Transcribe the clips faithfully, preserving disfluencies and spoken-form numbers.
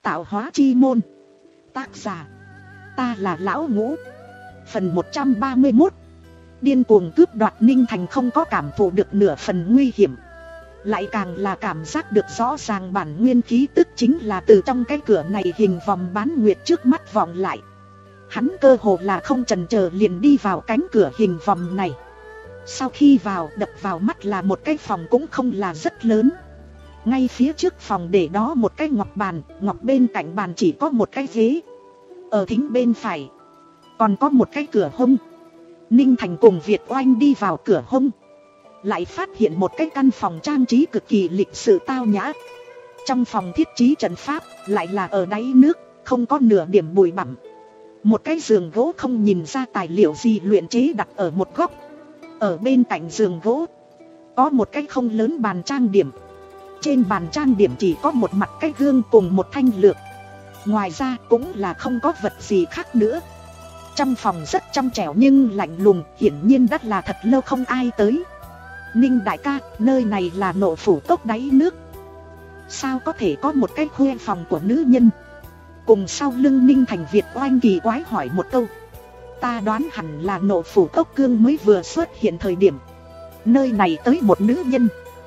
Tạo hóa chi môn. Tác giả: ta là Lão Ngũ. Phần một trăm ba mươi mốt. Điên cuồng cướp đoạt. Ninh Thành không có cảm thụ được nửa phần nguy hiểm, lại càng là cảm giác được rõ ràng bản nguyên khí tức chính là từ trong cái cửa này hình vòng bán nguyệt trước mắt vọng lại. Hắn cơ hồ là không chần chờ liền đi vào cánh cửa hình vòng này. Sau khi vào, đập vào mắt là một cái phòng cũng không là rất lớn. Ngay phía trước phòng để đó một cái ngọc bàn, ngọc bên cạnh bàn chỉ có một cái ghế. Ở thính bên phải còn có một cái cửa hông. Ninh Thành cùng Việt Oanh đi vào cửa hông, lại phát hiện một cái căn phòng trang trí cực kỳ lịch sự tao nhã. Trong phòng thiết trí trận pháp lại là ở đáy nước, không có nửa điểm bụi bặm. Một cái giường gỗ không nhìn ra tài liệu gì luyện chế đặt ở một góc. Ở bên cạnh giường gỗ có một cái không lớn bàn trang điểm. Trên bàn trang điểm chỉ có một mặt cái gương cùng một thanh lược. Ngoài ra cũng là không có vật gì khác nữa. Trong phòng rất trong trẻo nhưng lạnh lùng, hiển nhiên rất là thật lâu không ai tới. Ninh đại ca, nơi này là Nộ Phủ Cốc đáy nước. Sao có thể có một cái khuê phòng của nữ nhân? Cùng sau lưng Ninh Thành, Việt Oanh kỳ quái hỏi một câu. Ta đoán hẳn là Nộ Phủ Cốc cương mới vừa xuất hiện thời điểm nơi này tới một nữ nhân.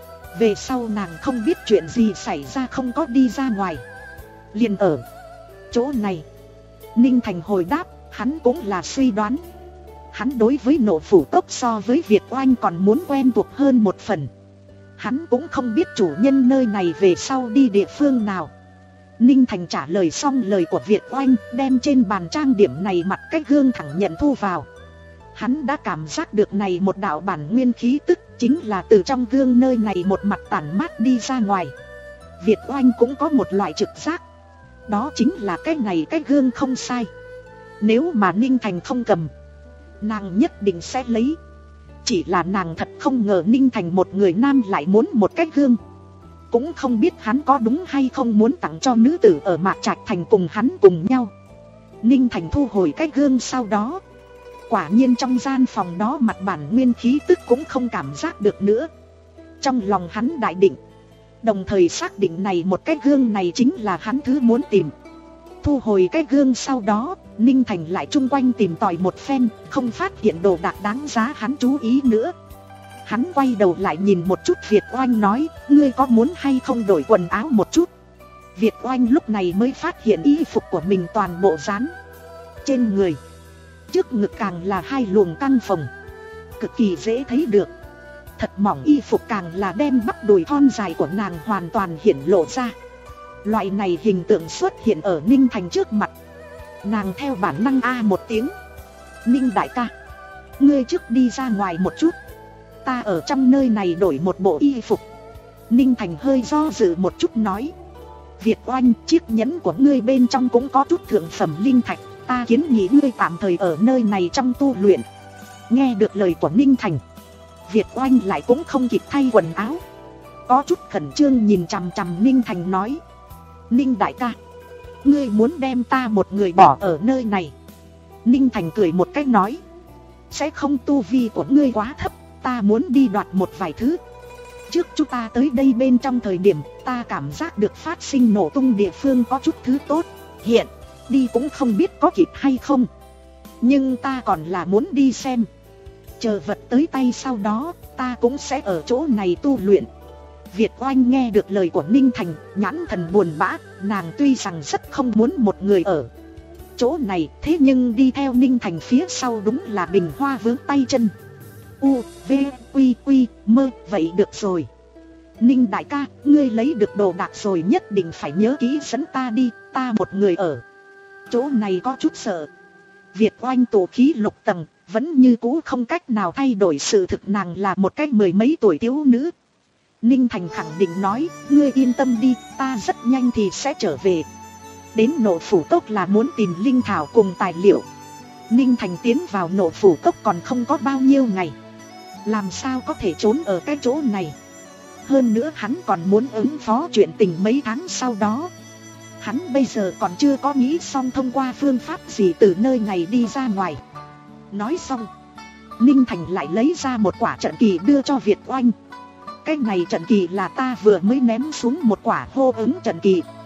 Về sau nàng không biết chuyện gì xảy ra không có đi ra ngoài, liền ở chỗ này. Ninh Thành hồi đáp, hắn cũng là suy đoán. Hắn đối với Nộ Phủ Cốc so với Việt Oanh còn muốn quen thuộc hơn một phần. Hắn cũng không biết chủ nhân nơi này về sau đi địa phương nào. Ninh Thành trả lời xong lời của Việt Oanh, đem trên bàn trang điểm này mặt cái gương thẳng nhận thu vào. Hắn đã cảm giác được này một đạo bản nguyên khí tức chính là từ trong gương nơi này một mặt tản mát đi ra ngoài. Việt Oanh cũng có một loại trực giác, đó chính là cái này cái gương không sai. Nếu mà Ninh Thành không cầm, nàng nhất định sẽ lấy. Chỉ là nàng thật không ngờ Ninh Thành một người nam lại muốn một cái gương. Cũng không biết hắn có đúng hay không muốn tặng cho nữ tử ở Mạc Trạch Thành cùng hắn cùng nhau. Ninh Thành thu hồi cái gương sau đó, quả nhiên trong gian phòng đó mặt bản nguyên khí tức cũng không cảm giác được nữa. Trong lòng hắn đại định, đồng thời xác định này một cái gương này chính là hắn thứ muốn tìm. Thu hồi cái gương sau đó, Ninh Thành lại chung quanh tìm tòi một phen, không phát hiện đồ đạc đáng giá hắn chú ý nữa. Hắn quay đầu lại nhìn một chút Việt Oanh nói, ngươi có muốn hay không đổi quần áo một chút? Việt Oanh lúc này mới phát hiện y phục của mình toàn bộ dán trên người. Trước ngực càng là hai luồng căng phồng, cực kỳ dễ thấy được. Thật mỏng y phục càng là đem bắp đùi thon dài của nàng hoàn toàn hiển lộ ra. Loại này hình tượng xuất hiện ở Ninh Thành trước mặt, nàng theo bản năng a một tiếng. Ninh đại ca, ngươi trước đi ra ngoài một chút, ta ở trong nơi này đổi một bộ y phục. Ninh Thành hơi do dự một chút nói, Việt Oanh, chiếc nhẫn của ngươi bên trong cũng có chút thượng phẩm linh thạch, ta kiến nghị ngươi tạm thời ở nơi này trong tu luyện. Nghe được lời của Ninh Thành, Việt Oanh lại cũng không kịp thay quần áo, có chút khẩn trương nhìn chằm chằm Ninh Thành nói, Ninh đại ca, ngươi muốn đem ta một người bỏ ở nơi này? Ninh Thành cười một cách nói, sẽ không, tu vi của ngươi quá thấp, ta muốn đi đoạt một vài thứ. Trước chúng ta tới đây bên trong thời điểm, ta cảm giác được phát sinh nổ tung địa phương có chút thứ tốt. Hiện đi cũng không biết có kịp hay không, nhưng ta còn là muốn đi xem. Chờ vật tới tay sau đó, ta cũng sẽ ở chỗ này tu luyện. Việt Oanh nghe được lời của Ninh Thành, nhãn thần buồn bã. Nàng tuy rằng rất không muốn một người ở chỗ này, thế nhưng đi theo Ninh Thành phía sau đúng là bình hoa vướng tay chân. U, V, Quy, Quy, mơ, vậy được rồi. Ninh đại ca, ngươi lấy được đồ đạc rồi nhất định phải nhớ kỹ dẫn ta đi, ta một người ở chỗ này có chút sợ. Việt Oanh tụ khí lục tầng, vẫn như cũ không cách nào thay đổi sự thực nàng là một cái mười mấy tuổi thiếu nữ. Ninh Thành khẳng định nói, ngươi yên tâm đi, ta rất nhanh thì sẽ trở về. Đến Nộ Phủ Cốc là muốn tìm linh thảo cùng tài liệu. Ninh Thành tiến vào Nộ Phủ Cốc còn không có bao nhiêu ngày, làm sao có thể trốn ở cái chỗ này. Hơn nữa hắn còn muốn ứng phó chuyện tình mấy tháng sau đó. Hắn bây giờ còn chưa có nghĩ xong thông qua phương pháp gì từ nơi này đi ra ngoài. Nói xong, Ninh Thành lại lấy ra một quả trận kỳ đưa cho Việt Oanh. Cái này trận kỳ là ta vừa mới ném xuống một quả hô ứng trận kỳ.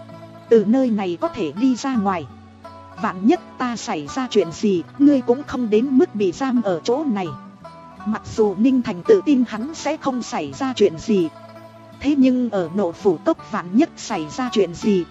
từ nơi này có thể đi ra ngoài. Vạn nhất ta xảy ra chuyện gì, ngươi cũng không đến mức bị giam ở chỗ này. Mặc dù Ninh Thành tự tin hắn sẽ không xảy ra chuyện gì, thế nhưng ở Nộ Phủ Cốc vạn nhất xảy ra chuyện gì,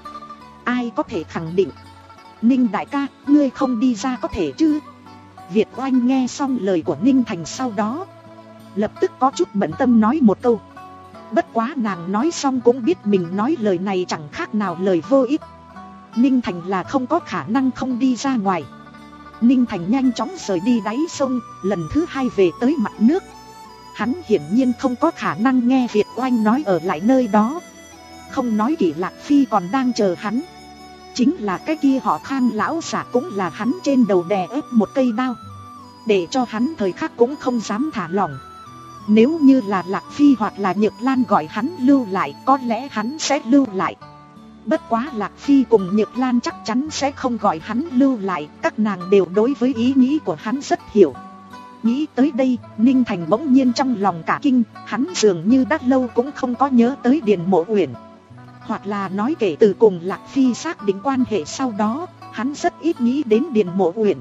ai có thể khẳng định. Ninh đại ca, ngươi không đi ra có thể chứ? Việt Oanh nghe xong lời của Ninh Thành sau đó, lập tức có chút bận tâm nói một câu. Bất quá nàng nói xong cũng biết mình nói lời này chẳng khác nào lời vô ích. Ninh Thành là không có khả năng không đi ra ngoài. Ninh Thành nhanh chóng rời đi đáy sông, lần thứ hai về tới mặt nước. Hắn hiển nhiên không có khả năng nghe Việt Oanh nói ở lại nơi đó. Không nói Kỷ Lạc Phi còn đang chờ hắn. Chính là cái kia họ Khang lão giả cũng là hắn trên đầu đè ép một cây đao, để cho hắn thời khắc cũng không dám thả lỏng. Nếu như là Lạc Phi hoặc là Nhược Lan gọi hắn lưu lại, có lẽ hắn sẽ lưu lại. Bất quá Lạc Phi cùng Nhược Lan chắc chắn sẽ không gọi hắn lưu lại. Các nàng đều đối với ý nghĩ của hắn rất hiểu. Nghĩ tới đây, Ninh Thành bỗng nhiên trong lòng cả kinh. Hắn dường như đã lâu cũng không có nhớ tới Điền Mộ Uyển. Hoặc là nói kể từ cùng Lạc Phi xác định quan hệ sau đó, hắn rất ít nghĩ đến Điền Mộ Uyển.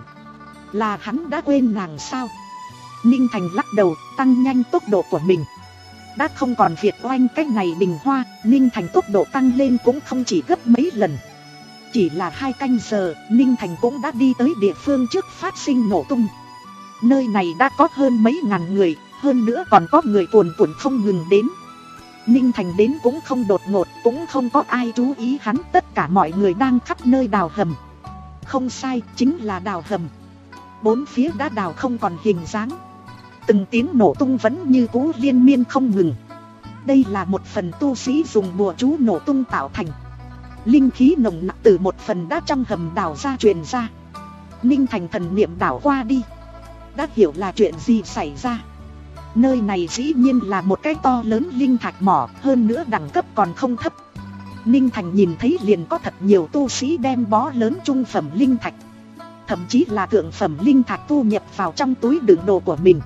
Là hắn đã quên nàng sao? Ninh Thành lắc đầu, tăng nhanh tốc độ của mình. Đã không còn Việt Oanh cách này bình hoa, Ninh Thành tốc độ tăng lên cũng không chỉ gấp mấy lần. Chỉ là hai canh giờ, Ninh Thành cũng đã đi tới địa phương trước phát sinh nổ tung. Nơi này đã có hơn mấy ngàn người, hơn nữa còn có người cuồn cuộn không ngừng đến. Ninh Thành đến cũng không đột ngột, cũng không có ai chú ý hắn, tất cả mọi người đang khắp nơi đào hầm. Không sai, chính là đào hầm. Bốn phía đã đào không còn hình dáng. Từng tiếng nổ tung vẫn như cũ liên miên không ngừng. Đây là một phần tu sĩ dùng bùa chú nổ tung tạo thành. Linh khí nồng nặc từ một phần đã trong hầm đào ra truyền ra. Ninh Thành thần niệm đảo qua đi, đã hiểu là chuyện gì xảy ra. Nơi này dĩ nhiên là một cái to lớn linh thạch mỏ, hơn nữa đẳng cấp còn không thấp. Ninh Thành nhìn thấy liền có thật nhiều tu sĩ đem bó lớn trung phẩm linh thạch, thậm chí là thượng phẩm linh thạch thu nhập vào trong túi đựng đồ của mình.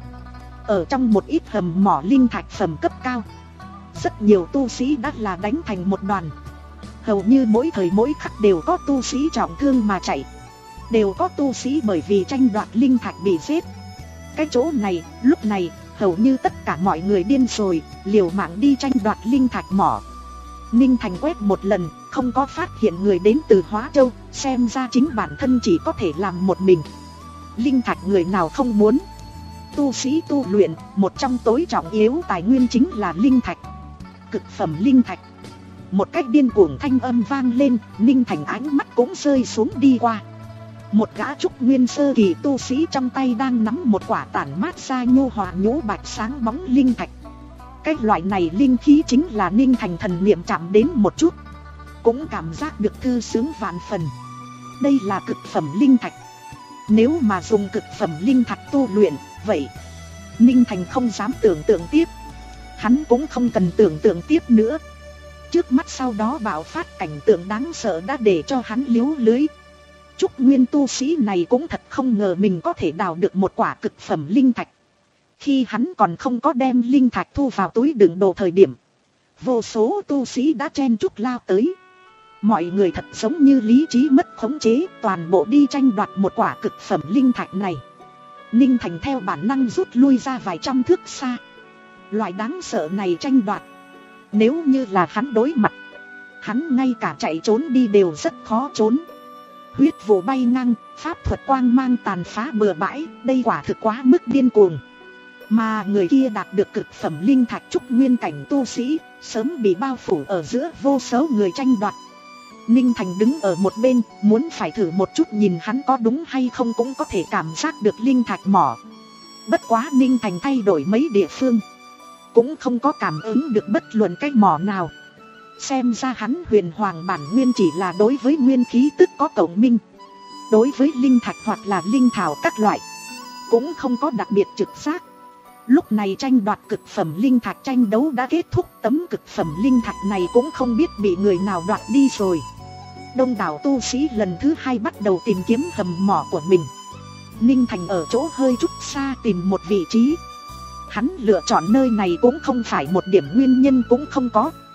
Ở trong một ít hầm mỏ linh thạch phẩm cấp cao, rất nhiều tu sĩ đã là đánh thành một đoàn. Hầu như mỗi thời mỗi khắc đều có tu sĩ trọng thương mà chạy, đều có tu sĩ bởi vì tranh đoạt linh thạch bị giết. Cái chỗ này, lúc này, hầu như tất cả mọi người điên rồi, liều mạng đi tranh đoạt linh thạch mỏ. Ninh Thành quét một lần, không có phát hiện người đến từ Hóa Châu, xem ra chính bản thân chỉ có thể làm một mình. Linh thạch người nào không muốn. Tu sĩ tu luyện, một trong tối trọng yếu tài nguyên chính là linh thạch. Cực phẩm linh thạch. Một cách điên cuồng thanh âm vang lên, Ninh Thành ánh mắt cũng rơi xuống đi qua. Một gã trúc nguyên sơ kỳ tu sĩ trong tay đang nắm một quả tản mát ra nhu hòa nhũ bạch sáng bóng linh thạch. Cái loại này linh khí chính là Ninh Thành thần niệm chạm đến một chút, cũng cảm giác được thư sướng vạn phần. Đây là cực phẩm linh thạch. Nếu mà dùng cực phẩm linh thạch tu luyện, vậy Ninh Thành không dám tưởng tượng tiếp. Hắn cũng không cần tưởng tượng tiếp nữa. Trước mắt sau đó bạo phát cảnh tượng đáng sợ đã để cho hắn liếu lưới. Trúc nguyên tu sĩ này cũng thật không ngờ mình có thể đào được một quả cực phẩm linh thạch. Khi hắn còn không có đem linh thạch thu vào túi đựng đồ thời điểm, vô số tu sĩ đã chen chúc lao tới. Mọi người thật giống như lý trí mất khống chế, toàn bộ đi tranh đoạt một quả cực phẩm linh thạch này. Ninh Thành theo bản năng rút lui ra vài trăm thước xa. Loại đáng sợ này tranh đoạt, nếu như là hắn đối mặt, hắn ngay cả chạy trốn đi đều rất khó trốn. Huyết vụ bay ngang, pháp thuật quang mang tàn phá bừa bãi, đây quả thực quá mức điên cuồng. Mà người kia đạt được cực phẩm linh thạch trúc nguyên cảnh tu sĩ, sớm bị bao phủ ở giữa vô số người tranh đoạt. Ninh Thành đứng ở một bên, muốn phải thử một chút nhìn hắn có đúng hay không cũng có thể cảm giác được linh thạch mỏ. Bất quá Ninh Thành thay đổi mấy địa phương, cũng không có cảm ứng được bất luận cái mỏ nào. Xem ra hắn huyền hoàng bản nguyên chỉ là đối với nguyên khí tức có cộng minh. Đối với linh thạch hoặc là linh thảo các loại, cũng không có đặc biệt trực giác. Lúc này tranh đoạt cực phẩm linh thạch tranh đấu đã kết thúc, tấm cực phẩm linh thạch này cũng không biết bị người nào đoạt đi rồi. Đông đảo tu sĩ lần thứ hai bắt đầu tìm kiếm hầm mỏ của mình. Ninh Thành ở chỗ hơi chút xa tìm một vị trí. Hắn lựa chọn nơi này cũng không phải một điểm nguyên nhân cũng không có.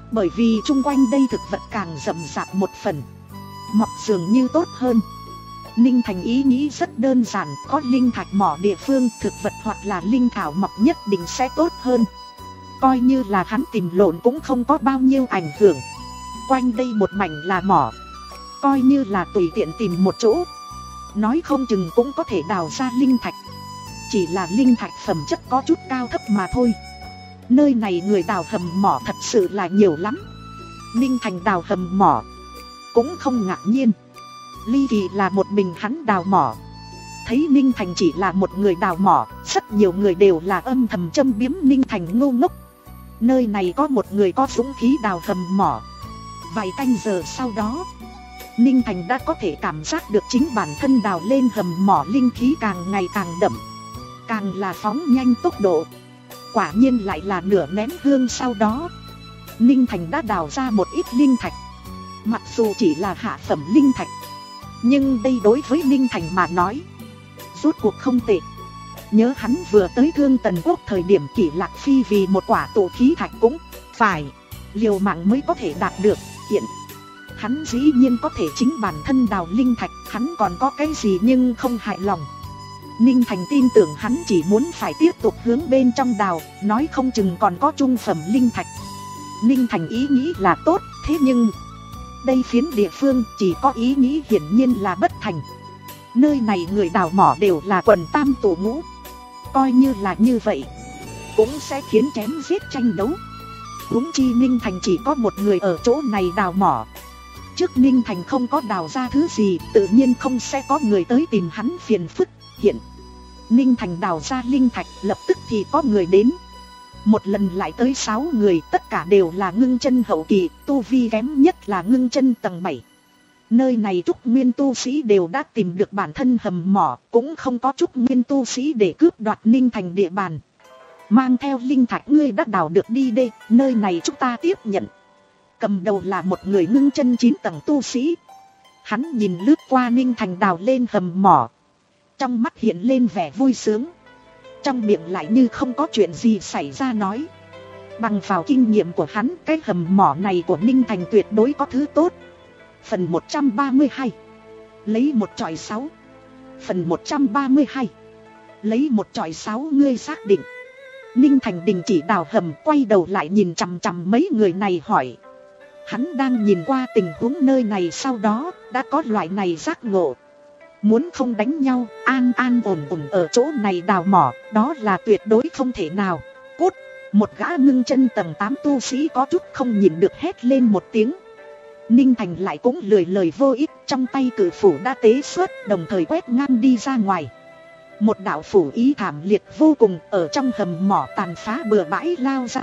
Bởi vì chung quanh đây thực vật càng rậm rạp một phần, mọc dường như tốt hơn. Ninh Thành ý nghĩ rất đơn giản, có linh thạch mỏ địa phương, thực vật hoặc là linh thảo mọc nhất định sẽ tốt hơn. Coi như là hắn tìm lộn cũng không có bao nhiêu ảnh hưởng. Quanh đây một mảnh là mỏ, coi như là tùy tiện tìm một chỗ, nói không chừng cũng có thể đào ra linh thạch. Chỉ là linh thạch phẩm chất có chút cao thấp mà thôi. Nơi này người đào hầm mỏ thật sự là nhiều lắm. Ninh Thành đào hầm mỏ cũng không ngạc nhiên, ly kỳ là một mình hắn đào mỏ. Thấy Ninh Thành chỉ là một người đào mỏ, rất nhiều người đều là âm thầm châm biếm Ninh Thành ngu ngốc. Nơi này có một người có dũng khí đào hầm mỏ. Vài canh giờ sau đó, Ninh Thành đã có thể cảm giác được chính bản thân đào lên hầm mỏ linh khí càng ngày càng đậm, càng là phóng nhanh tốc độ. Quả nhiên lại là nửa nén hương sau đó, Ninh Thành đã đào ra một ít linh thạch. Mặc dù chỉ là hạ phẩm linh thạch, nhưng đây đối với Ninh Thành mà nói, rốt cuộc không tệ. Nhớ hắn vừa tới Thương Tần Quốc thời điểm Kỷ Lạc Phi vì một quả tụ khí thạch cũng phải liều mạng mới có thể đạt được. Hiện hắn dĩ nhiên có thể chính bản thân đào linh thạch, hắn còn có cái gì nhưng không hài lòng. Ninh Thành tin tưởng hắn chỉ muốn phải tiếp tục hướng bên trong đào, nói không chừng còn có trung phẩm linh thạch. Ninh Thành ý nghĩ là tốt, thế nhưng đây phiến địa phương chỉ có ý nghĩ hiển nhiên là bất thành. Nơi này người đào mỏ đều là quần tam tổ ngũ, coi như là như vậy cũng sẽ khiến chém giết tranh đấu. Huống chi Ninh Thành chỉ có một người ở chỗ này đào mỏ. Trước Ninh Thành không có đào ra thứ gì, tự nhiên không sẽ có người tới tìm hắn phiền phức. Hiện Ninh Thành đào ra linh thạch, lập tức thì có người đến. Một lần lại tới sáu người, tất cả đều là ngưng chân hậu kỳ, tu vi kém nhất là ngưng chân tầng bảy. Nơi này trúc nguyên tu sĩ đều đã tìm được bản thân hầm mỏ, cũng không có trúc nguyên tu sĩ để cướp đoạt Ninh Thành địa bàn. Mang theo linh thạch ngươi đã đào được đi đê, nơi này chúng ta tiếp nhận. Cầm đầu là một người ngưng chân chín tầng tu sĩ. Hắn nhìn lướt qua Ninh Thành đào lên hầm mỏ, trong mắt hiện lên vẻ vui sướng, trong miệng lại như không có chuyện gì xảy ra nói: bằng vào kinh nghiệm của hắn, cái hầm mỏ này của Ninh Thành tuyệt đối có thứ tốt. Phần một trăm ba mươi hai, lấy một chọi sáu. Phần một trăm ba mươi hai, lấy một chọi sáu. Ngươi xác định? Ninh Thành đình chỉ đào hầm, quay đầu lại nhìn chằm chằm mấy người này hỏi. Hắn đang nhìn qua tình huống nơi này, sau đó đã có loại này giác ngộ. Muốn không đánh nhau, an an ổn ổn ở chỗ này đào mỏ, đó là tuyệt đối không thể nào. Cút! Một gã ngưng chân tầng tám tu sĩ có chút không nhìn được hét lên một tiếng. Ninh Thành lại cũng lười lời vô ích, trong tay cử phủ đã tế xuất, đồng thời quét ngang đi ra ngoài. Một đạo phủ ý thảm liệt vô cùng ở trong hầm mỏ tàn phá bừa bãi lao ra.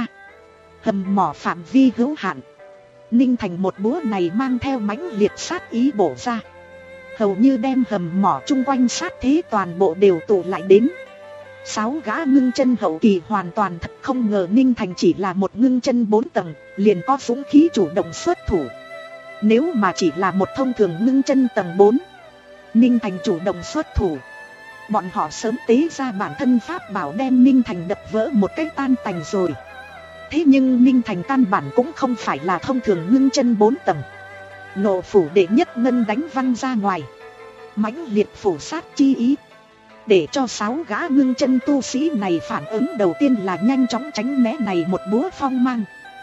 Hầm mỏ phạm vi hữu hạn, Ninh Thành một búa này mang theo mãnh liệt sát ý bổ ra, hầu như đem hầm mỏ chung quanh sát thế toàn bộ đều tụ lại đến. Sáu gã ngưng chân hậu kỳ hoàn toàn thật không ngờ Ninh Thành chỉ là một ngưng chân bốn tầng, liền có dũng khí chủ động xuất thủ. Nếu mà chỉ là một thông thường ngưng chân tầng bốn, Ninh Thành chủ động xuất thủ, bọn họ sớm tế ra bản thân pháp bảo đem Ninh Thành đập vỡ một cái tan tành rồi. Thế nhưng Ninh Thành căn bản cũng không phải là thông thường ngưng chân bốn tầng. Nộ phủ đệ nhất ngân đánh văng ra ngoài, mãnh liệt phủ sát chi ý, để cho sáu gã ngưng chân tu sĩ này phản ứng đầu tiên là nhanh chóng tránh né này một búa phong mang.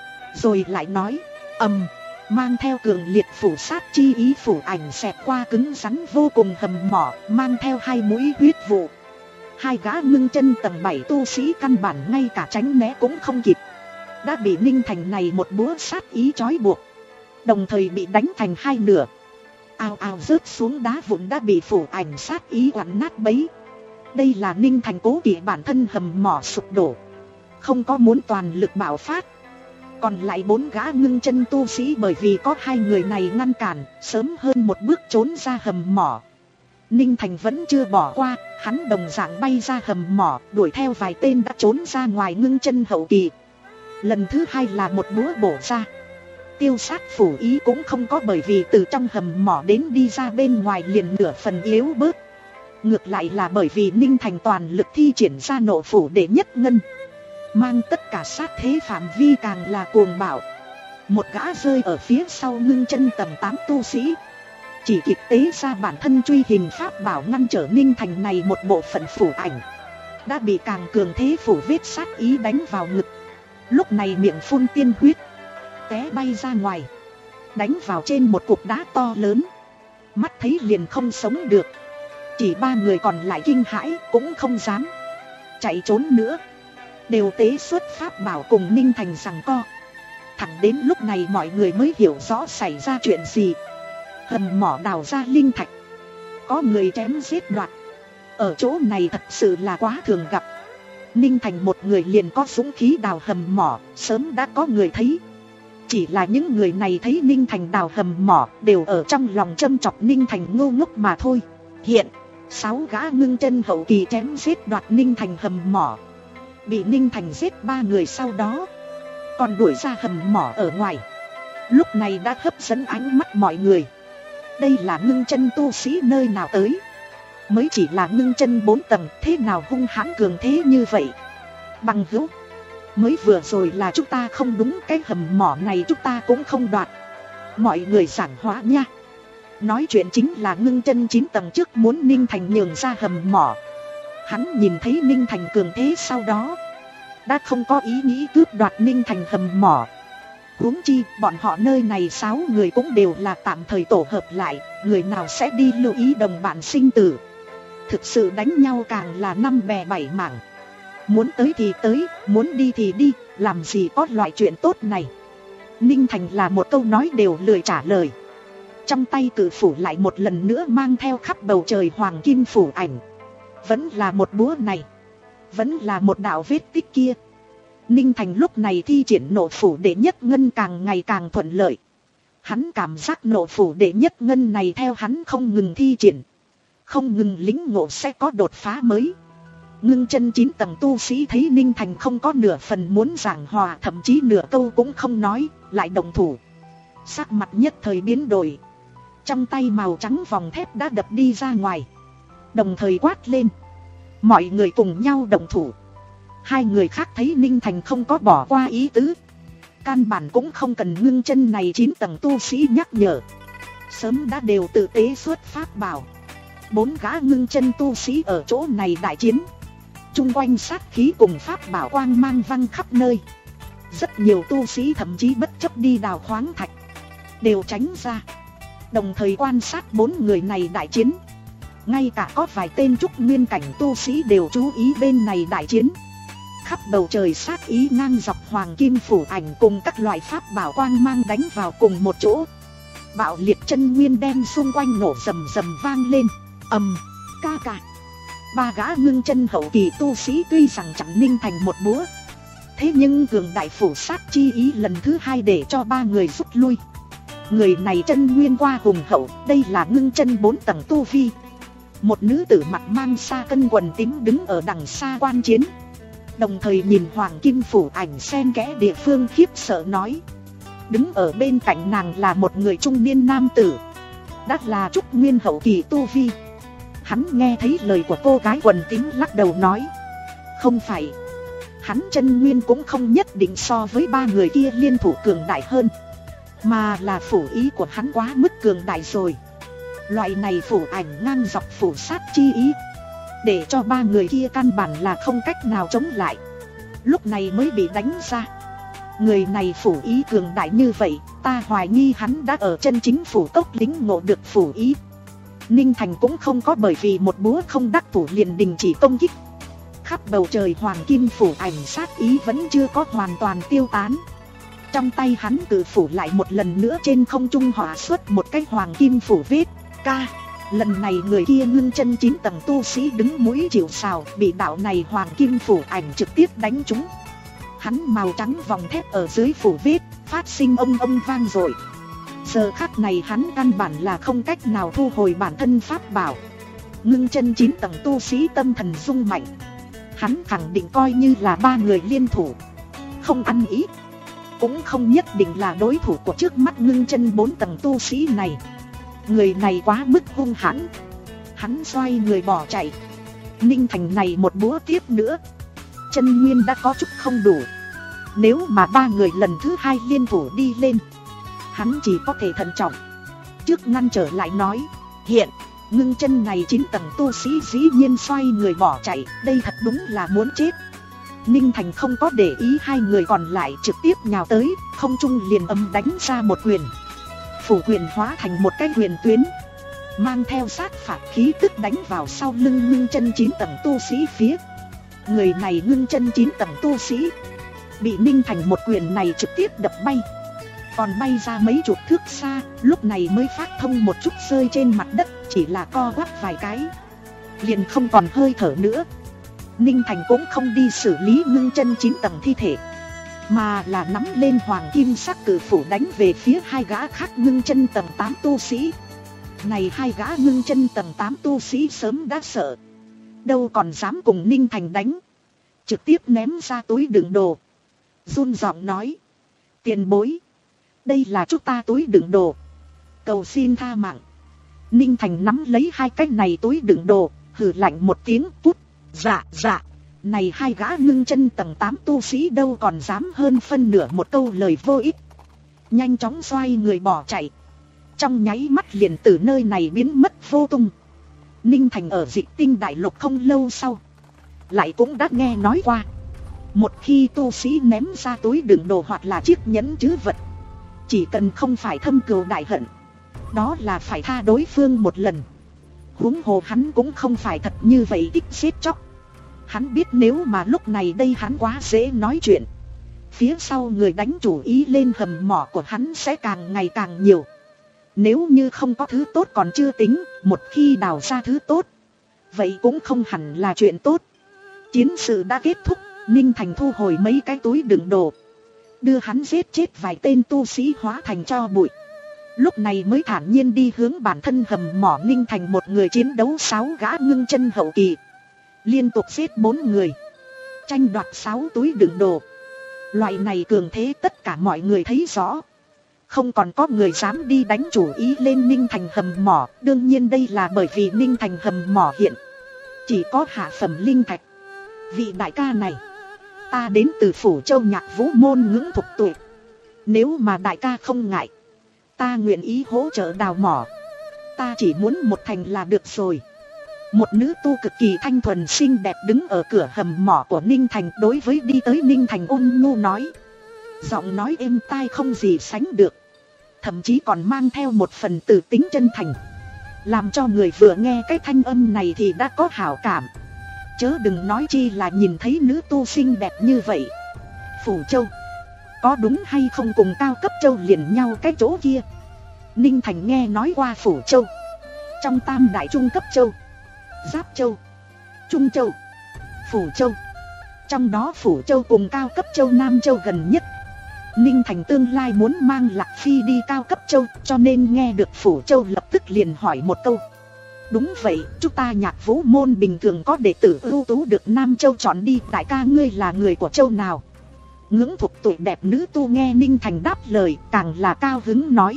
Rồi lại nói ầm, mang theo cường liệt phủ sát chi ý phủ ảnh xẹt qua cứng rắn vô cùng hầm mỏ, mang theo hai mũi huyết vụ. Hai gã ngưng chân tầng bảy tu sĩ căn bản ngay cả tránh né cũng không kịp, đã bị Ninh Thành này một búa sát ý trói buộc, đồng thời bị đánh thành hai nửa. Ào ào rớt xuống đá vụn đã bị phủ ảnh sát ý oằn nát bấy. Đây là Ninh Thành cố kỵ bản thân hầm mỏ sụp đổ, không có muốn toàn lực bạo phát. Còn lại bốn gã ngưng chân tu sĩ bởi vì có hai người này ngăn cản, sớm hơn một bước trốn ra hầm mỏ. Ninh Thành vẫn chưa bỏ qua, hắn đồng dạng bay ra hầm mỏ, đuổi theo vài tên đã trốn ra ngoài ngưng chân hậu kỳ. Lần thứ hai là một búa bổ ra, tiêu sát phủ ý cũng không có bởi vì từ trong hầm mỏ đến đi ra bên ngoài liền nửa phần yếu bớt. Ngược lại là bởi vì Ninh Thành toàn lực thi triển ra nộ phủ đệ nhất ngân, mang tất cả sát thế phạm vi càng là cuồng bạo. Một gã rơi ở phía sau ngưng chân tầng tám tu sĩ, chỉ kịp tế ra bản thân truy hình pháp bảo ngăn trở Ninh Thành này một bộ phận phủ ảnh, đã bị càng cường thế phủ vết sát ý đánh vào ngực. Lúc này miệng phun tiên huyết, té bay ra ngoài, đánh vào trên một cục đá to lớn, mắt thấy liền không sống được. Chỉ ba người còn lại kinh hãi cũng không dám chạy trốn nữa, đều tế xuất pháp bảo cùng Ninh Thành giằng co. Thẳng đến lúc này mọi người mới hiểu rõ xảy ra chuyện gì. Hầm mỏ đào ra linh thạch, có người chém giết đoạt, ở chỗ này thật sự là quá thường gặp. Ninh Thành một người liền có dũng khí đào hầm mỏ, sớm đã có người thấy. Chỉ là những người này thấy Ninh Thành đào hầm mỏ đều ở trong lòng châm chọc Ninh Thành ngu ngốc mà thôi. Hiện sáu gã ngưng chân hậu kỳ chém giết đoạt Ninh Thành hầm mỏ, bị Ninh Thành giết ba người, sau đó còn đuổi ra hầm mỏ ở ngoài. Lúc này đã hấp dẫn ánh mắt mọi người. Đây là ngưng chân tu sĩ nơi nào tới? Mới chỉ là ngưng chân bốn tầng, thế nào hung hãn cường thế như vậy? Bằng hữu, mới vừa rồi là chúng ta không đúng, cái hầm mỏ này chúng ta cũng không đoạt. Mọi người giảng hóa nha. Nói chuyện chính là ngưng chân chín tầng trước muốn Ninh Thành nhường ra hầm mỏ. Hắn nhìn thấy Ninh Thành cường thế sau đó, đã không có ý nghĩ cướp đoạt Ninh Thành hầm mỏ. Huống chi bọn họ nơi này sáu người cũng đều là tạm thời tổ hợp lại, người nào sẽ đi lưu ý đồng bạn sinh tử. Thực sự đánh nhau càng là năm bè bảy mảng. Muốn tới thì tới, muốn đi thì đi, làm gì có loại chuyện tốt này. Ninh Thành là một câu nói đều lười trả lời. Trong tay cự phủ lại một lần nữa mang theo khắp bầu trời hoàng kim phủ ảnh. Vẫn là một búa này, vẫn là một đạo vết tích kia. Ninh Thành lúc này thi triển nộ phủ đệ nhất ngân càng ngày càng thuận lợi. Hắn cảm giác nộ phủ đệ nhất ngân này theo hắn không ngừng thi triển, không ngừng lĩnh ngộ sẽ có đột phá mới. Ngưng chân chín tầng tu sĩ thấy Ninh Thành không có nửa phần muốn giảng hòa, thậm chí nửa câu cũng không nói, lại động thủ. Sắc mặt nhất thời biến đổi. Trong tay màu trắng vòng thép đã đập đi ra ngoài, đồng thời quát lên. Mọi người cùng nhau động thủ. Hai người khác thấy Ninh Thành không có bỏ qua ý tứ, căn bản cũng không cần ngưng chân này chín tầng tu sĩ nhắc nhở, sớm đã đều tự tế xuất pháp bảo. Bốn gã ngưng chân tu sĩ ở chỗ này đại chiến, chung quanh sát khí cùng pháp bảo quang mang văng khắp nơi. Rất nhiều tu sĩ thậm chí bất chấp đi đào khoáng thạch, đều tránh ra, đồng thời quan sát bốn người này đại chiến. Ngay cả có vài tên trúc nguyên cảnh tu sĩ đều chú ý bên này đại chiến. Khắp bầu trời sát ý ngang dọc hoàng kim phủ ảnh cùng các loại pháp bảo quang mang đánh vào cùng một chỗ. Bạo liệt chân nguyên đem xung quanh nổ rầm rầm vang lên. Ầm, ca ca. Ba gã ngưng chân hậu kỳ tu sĩ tuy rằng chặn Ninh Thành một búa, thế nhưng cường đại phủ sát chi ý lần thứ hai để cho ba người rút lui. Người này chân nguyên qua hùng hậu, đây là ngưng chân bốn tầng tu vi. Một nữ tử mặt mang sa cân quần tím đứng ở đằng xa quan chiến, đồng thời nhìn hoàng kim phủ ảnh xen kẽ địa phương khiếp sợ nói. Đứng ở bên cạnh nàng là một người trung niên nam tử, đã là trúc nguyên hậu kỳ tu vi. Hắn nghe thấy lời của cô gái quần tím lắc đầu nói. Không phải, hắn chân nguyên cũng không nhất định so với ba người kia liên thủ cường đại hơn, mà là phủ ý của hắn quá mức cường đại rồi. Loại này phủ ảnh ngang dọc phủ sát chi ý, để cho ba người kia căn bản là không cách nào chống lại, lúc này mới bị đánh ra. Người này phủ ý cường đại như vậy, ta hoài nghi hắn đã ở chân chính phủ cốc lĩnh ngộ được phủ ý. Ninh Thành cũng không có bởi vì một búa không đắc thủ liền đình chỉ công kích. Khắp bầu trời hoàng kim phủ ảnh sát ý vẫn chưa có hoàn toàn tiêu tán. Trong tay hắn cự phủ lại một lần nữa trên không trung hỏa xuất một cái hoàng kim phủ vết. Ca, lần này người kia ngưng chân chín tầng tu sĩ đứng mũi chịu sào, bị đạo này hoàng kim phủ ảnh trực tiếp đánh trúng. Hắn màu trắng vòng thép ở dưới phủ vết, phát sinh ông ông vang dội. Giờ khắc này hắn căn bản là không cách nào thu hồi bản thân pháp bảo. Ngưng chân chín tầng tu sĩ tâm thần rung mạnh. Hắn khẳng định coi như là ba người liên thủ, không ăn ý, cũng không nhất định là đối thủ của trước mắt ngưng chân bốn tầng tu sĩ này. Người này quá mức hung hãn. Hắn xoay người bỏ chạy. Ninh Thành này một búa tiếp nữa, chân nguyên đã có chút không đủ. Nếu mà ba người lần thứ hai liên thủ đi lên, hắn chỉ có thể thận trọng. Trước ngăn trở lại nói, hiện ngưng chân này chín tầng tu sĩ dĩ nhiên xoay người bỏ chạy, đây thật đúng là muốn chết. Ninh Thành không có để ý hai người còn lại, trực tiếp nhào tới, không trung liền âm đánh ra một quyền. Phủ quyền hóa thành một cái quyền tuyến, mang theo sát phạt khí tức đánh vào sau lưng ngưng chân chín tầng tu sĩ phía. Người này ngưng chân chín tầng tu sĩ bị Ninh Thành một quyền này trực tiếp đập bay, còn bay ra mấy chục thước xa, lúc này mới phát thông một chút rơi trên mặt đất, chỉ là co quắp vài cái, liền không còn hơi thở nữa. Ninh Thành cũng không đi xử lý ngưng chân chín tầng thi thể, mà là nắm lên hoàng kim sắc cử phủ đánh về phía hai gã khác ngưng chân tầng tám tu sĩ. Này hai gã ngưng chân tầng tám tu sĩ sớm đã sợ, đâu còn dám cùng Ninh Thành đánh, trực tiếp ném ra túi đựng đồ, run giọng nói, tiền bối, đây là chúng ta túi đựng đồ, cầu xin tha mạng. Ninh Thành nắm lấy hai cái này túi đựng đồ, hừ lạnh một tiếng, cút. Dạ dạ. Này hai gã ngưng chân tầng tám tu sĩ đâu còn dám hơn phân nửa một câu lời vô ích, nhanh chóng xoay người bỏ chạy, trong nháy mắt liền từ nơi này biến mất vô tung. Ninh Thành ở Dịch Tinh Đại Lục không lâu sau lại cũng đã nghe nói qua, một khi tu sĩ ném ra túi đựng đồ hoặc là chiếc nhẫn trữ vật, chỉ cần không phải thâm cừu đại hận, đó là phải tha đối phương một lần. Huống hồ hắn cũng không phải thật như vậy thích giết chóc. Hắn biết nếu mà lúc này đây hắn quá dễ nói chuyện, phía sau người đánh chủ ý lên hầm mỏ của hắn sẽ càng ngày càng nhiều. Nếu như không có thứ tốt còn chưa tính, một khi đào ra thứ tốt, vậy cũng không hẳn là chuyện tốt. Chiến sự đã kết thúc, Ninh Thành thu hồi mấy cái túi đựng đồ, đưa hắn giết chết vài tên tu sĩ hóa thành tro bụi, lúc này mới thản nhiên đi hướng bản thân hầm mỏ. Ninh Thành một người chiến đấu sáu gã ngưng chân hậu kỳ, liên tục giết bốn người, tranh đoạt sáu túi đựng đồ. Loại này cường thế tất cả mọi người thấy rõ, không còn có người dám đi đánh chủ ý lên Ninh Thành hầm mỏ. Đương nhiên đây là bởi vì Ninh Thành hầm mỏ hiện chỉ có hạ phẩm linh thạch. Vị đại ca này, ta đến từ Phủ Châu Nhạc Vũ môn Ngưỡng Thục Tuệ, nếu mà đại ca không ngại, ta nguyện ý hỗ trợ đào mỏ. Ta chỉ muốn một thành là được rồi. Một nữ tu cực kỳ thanh thuần xinh đẹp đứng ở cửa hầm mỏ của Ninh Thành, đối với đi tới Ninh Thành ôn nhu nói, giọng nói êm tai không gì sánh được, thậm chí còn mang theo một phần từ tính chân thành, làm cho người vừa nghe cái thanh âm này thì đã có hảo cảm, chớ đừng nói chi là nhìn thấy nữ tu xinh đẹp như vậy. Phủ Châu có đúng hay không cùng cao cấp châu liền nhau cái chỗ kia? Ninh Thành nghe nói qua Phủ Châu, trong tam đại trung cấp châu, Giáp Châu, Trung Châu, Phủ Châu, trong đó Phủ Châu cùng cao cấp châu Nam Châu gần nhất. Ninh Thành tương lai muốn mang Lạc Phi đi cao cấp châu, cho nên nghe được Phủ Châu lập tức liền hỏi một câu. Đúng vậy, chúng ta Nhạc Vũ môn bình thường có đệ tử ưu tú được Nam Châu chọn đi, đại ca ngươi là người của châu nào? Ngưỡng Thục Tuệ đẹp nữ tu nghe Ninh Thành đáp lời càng là cao hứng nói,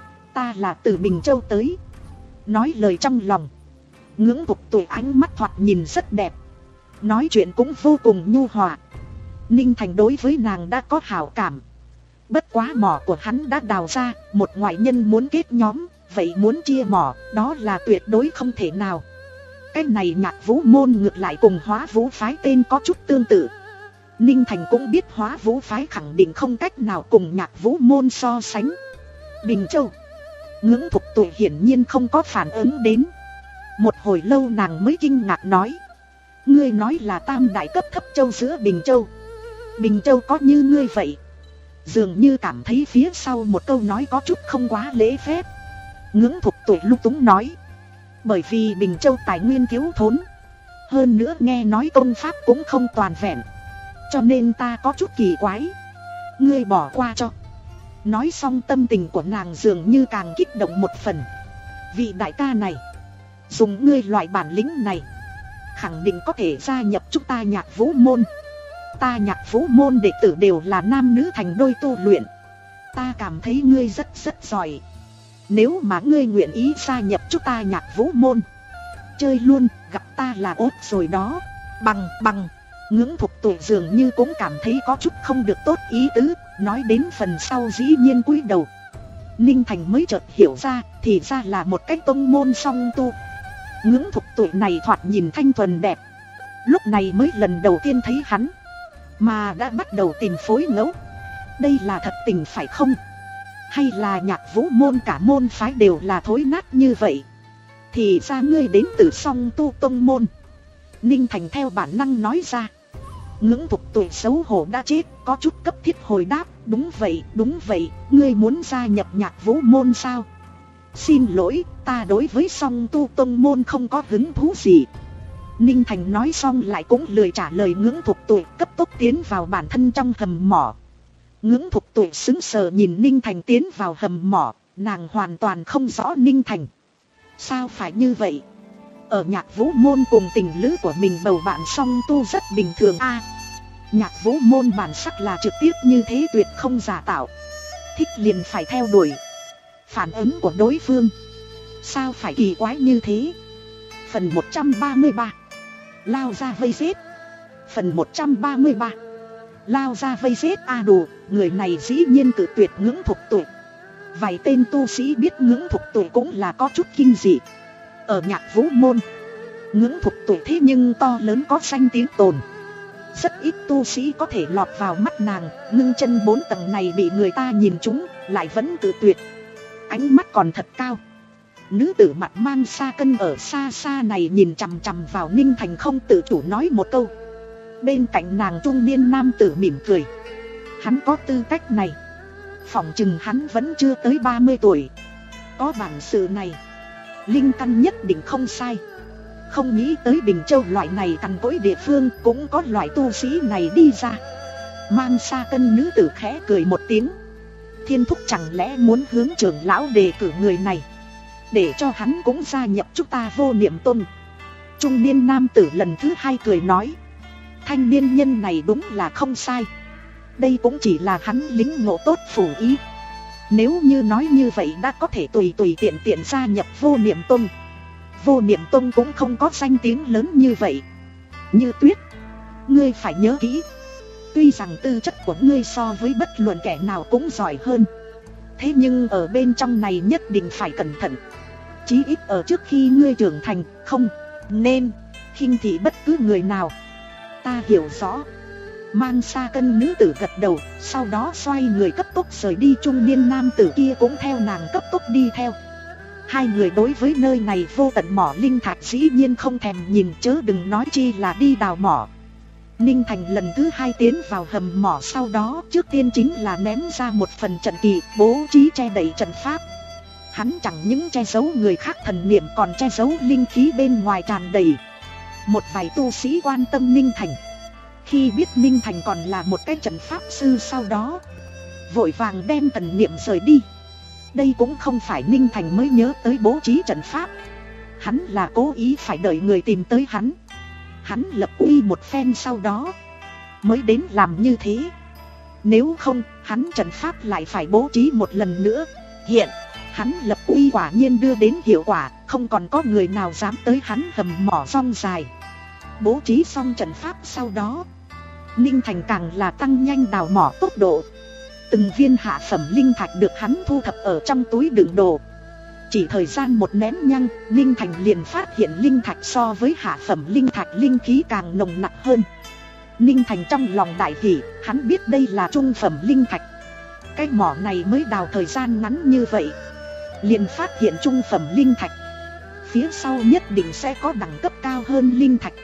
ta là từ Bình Châu tới. Nói lời trong lòng, Ngưỡng Thục Tuệ ánh mắt thoạt nhìn rất đẹp, nói chuyện cũng vô cùng nhu hòa. Ninh Thành đối với nàng đã có hảo cảm. Bất quá mỏ của hắn đã đào ra, một ngoại nhân muốn kết nhóm, vậy muốn chia mỏ, đó là tuyệt đối không thể nào. Cái này Nhạc Vũ môn ngược lại cùng Hóa Vũ phái tên có chút tương tự. Ninh Thành cũng biết Hóa Vũ phái khẳng định không cách nào cùng Nhạc Vũ môn so sánh. Bình Châu, Ngưỡng Thục Tuệ hiển nhiên không có phản ứng đến. Một hồi lâu nàng mới kinh ngạc nói, ngươi nói là tam đại cấp thấp châu giữa Bình Châu. Bình Châu có như ngươi vậy? Dường như cảm thấy phía sau một câu nói có chút không quá lễ phép. Ngưỡng Thục Tuệ lúc túng nói, bởi vì Bình Châu tài nguyên thiếu thốn, hơn nữa nghe nói công pháp cũng không toàn vẹn, cho nên ta có chút kỳ quái, ngươi bỏ qua cho. Nói xong tâm tình của nàng dường như càng kích động một phần. Vị đại ca này, dùng ngươi loại bản lĩnh này, khẳng định có thể gia nhập chúng ta Nhạc Vũ môn. Ta Nhạc Vũ môn đệ tử đều là nam nữ thành đôi tu luyện, ta cảm thấy ngươi rất rất giỏi. Nếu mà ngươi nguyện ý gia nhập chúng ta Nhạc Vũ môn, chơi luôn, gặp ta là ốt rồi đó. Bằng bằng. Ngưỡng Thục Tụi dường như cũng cảm thấy có chút không được tốt ý tứ, nói đến phần sau dĩ nhiên cúi đầu. Ninh Thành mới chợt hiểu ra, thì ra là một cái tông môn song tu. Ngưỡng Thục Tụi này thoạt nhìn thanh thuần đẹp. Lúc này mới lần đầu tiên thấy hắn, mà đã bắt đầu tìm phối ngẫu. Đây là thật tình phải không? Hay là Nhạc Vũ môn cả môn phái đều là thối nát như vậy? Thì ra ngươi đến từ song tu tông môn. Ninh Thành theo bản năng nói ra. Ngưỡng Thục Tụi xấu hổ đã chết, có chút cấp thiết hồi đáp. Đúng vậy, đúng vậy, ngươi muốn gia nhập Nhạc Vũ môn sao? Xin lỗi, ta đối với song tu tông môn không có hứng thú gì. Ninh Thành nói xong lại cũng lười trả lời Ngưỡng Thục Tụi, cấp tốc tiến vào bản thân trong hầm mỏ. Ngưỡng Thục Tụi sững sờ nhìn Ninh Thành tiến vào hầm mỏ, nàng hoàn toàn không rõ Ninh Thành. Sao phải như vậy? Ở Nhạc Vũ môn cùng tình lữ của mình bầu bạn song tu rất bình thường a. À, Nhạc Vũ môn bản sắc là trực tiếp như thế, tuyệt không giả tạo. Thích liền phải theo đuổi. Phản ứng của đối phương sao phải kỳ quái như thế? Phần một trăm ba mươi ba. Lao ra vây giết. Phần một trăm ba mươi ba. Lao ra vây giết a à đủ, người này dĩ nhiên cự tuyệt Ngưỡng Thục Tụi. Vài tên tu sĩ biết Ngưỡng Thục Tụi cũng là có chút kinh dị. Ở Nhạc Vũ môn, Ngưỡng Thục Tụi thế nhưng to lớn có danh tiếng tồn. Rất ít tu sĩ có thể lọt vào mắt nàng, ngưng chân bốn tầng này bị người ta nhìn trúng, lại vẫn cự tuyệt. Ánh mắt còn thật cao. Nữ tử mặt mang sa cân ở xa xa này nhìn chằm chằm vào Ninh Thành, không tự chủ nói một câu. Bên cạnh nàng trung niên nam tử mỉm cười. Hắn có tư cách này, phỏng chừng hắn vẫn chưa tới ba mươi tuổi. Có bản sự này, linh căn nhất định không sai. Không nghĩ tới Bình Châu loại này cằn cỗi địa phương cũng có loại tu sĩ này đi ra. Mang sa cân nữ tử khẽ cười một tiếng. Thiên Thúc chẳng lẽ muốn hướng trưởng lão đề cử người này, để cho hắn cũng gia nhập chúng ta Vô Niệm Tôn? Trung niên nam tử lần thứ hai cười nói. Thanh niên nhân này đúng là không sai. Đây cũng chỉ là hắn lính ngộ tốt phủ ý. Nếu như nói như vậy đã có thể tùy tùy tiện tiện gia nhập Vô Niệm Tôn. Vô Niệm Tôn cũng không có danh tiếng lớn như vậy. Như Tuyết, ngươi phải nhớ kỹ, tuy rằng tư chất của ngươi so với bất luận kẻ nào cũng giỏi hơn, thế nhưng ở bên trong này nhất định phải cẩn thận. Chí ít ở trước khi ngươi trưởng thành, không nên khinh thị bất cứ người nào. Ta hiểu rõ. Mang sa cân nữ tử gật đầu, sau đó xoay người cấp tốc rời đi. Trung niên nam tử kia cũng theo nàng cấp tốc đi theo. Hai người đối với nơi này vô tận mỏ linh thạch dĩ nhiên không thèm nhìn, chớ đừng nói chi là đi đào mỏ. Ninh Thành lần thứ hai tiến vào hầm mỏ, sau đó trước tiên chính là ném ra một phần trận kỳ, bố trí che đậy trận pháp. Hắn chẳng những che giấu người khác thần niệm, còn che giấu linh khí bên ngoài tràn đầy. Một vài tu sĩ quan tâm Ninh Thành, khi biết Ninh Thành còn là một cái trận pháp sư, sau đó vội vàng đem thần niệm rời đi. Đây cũng không phải Ninh Thành mới nhớ tới bố trí trận pháp, hắn là cố ý phải đợi người tìm tới hắn. Hắn lập uy một phen sau đó mới đến làm như thế. Nếu không, hắn trận pháp lại phải bố trí một lần nữa. Hiện hắn lập uy quả nhiên đưa đến hiệu quả, không còn có người nào dám tới hắn hầm mỏ rong dài. Bố trí xong trận pháp sau đó, Ninh Thành càng là tăng nhanh đào mỏ tốc độ. Từng viên hạ phẩm linh thạch được hắn thu thập ở trong túi đựng đồ. Chỉ thời gian một nén nhang, Ninh Thành liền phát hiện linh thạch so với hạ phẩm linh thạch linh khí càng nồng nặc hơn. Ninh Thành trong lòng đại hỉ, hắn biết đây là trung phẩm linh thạch. Cái mỏ này mới đào thời gian ngắn như vậy, liền phát hiện trung phẩm linh thạch. Phía sau nhất định sẽ có đẳng cấp cao hơn linh thạch.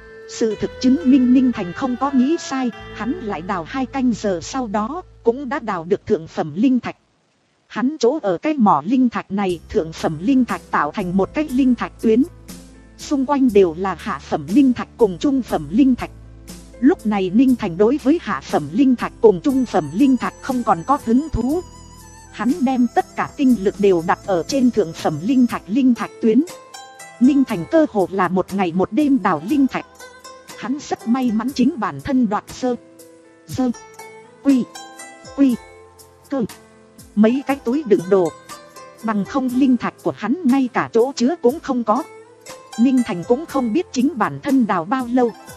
Sự thực chứng minh Ninh Thành không có nghĩ sai, hắn lại đào hai canh giờ sau đó, cũng đã đào được thượng phẩm linh thạch. Hắn chỗ ở cái mỏ linh thạch này, thượng phẩm linh thạch tạo thành một cái linh thạch tuyến. Xung quanh đều là hạ phẩm linh thạch cùng trung phẩm linh thạch. Lúc này Ninh Thành đối với hạ phẩm linh thạch cùng trung phẩm linh thạch không còn có hứng thú. Hắn đem tất cả tinh lực đều đặt ở trên thượng phẩm linh thạch linh thạch tuyến. Ninh Thành cơ hồ là một ngày một đêm đào linh thạch. Hắn rất may mắn chính bản thân đoạt sơ Dơ Quy Quy Cơ mấy cái túi đựng đồ, bằng không linh thạch của hắn ngay cả chỗ chứa cũng không có. Ninh Thành cũng không biết chính bản thân đào bao lâu,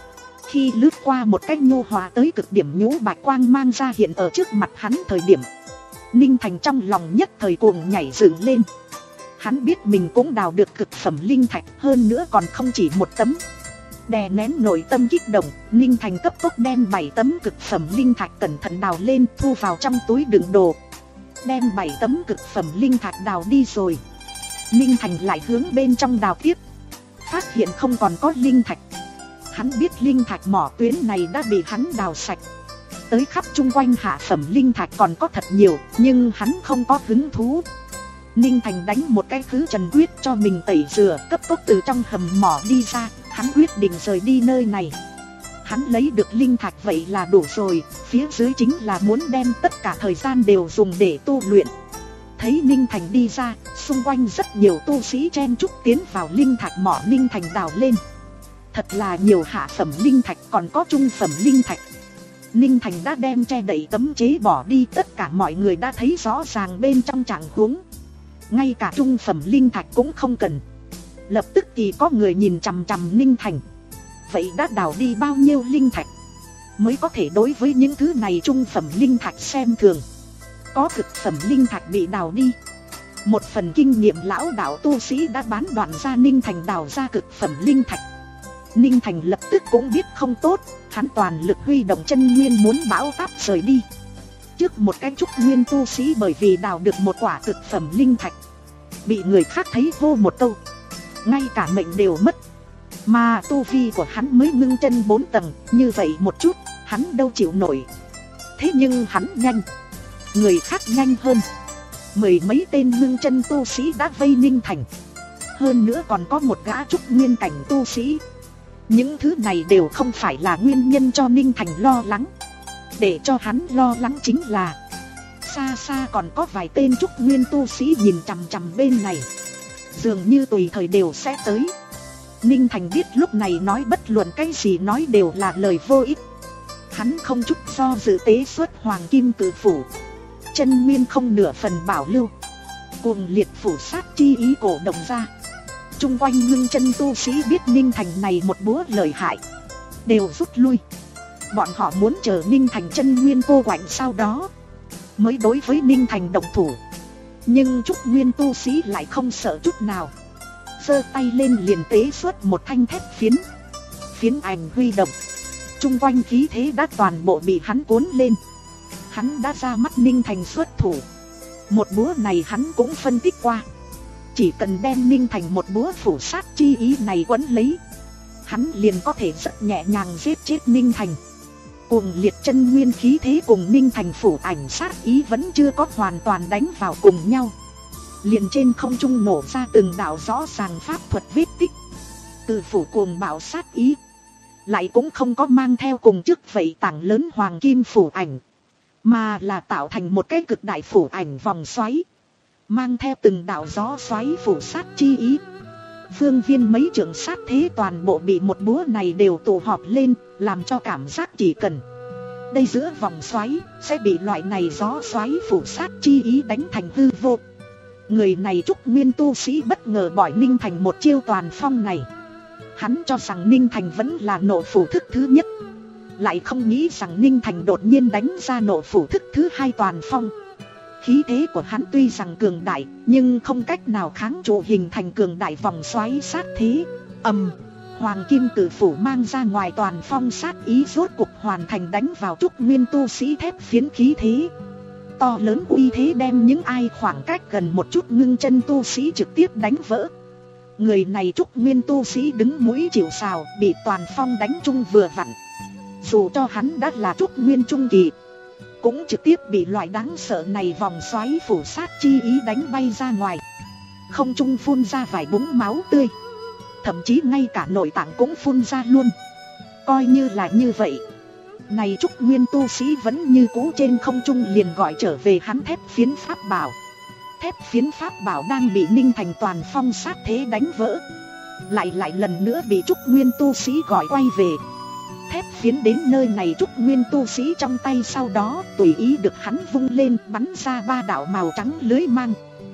Khi lướt qua một cái nhu hòa tới cực điểm nhũ bạch quang mang ra hiện ở trước mặt hắn thời điểm, Ninh Thành trong lòng nhất thời cuồng nhảy dựng lên. Hắn biết mình cũng đào được cực phẩm linh thạch, hơn nữa còn không chỉ một tấm. Đè nén nội tâm kích động, Ninh Thành cấp tốc đem bảy tấm cực phẩm linh thạch cẩn thận đào lên, thu vào trong túi đựng đồ. Đem bảy tấm cực phẩm linh thạch đào đi rồi, Ninh Thành lại hướng bên trong đào tiếp. Phát hiện không còn có linh thạch. Hắn biết linh thạch mỏ tuyến này đã bị hắn đào sạch. Tới khắp chung quanh hạ phẩm linh thạch còn có thật nhiều, nhưng hắn không có hứng thú. Ninh Thành đánh một cái khứ trần quyết cho mình tẩy rửa, cấp tốc từ trong hầm mỏ đi ra. Hắn quyết định rời đi nơi này. Hắn lấy được linh thạch vậy là đủ rồi, phía dưới chính là muốn đem tất cả thời gian đều dùng để tu luyện. Thấy Ninh Thành đi ra, xung quanh rất nhiều tu sĩ chen chúc tiến vào linh thạch mỏ Ninh Thành đào lên. Thật là nhiều hạ phẩm linh thạch, còn có trung phẩm linh thạch. Ninh Thành đã đem che đậy cấm chế bỏ đi, tất cả mọi người đã thấy rõ ràng bên trong trạng huống. Ngay cả trung phẩm linh thạch cũng không cần. Lập tức thì có người nhìn chằm chằm Ninh Thành. Vậy đã đào đi bao nhiêu linh thạch mới có thể đối với những thứ này trung phẩm linh thạch xem thường. Có cực phẩm linh thạch bị đào đi, một phần kinh nghiệm lão đạo tu sĩ đã bán đoạn ra Ninh Thành đào ra cực phẩm linh thạch. Ninh Thành lập tức cũng biết không tốt, hắn toàn lực huy động chân nguyên muốn bão táp rời đi. Trước một cái trúc nguyên tu sĩ bởi vì đào được một quả cực phẩm linh thạch, bị người khác thấy hô một câu, ngay cả mệnh đều mất. Mà tu vi của hắn mới ngưng chân bốn tầng, như vậy một chút, hắn đâu chịu nổi. Thế nhưng hắn nhanh, người khác nhanh hơn. Mười mấy tên ngưng chân tu sĩ đã vây Ninh Thành. Hơn nữa còn có một gã trúc nguyên cảnh tu sĩ. Những thứ này đều không phải là nguyên nhân cho Ninh Thành lo lắng. Để cho hắn lo lắng chính là xa xa còn có vài tên trúc nguyên tu sĩ nhìn chằm chằm bên này, dường như tùy thời đều sẽ tới. Ninh Thành biết lúc này nói bất luận cái gì nói đều là lời vô ích. Hắn không chút do dự tế xuất hoàng kim cử phủ, chân nguyên không nửa phần bảo lưu, cuồng liệt phủ sát chi ý cổ động ra. Trung quanh ngưng chân tu sĩ biết Ninh Thành này một búa lợi hại, đều rút lui. Bọn họ muốn chờ Ninh Thành chân nguyên cô quạnh sau đó mới đối với Ninh Thành động thủ. Nhưng trúc nguyên tu sĩ lại không sợ chút nào, giơ tay lên liền tế xuất một thanh thép phiến. Phiến ảnh huy động, chung quanh khí thế đã toàn bộ bị hắn cuốn lên. Hắn đã ra mắt Ninh Thành xuất thủ. Một búa này hắn cũng phân tích qua, chỉ cần đem Ninh Thành một búa phủ sát chi ý này quấn lấy, hắn liền có thể rất nhẹ nhàng giết chết Ninh Thành. Cuồng liệt chân nguyên khí thế cùng Ninh Thành phủ ảnh sát ý vẫn chưa có hoàn toàn đánh vào cùng nhau. Liền trên không trung nổ ra từng đạo rõ ràng pháp thuật vết tích. Từ phủ cuồng bạo sát ý lại cũng không có mang theo cùng trước vậy tảng lớn hoàng kim phủ ảnh, mà là tạo thành một cái cực đại phủ ảnh vòng xoáy, mang theo từng đạo gió xoáy phủ sát chi ý. Phương viên mấy trường sát thế toàn bộ bị một búa này đều tụ họp lên, làm cho cảm giác chỉ cần đây giữa vòng xoáy sẽ bị loại này gió xoáy phủ sát chi ý đánh thành hư vô. Người này trúc nguyên tu sĩ bất ngờ bỏ Ninh Thành một chiêu toàn phong này. Hắn cho rằng Ninh Thành vẫn là nộ phủ thức thứ nhất, lại không nghĩ rằng Ninh Thành đột nhiên đánh ra nộ phủ thức thứ hai toàn phong. Khí thế của hắn tuy rằng cường đại, nhưng không cách nào kháng trụ hình thành cường đại vòng xoáy sát thế. Ầm, hoàng kim tử phủ mang ra ngoài toàn phong sát ý rốt cục hoàn thành đánh vào trúc nguyên tu sĩ thép phiến khí thế. To lớn uy thế đem những ai khoảng cách gần một chút ngưng chân tu sĩ trực tiếp đánh vỡ. Người này trúc nguyên tu sĩ đứng mũi chịu sào, bị toàn phong đánh chung vừa vặn. Dù cho hắn đã là trúc nguyên trung kỳ, cũng trực tiếp bị loại đáng sợ này vòng xoáy phủ sát chi ý đánh bay ra ngoài. Không trung phun ra vài búng máu tươi, thậm chí ngay cả nội tạng cũng phun ra luôn. Coi như là như vậy, này trúc nguyên tu sĩ vẫn như cũ trên không trung liền gọi trở về hắn thép phiến pháp bảo. Thép phiến pháp bảo đang bị Ninh Thành toàn phong sát thế đánh vỡ, lại lại lần nữa bị trúc nguyên tu sĩ gọi quay về. Thép phiến đến nơi này trúc nguyên tu sĩ trong tay sau đó tùy ý được hắn vung lên, bắn ra ba đạo màu trắng lưới mang.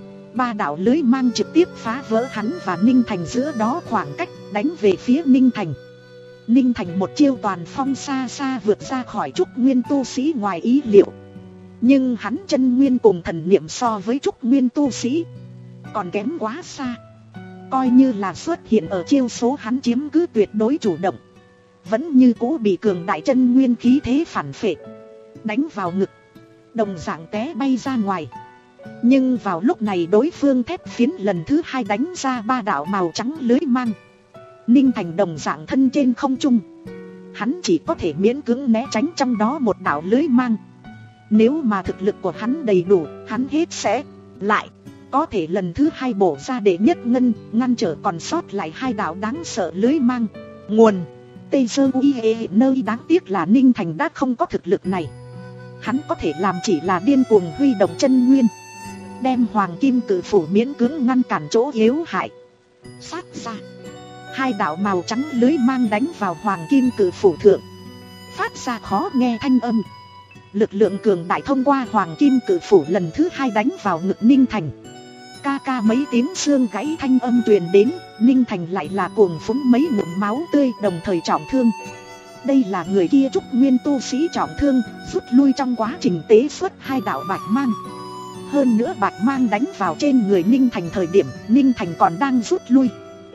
Ba đạo lưới mang trực tiếp phá vỡ hắn và Ninh Thành giữa đó khoảng cách, đánh về phía Ninh Thành. Ninh Thành một chiêu toàn phong xa xa vượt ra khỏi Trúc Nguyên tu sĩ ngoài ý liệu. Nhưng hắn chân nguyên cùng thần niệm so với Trúc Nguyên tu sĩ còn kém quá xa. Coi như là xuất hiện ở chiêu số hắn chiếm cứ tuyệt đối chủ động, vẫn như cũ bị cường đại chân nguyên khí thế phản phệ đánh vào ngực, đồng dạng té bay ra ngoài. Nhưng vào lúc này đối phương thép phiến lần thứ hai đánh ra ba đạo màu trắng lưới mang. Ninh Thành đồng dạng thân trên không trung, hắn chỉ có thể miễn cưỡng né tránh trong đó một đạo lưới mang. Nếu mà thực lực của hắn đầy đủ, hắn hết sẽ lại có thể lần thứ hai bổ ra đệ nhất ngân, ngăn trở còn sót lại hai đạo đáng sợ lưới mang. Nguồn Tây Sơ Uy Hệ nơi đáng tiếc là Ninh Thành đã không có thực lực này. Hắn có thể làm chỉ là điên cuồng huy động chân nguyên, đem Hoàng Kim Cự Phủ miễn cưỡng ngăn cản chỗ yếu hại. Sát ra hai đạo màu trắng lưới mang đánh vào Hoàng Kim Cự Phủ thượng, phát ra khó nghe thanh âm. Lực lượng cường đại thông qua Hoàng Kim Cự Phủ lần thứ hai đánh vào ngực Ninh Thành. Ca ca mấy tiếng xương gãy thanh âm truyền đến, Ninh Thành lại là cuồng phúng mấy ngụm máu tươi, đồng thời trọng thương. Đây là người kia Trúc Nguyên tu sĩ trọng thương, rút lui trong quá trình tế xuất hai đạo bạch mang. Hơn nữa bạch mang đánh vào trên người Ninh Thành thời điểm Ninh Thành còn đang rút lui.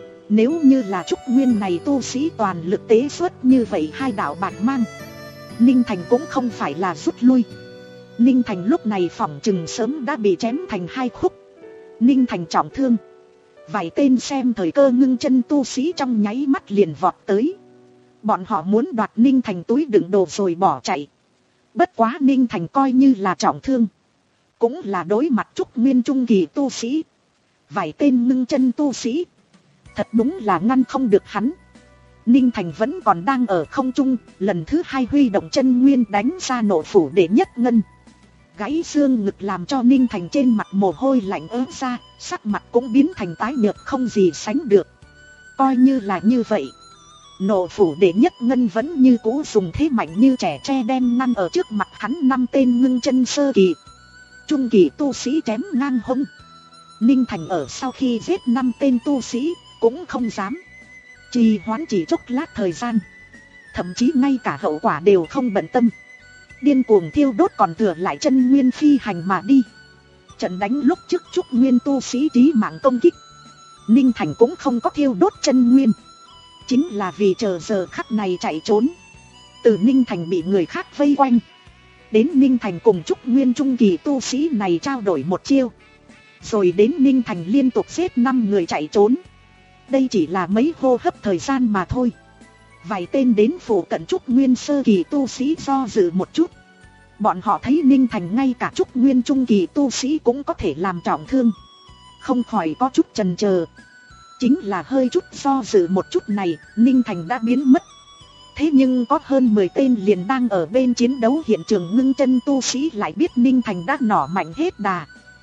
Nếu như là Trúc Nguyên này tu sĩ toàn lực tế xuất như vậy hai đạo bạch mang, Ninh Thành cũng không phải là rút lui. Ninh Thành lúc này phỏng chừng sớm đã bị chém thành hai khúc. Ninh Thành trọng thương, vài tên xem thời cơ ngưng chân tu sĩ trong nháy mắt liền vọt tới. Bọn họ muốn đoạt Ninh Thành túi đựng đồ rồi bỏ chạy. Bất quá Ninh Thành coi như là trọng thương, cũng là đối mặt Trúc Nguyên trung kỳ tu sĩ. Vài tên ngưng chân tu sĩ thật đúng là ngăn không được hắn. Ninh Thành vẫn còn đang ở không trung, lần thứ hai huy động chân nguyên đánh ra nộ phủ đệ nhất ngân. Gãy xương ngực làm cho Ninh Thành trên mặt mồ hôi lạnh ứa ra, sắc mặt cũng biến thành tái nhợt không gì sánh được. Coi như là như vậy, nộ phủ đệ nhất ngân vẫn như cũ dùng thế mạnh như trẻ tre đem ngăn ở trước mặt hắn năm tên ngưng chân sơ kỳ, trung kỳ tu sĩ chém ngang hông. Ninh Thành ở sau khi giết năm tên tu sĩ cũng không dám trì hoãn chỉ chốc lát thời gian, thậm chí ngay cả hậu quả đều không bận tâm. Điên cuồng thiêu đốt còn thừa lại chân nguyên phi hành mà đi. Trận đánh lúc trước Trúc Nguyên tu sĩ chí mạng công kích, Ninh Thành cũng không có thiêu đốt chân nguyên, chính là vì chờ giờ khắc này chạy trốn. Từ Ninh Thành bị người khác vây quanh, đến Ninh Thành cùng Trúc Nguyên trung kỳ tu sĩ này trao đổi một chiêu, rồi đến Ninh Thành liên tục giết năm người chạy trốn. Đây chỉ là mấy hô hấp thời gian mà thôi. Vài tên đến phủ cận Trúc Nguyên sơ kỳ tu sĩ do dự một chút. Bọn họ thấy Ninh Thành ngay cả Trúc Nguyên trung kỳ tu sĩ cũng có thể làm trọng thương, không khỏi có chút chần chờ. Chính là hơi chút do dự một chút này, Ninh Thành đã biến mất. Thế nhưng có hơn mười tên liền đang ở bên chiến đấu hiện trường ngưng chân tu sĩ lại biết Ninh Thành đã nỏ mạnh hết đà.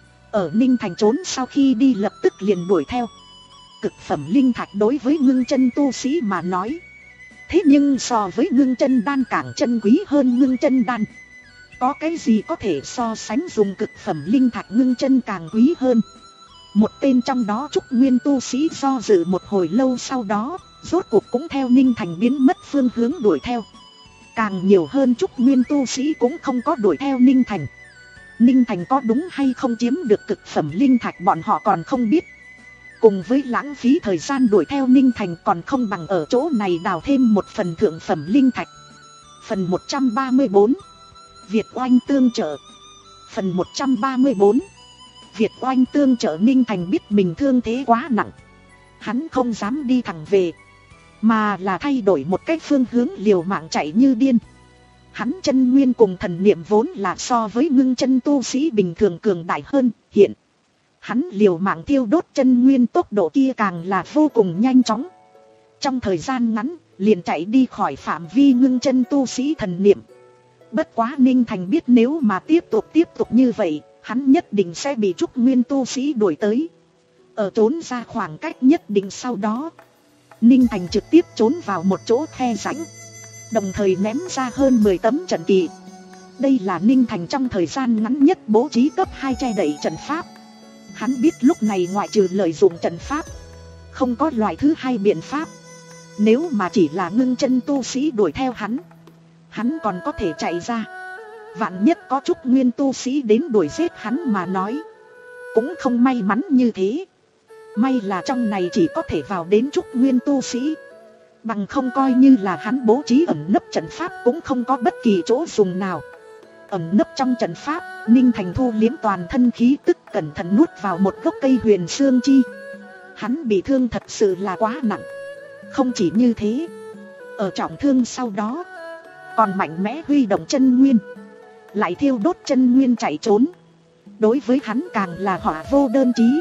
Ở Ninh Thành trốn sau khi đi lập tức liền đuổi theo. Cực phẩm linh thạch đối với ngưng chân tu sĩ mà nói, thế nhưng so với ngưng chân đan càng chân quý hơn ngưng chân đan. Có cái gì có thể so sánh dùng cực phẩm linh thạch ngưng chân càng quý hơn. Một tên trong đó Trúc Nguyên tu sĩ do dự một hồi lâu, sau đó rốt cuộc cũng theo Ninh Thành biến mất phương hướng đuổi theo. Càng nhiều hơn Trúc Nguyên tu sĩ cũng không có đuổi theo Ninh Thành. Ninh Thành có đúng hay không chiếm được cực phẩm linh thạch bọn họ còn không biết. Cùng với lãng phí thời gian đuổi theo Ninh Thành, còn không bằng ở chỗ này đào thêm một phần thượng phẩm linh thạch. Phần một trăm ba mươi bốn, Việt Oanh tương trợ. Phần một trăm ba mươi bốn, Việt Oanh tương trợ. Ninh Thành biết mình thương thế quá nặng, hắn không dám đi thẳng về, mà là thay đổi một cách phương hướng liều mạng chạy như điên. Hắn chân nguyên cùng thần niệm vốn là so với ngưng chân tu sĩ bình thường cường đại hơn, hiện hắn liều mạng thiêu đốt chân nguyên tốc độ kia càng là vô cùng nhanh chóng. Trong thời gian ngắn, liền chạy đi khỏi phạm vi ngưng chân tu sĩ thần niệm. Bất quá Ninh Thành biết nếu mà tiếp tục tiếp tục như vậy, hắn nhất định sẽ bị Trúc Nguyên tu sĩ đuổi tới. Ở trốn ra khoảng cách nhất định sau đó, Ninh Thành trực tiếp trốn vào một chỗ khe rãnh, đồng thời ném ra hơn mười tấm trận kỳ. Đây là Ninh Thành trong thời gian ngắn nhất bố trí cấp hai che đậy trận pháp. Hắn biết lúc này ngoại trừ lợi dụng trận pháp, không có loại thứ hai biện pháp. Nếu mà chỉ là ngưng chân tu sĩ đuổi theo hắn, hắn còn có thể chạy ra. Vạn nhất có Trúc Nguyên tu sĩ đến đuổi giết hắn mà nói, cũng không may mắn như thế. May là trong này chỉ có thể vào đến Trúc Nguyên tu sĩ, bằng không coi như là hắn bố trí ẩn nấp trận pháp cũng không có bất kỳ chỗ dùng nào. Ẩn nấp trong trận pháp, Ninh Thành thu liếm toàn thân khí tức, cẩn thận nuốt vào một gốc cây huyền xương chi. Hắn bị thương thật sự là quá nặng. Không chỉ như thế, ở trọng thương sau đó còn mạnh mẽ huy động chân nguyên, lại thiêu đốt chân nguyên chạy trốn. Đối với hắn càng là họa vô đơn chí.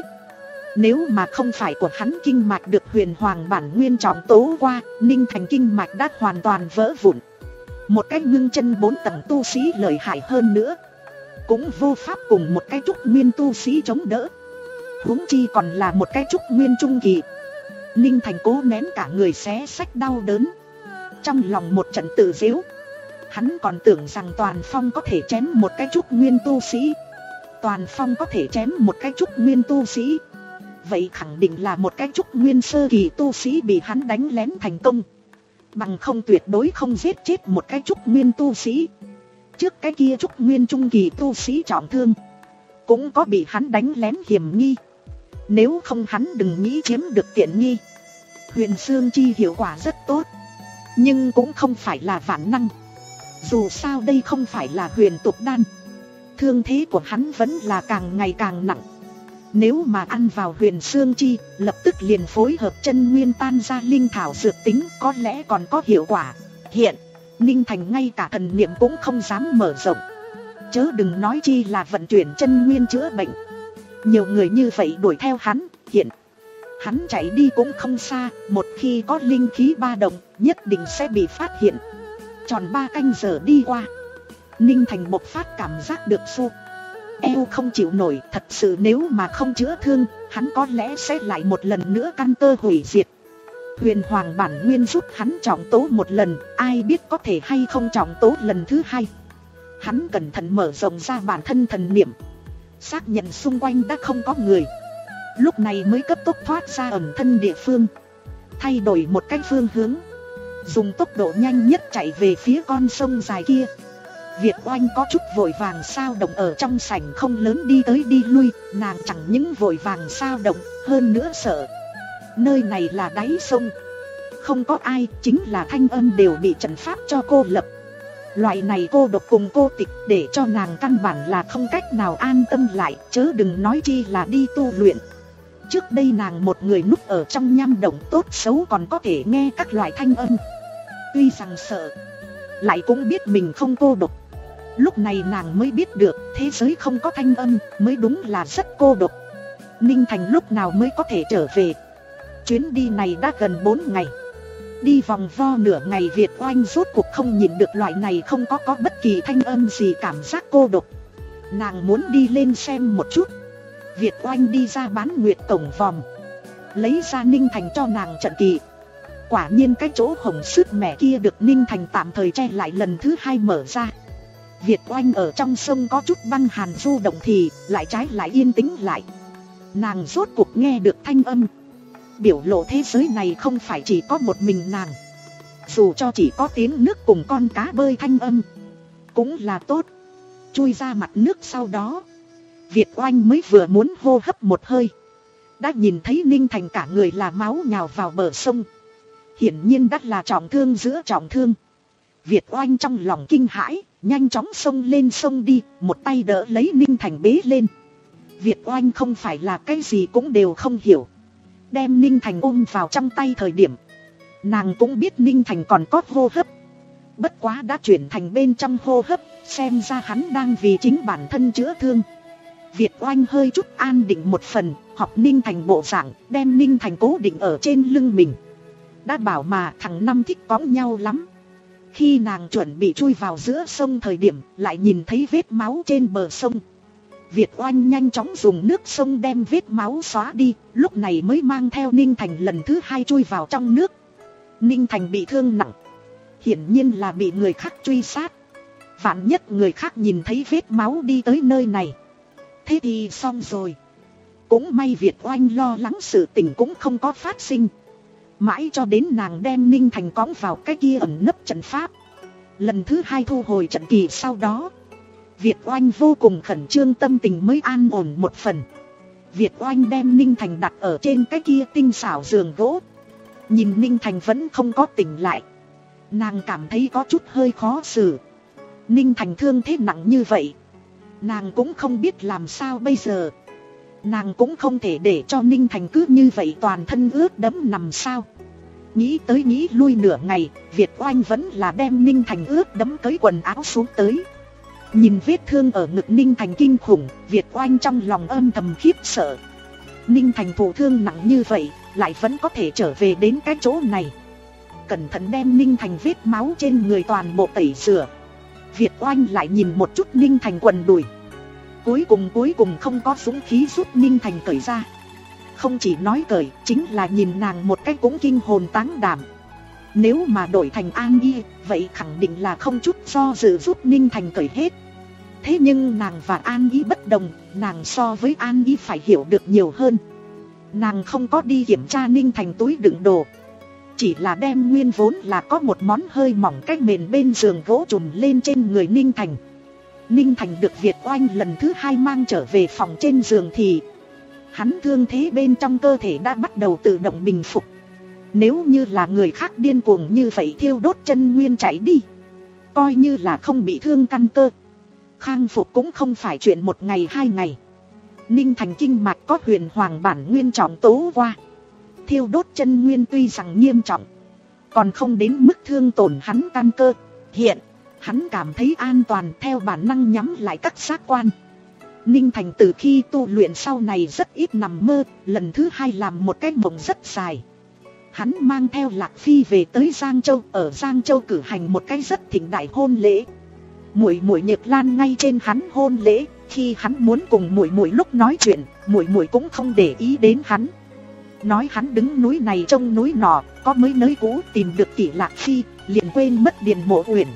Nếu mà không phải của hắn kinh mạch được huyền hoàng bản nguyên trọng tố qua, Ninh Thành kinh mạch đã hoàn toàn vỡ vụn. Một cái ngưng chân bốn tầng tu sĩ lợi hại hơn nữa, cũng vô pháp cùng một cái Trúc Nguyên tu sĩ chống đỡ, huống chi còn là một cái Trúc Nguyên trung kỳ. Ninh Thành cố nén cả người xé xách đau đớn, trong lòng một trận tự giễu. Hắn còn tưởng rằng Toàn Phong có thể chém một cái Trúc Nguyên tu sĩ. Toàn Phong có thể chém một cái Trúc Nguyên tu sĩ, vậy khẳng định là một cái Trúc Nguyên sơ kỳ tu sĩ bị hắn đánh lén thành công. Bằng không tuyệt đối không giết chết một cái Trúc Nguyên tu sĩ. Trước cái kia Trúc Nguyên trung kỳ tu sĩ trọng thương, cũng có bị hắn đánh lén hiểm nghi. Nếu không hắn đừng nghĩ chiếm được tiện nghi. Huyền xương chi hiệu quả rất tốt, nhưng cũng không phải là vạn năng. Dù sao đây không phải là huyền tục đan, thương thế của hắn vẫn là càng ngày càng nặng. Nếu mà ăn vào huyền xương chi, lập tức liền phối hợp chân nguyên tan ra linh thảo dược tính, có lẽ còn có hiệu quả. Hiện, Ninh Thành ngay cả thần niệm cũng không dám mở rộng, chớ đừng nói chi là vận chuyển chân nguyên chữa bệnh. Nhiều người như vậy đuổi theo hắn, hiện hắn chạy đi cũng không xa. Một khi có linh khí ba động, nhất định sẽ bị phát hiện. Tròn ba canh giờ đi qua, Ninh Thành bộc phát cảm giác được xô eo không chịu nổi. Thật sự nếu mà không chữa thương, hắn có lẽ sẽ lại một lần nữa căn cơ hủy diệt. Huyền hoàng bản nguyên giúp hắn trọng tố một lần, ai biết có thể hay không trọng tố lần thứ hai. Hắn cẩn thận mở rộng ra bản thân thần niệm, xác nhận xung quanh đã không có người, lúc này mới cấp tốc thoát ra ẩn thân địa phương, thay đổi một cách phương hướng, dùng tốc độ nhanh nhất chạy về phía con sông dài kia. Việt Oanh có chút vội vàng sao động ở trong sảnh không lớn đi tới đi lui. Nàng chẳng những vội vàng sao động, hơn nữa sợ. Nơi này là đáy sông, không có ai, chính là thanh âm đều bị trận pháp cho cô lập. Loại này cô độc cùng cô tịch để cho nàng căn bản là không cách nào an tâm lại, chớ đừng nói chi là đi tu luyện. Trước đây nàng một người núp ở trong nham động, tốt xấu còn có thể nghe các loại thanh âm. Tuy rằng sợ, lại cũng biết mình không cô độc. Lúc này nàng mới biết được thế giới không có thanh âm mới đúng là rất cô độc. Ninh Thành lúc nào mới có thể trở về? Chuyến đi này đã gần bốn ngày. Đi vòng vo nửa ngày, Việt Oanh rốt cuộc không nhìn được loại này không có có bất kỳ thanh âm gì cảm giác cô độc. Nàng muốn đi lên xem một chút. Việt Oanh đi ra bán nguyệt cổng vòm, lấy ra Ninh Thành cho nàng trận kỳ. Quả nhiên cái chỗ hồng sứt mẻ kia được Ninh Thành tạm thời che lại lần thứ hai mở ra. Việt Oanh ở trong sông có chút băng hàn du động thì lại trái lại yên tĩnh lại. Nàng rốt cuộc nghe được thanh âm, biểu lộ thế giới này không phải chỉ có một mình nàng. Dù cho chỉ có tiếng nước cùng con cá bơi thanh âm cũng là tốt. Chui ra mặt nước sau đó, Việt Oanh mới vừa muốn hô hấp một hơi, đã nhìn thấy Ninh Thành cả người là máu nhào vào bờ sông. Hiển nhiên đắt là trọng thương giữa trọng thương. Việt Oanh trong lòng kinh hãi, nhanh chóng xông lên sông đi, một tay đỡ lấy Ninh Thành bế lên. Việt Oanh không phải là cái gì cũng đều không hiểu. Đem Ninh Thành ôm vào trong tay thời điểm, nàng cũng biết Ninh Thành còn có hô hấp. Bất quá đã chuyển thành bên trong hô hấp, xem ra hắn đang vì chính bản thân chữa thương. Việt Oanh hơi chút an định một phần, học Ninh Thành bộ dạng, đem Ninh Thành cố định ở trên lưng mình. Đã bảo mà thằng Năm thích cõng nhau lắm. Khi nàng chuẩn bị chui vào giữa sông thời điểm, lại nhìn thấy vết máu trên bờ sông. Việt Oanh nhanh chóng dùng nước sông đem vết máu xóa đi, lúc này mới mang theo Ninh Thành lần thứ hai chui vào trong nước. Ninh Thành bị thương nặng, hiển nhiên là bị người khác truy sát. Vạn nhất người khác nhìn thấy vết máu đi tới nơi này, thế thì xong rồi. Cũng may Việt Oanh lo lắng sự tình cũng không có phát sinh. Mãi cho đến nàng đem Ninh Thành cõng vào cái kia ẩn nấp trận pháp. Lần thứ hai thu hồi trận kỳ sau đó, Việt Oanh vô cùng khẩn trương, tâm tình mới an ổn một phần. Việt Oanh đem Ninh Thành đặt ở trên cái kia tinh xảo giường gỗ. Nhìn Ninh Thành vẫn không có tỉnh lại, nàng cảm thấy có chút hơi khó xử. Ninh Thành thương thế nặng như vậy, nàng cũng không biết làm sao bây giờ. Nàng cũng không thể để cho Ninh Thành cứ như vậy toàn thân ướt đẫm nằm sao. Nghĩ tới nghĩ lui nửa ngày, Việt Oanh vẫn là đem Ninh Thành ướt đẫm cởi quần áo xuống tới. Nhìn vết thương ở ngực Ninh Thành kinh khủng, Việt Oanh trong lòng âm thầm khiếp sợ. Ninh Thành thụ thương nặng như vậy, lại vẫn có thể trở về đến cái chỗ này. Cẩn thận đem Ninh Thành vết máu trên người toàn bộ tẩy rửa. Việt Oanh lại nhìn một chút Ninh Thành quần đùi. Cuối cùng cuối cùng không có dũng khí giúp Ninh Thành cởi ra. Không chỉ nói cởi, chính là nhìn nàng một cách cũng kinh hồn táng đảm. Nếu mà đổi thành An Y, vậy khẳng định là không chút do dự giúp Ninh Thành cởi hết. Thế nhưng nàng và An Y bất đồng, nàng so với An Y phải hiểu được nhiều hơn. Nàng không có đi kiểm tra Ninh Thành túi đựng đồ, chỉ là đem nguyên vốn là có một món hơi mỏng cách mền bên giường gỗ trùm lên trên người Ninh Thành. Ninh Thành được Việt Oanh lần thứ hai mang trở về phòng trên giường thì hắn thương thế bên trong cơ thể đã bắt đầu tự động bình phục. Nếu như là người khác điên cuồng như vậy thiêu đốt chân nguyên chạy đi, coi như là không bị thương căn cơ, khang phục cũng không phải chuyện một ngày hai ngày. Ninh Thành kinh mạch có huyền hoàng bản nguyên trọng tố qua, thiêu đốt chân nguyên tuy rằng nghiêm trọng, còn không đến mức thương tổn hắn căn cơ. Hiện hắn cảm thấy an toàn, theo bản năng nhắm lại các giác quan. Ninh Thành từ khi tu luyện sau này rất ít nằm mơ, lần thứ hai làm một cái mộng rất dài. Hắn mang theo Lạc Phi về tới Giang Châu, ở Giang Châu cử hành một cái rất thịnh đại hôn lễ. Muội muội Nhược Lan ngay trên hắn hôn lễ, khi hắn muốn cùng muội muội lúc nói chuyện, muội muội cũng không để ý đến hắn. Nói hắn đứng núi này trông núi nọ, có mới nới cũ tìm được Kỷ Lạc Phi, liền quên mất Điền Mộ Uyển.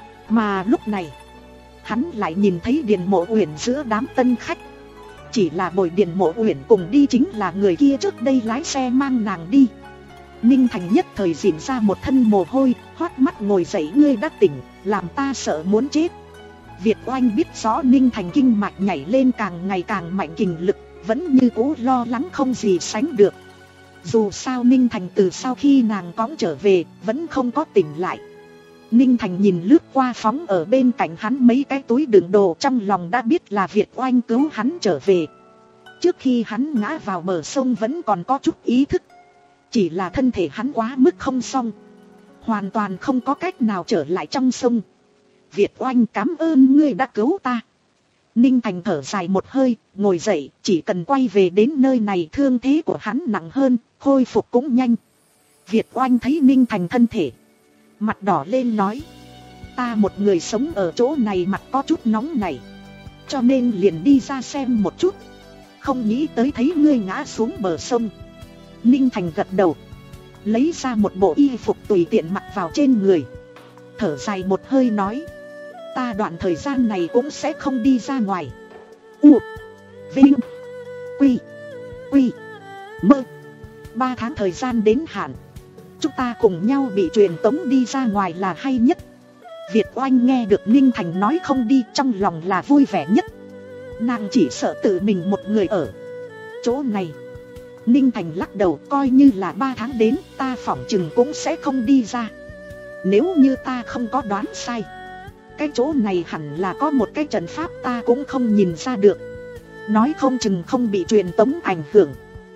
Mà lúc này, hắn lại nhìn thấy Điền Mộ Uyển giữa đám tân khách. Chỉ là bồi Điền Mộ Uyển cùng đi chính là người kia trước đây lái xe mang nàng đi. Ninh Thành nhất thời dịn ra một thân mồ hôi, hoắt mắt ngồi dậy, ngươi đã tỉnh, làm ta sợ muốn chết. Việt Oanh biết rõ Ninh Thành kinh mạch nhảy lên càng ngày càng mạnh kình lực, vẫn như cũ lo lắng không gì sánh được. Dù sao Ninh Thành từ sau khi nàng cõng trở về, vẫn không có tỉnh lại. Ninh Thành nhìn lướt qua phóng ở bên cạnh hắn mấy cái túi đựng đồ, trong lòng đã biết là Việt Oanh cứu hắn trở về. Trước khi hắn ngã vào bờ sông vẫn còn có chút ý thức, chỉ là thân thể hắn quá mức không xong, hoàn toàn không có cách nào trở lại trong sông. Việt Oanh, cảm ơn ngươi đã cứu ta. Ninh Thành thở dài một hơi, ngồi dậy, chỉ cần quay về đến nơi này thương thế của hắn nặng hơn, khôi phục cũng nhanh. Việt Oanh thấy Ninh Thành thân thể, mặt đỏ lên nói, ta một người sống ở chỗ này mặt có chút nóng này, cho nên liền đi ra xem một chút, không nghĩ tới thấy ngươi ngã xuống bờ sông. Ninh Thành gật đầu, lấy ra một bộ y phục tùy tiện mặc vào trên người, thở dài một hơi nói, ta đoạn thời gian này cũng sẽ không đi ra ngoài. U, Vinh, Quy, Quy, Mơ. Ba tháng thời gian đến hạn, chúng ta cùng nhau bị truyền tống đi ra ngoài là hay nhất. Việt Oanh nghe được Ninh Thành nói không đi, trong lòng là vui vẻ nhất. Nàng chỉ sợ tự mình một người ở chỗ này. Ninh Thành lắc đầu, coi như là ba tháng đến, ta phỏng chừng cũng sẽ không đi ra. Nếu như ta không có đoán sai, cái chỗ này hẳn là có một cái trận pháp ta cũng không nhìn ra được, nói không chừng không bị truyền tống ảnh hưởng.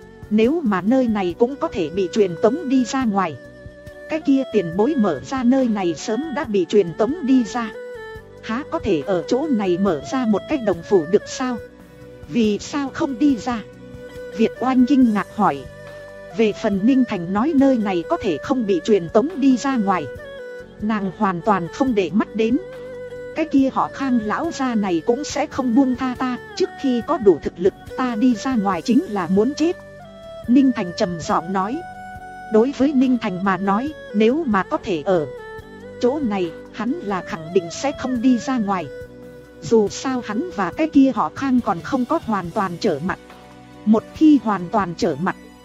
Nếu mà nơi này cũng có thể bị truyền tống đi ra ngoài, cái kia tiền bối mở ra nơi này sớm đã bị truyền tống đi ra, há có thể ở chỗ này mở ra một cái đồng phủ được sao? Vì sao không đi ra? Việt Oanh kinh ngạc hỏi. Về phần Ninh Thành nói nơi này có thể không bị truyền tống đi ra ngoài, nàng hoàn toàn không để mắt đến. Cái kia họ Khang lão gia này cũng sẽ không buông tha ta, trước khi có đủ thực lực ta đi ra ngoài chính là muốn chết. Ninh Thành trầm giọng nói. Đối với Ninh Thành mà nói, nếu mà có thể ở chỗ này, hắn là khẳng định sẽ không đi ra ngoài. Dù sao hắn và cái kia họ Khang còn không có hoàn toàn trở mặt. Một khi hoàn toàn trở mặt,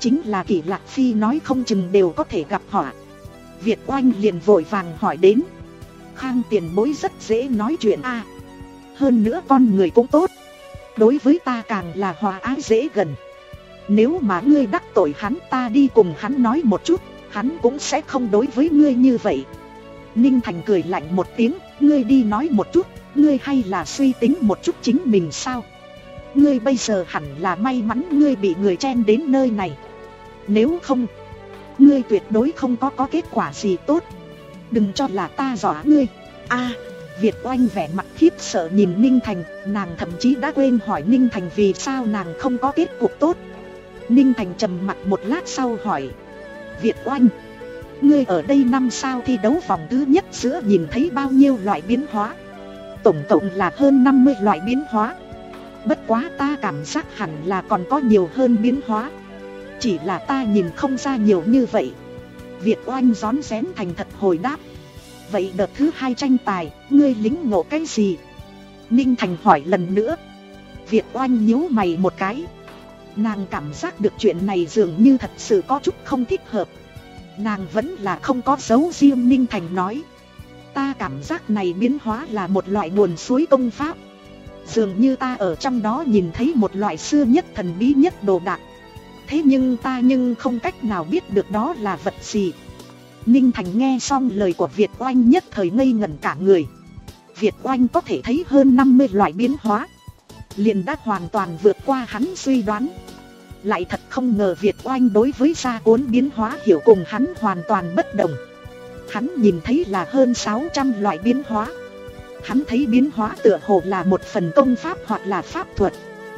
chính là Kỷ Lạc Phi nói không chừng đều có thể gặp họa. Việt Oanh liền vội vàng hỏi đến. Khang tiền bối rất dễ nói chuyện a à, hơn nữa con người cũng tốt, đối với ta càng là hòa ái dễ gần. Nếu mà ngươi đắc tội hắn, ta đi cùng hắn nói một chút, hắn cũng sẽ không đối với ngươi như vậy. Ninh Thành cười lạnh một tiếng, ngươi đi nói một chút, ngươi hay là suy tính một chút chính mình sao? Ngươi bây giờ hẳn là may mắn ngươi bị người chen đến nơi này. Nếu không, ngươi tuyệt đối không có có kết quả gì tốt. Đừng cho là ta dọa ngươi. A, à, Việt Oanh vẻ mặt khiếp sợ nhìn Ninh Thành, nàng thậm chí đã quên hỏi Ninh Thành vì sao nàng không có kết cục tốt. Ninh Thành trầm mặc một lát sau hỏi. Việt Oanh, ngươi ở đây năm sao thi đấu vòng thứ nhất giữa nhìn thấy bao nhiêu loại biến hóa? Tổng cộng là hơn năm mươi loại biến hóa. Bất quá ta cảm giác hẳn là còn có nhiều hơn biến hóa, chỉ là ta nhìn không ra nhiều như vậy. Việt Oanh rón rén thành thật hồi đáp. Vậy đợt thứ hai tranh tài, ngươi lĩnh ngộ cái gì? Ninh Thành hỏi lần nữa. Việt Oanh nhíu mày một cái. Nàng cảm giác được chuyện này dường như thật sự có chút không thích hợp. Nàng vẫn là không có giấu riêng. Ninh Thành nói. Ta cảm giác này biến hóa là một loại nguồn suối công pháp. Dường như ta ở trong đó nhìn thấy một loại xưa nhất thần bí nhất đồ đạc. Thế nhưng ta nhưng không cách nào biết được đó là vật gì. Ninh Thành nghe xong lời của Việt Oanh nhất thời ngây ngẩn cả người. Việt Oanh có thể thấy hơn năm mươi loại biến hóa, liền đã hoàn toàn vượt qua hắn suy đoán. Lại thật không ngờ Việt Oanh đối với gia cuốn biến hóa hiểu cùng hắn hoàn toàn bất đồng. Hắn nhìn thấy là hơn sáu trăm loại biến hóa. Hắn thấy biến hóa tựa hồ là một phần công pháp hoặc là pháp thuật,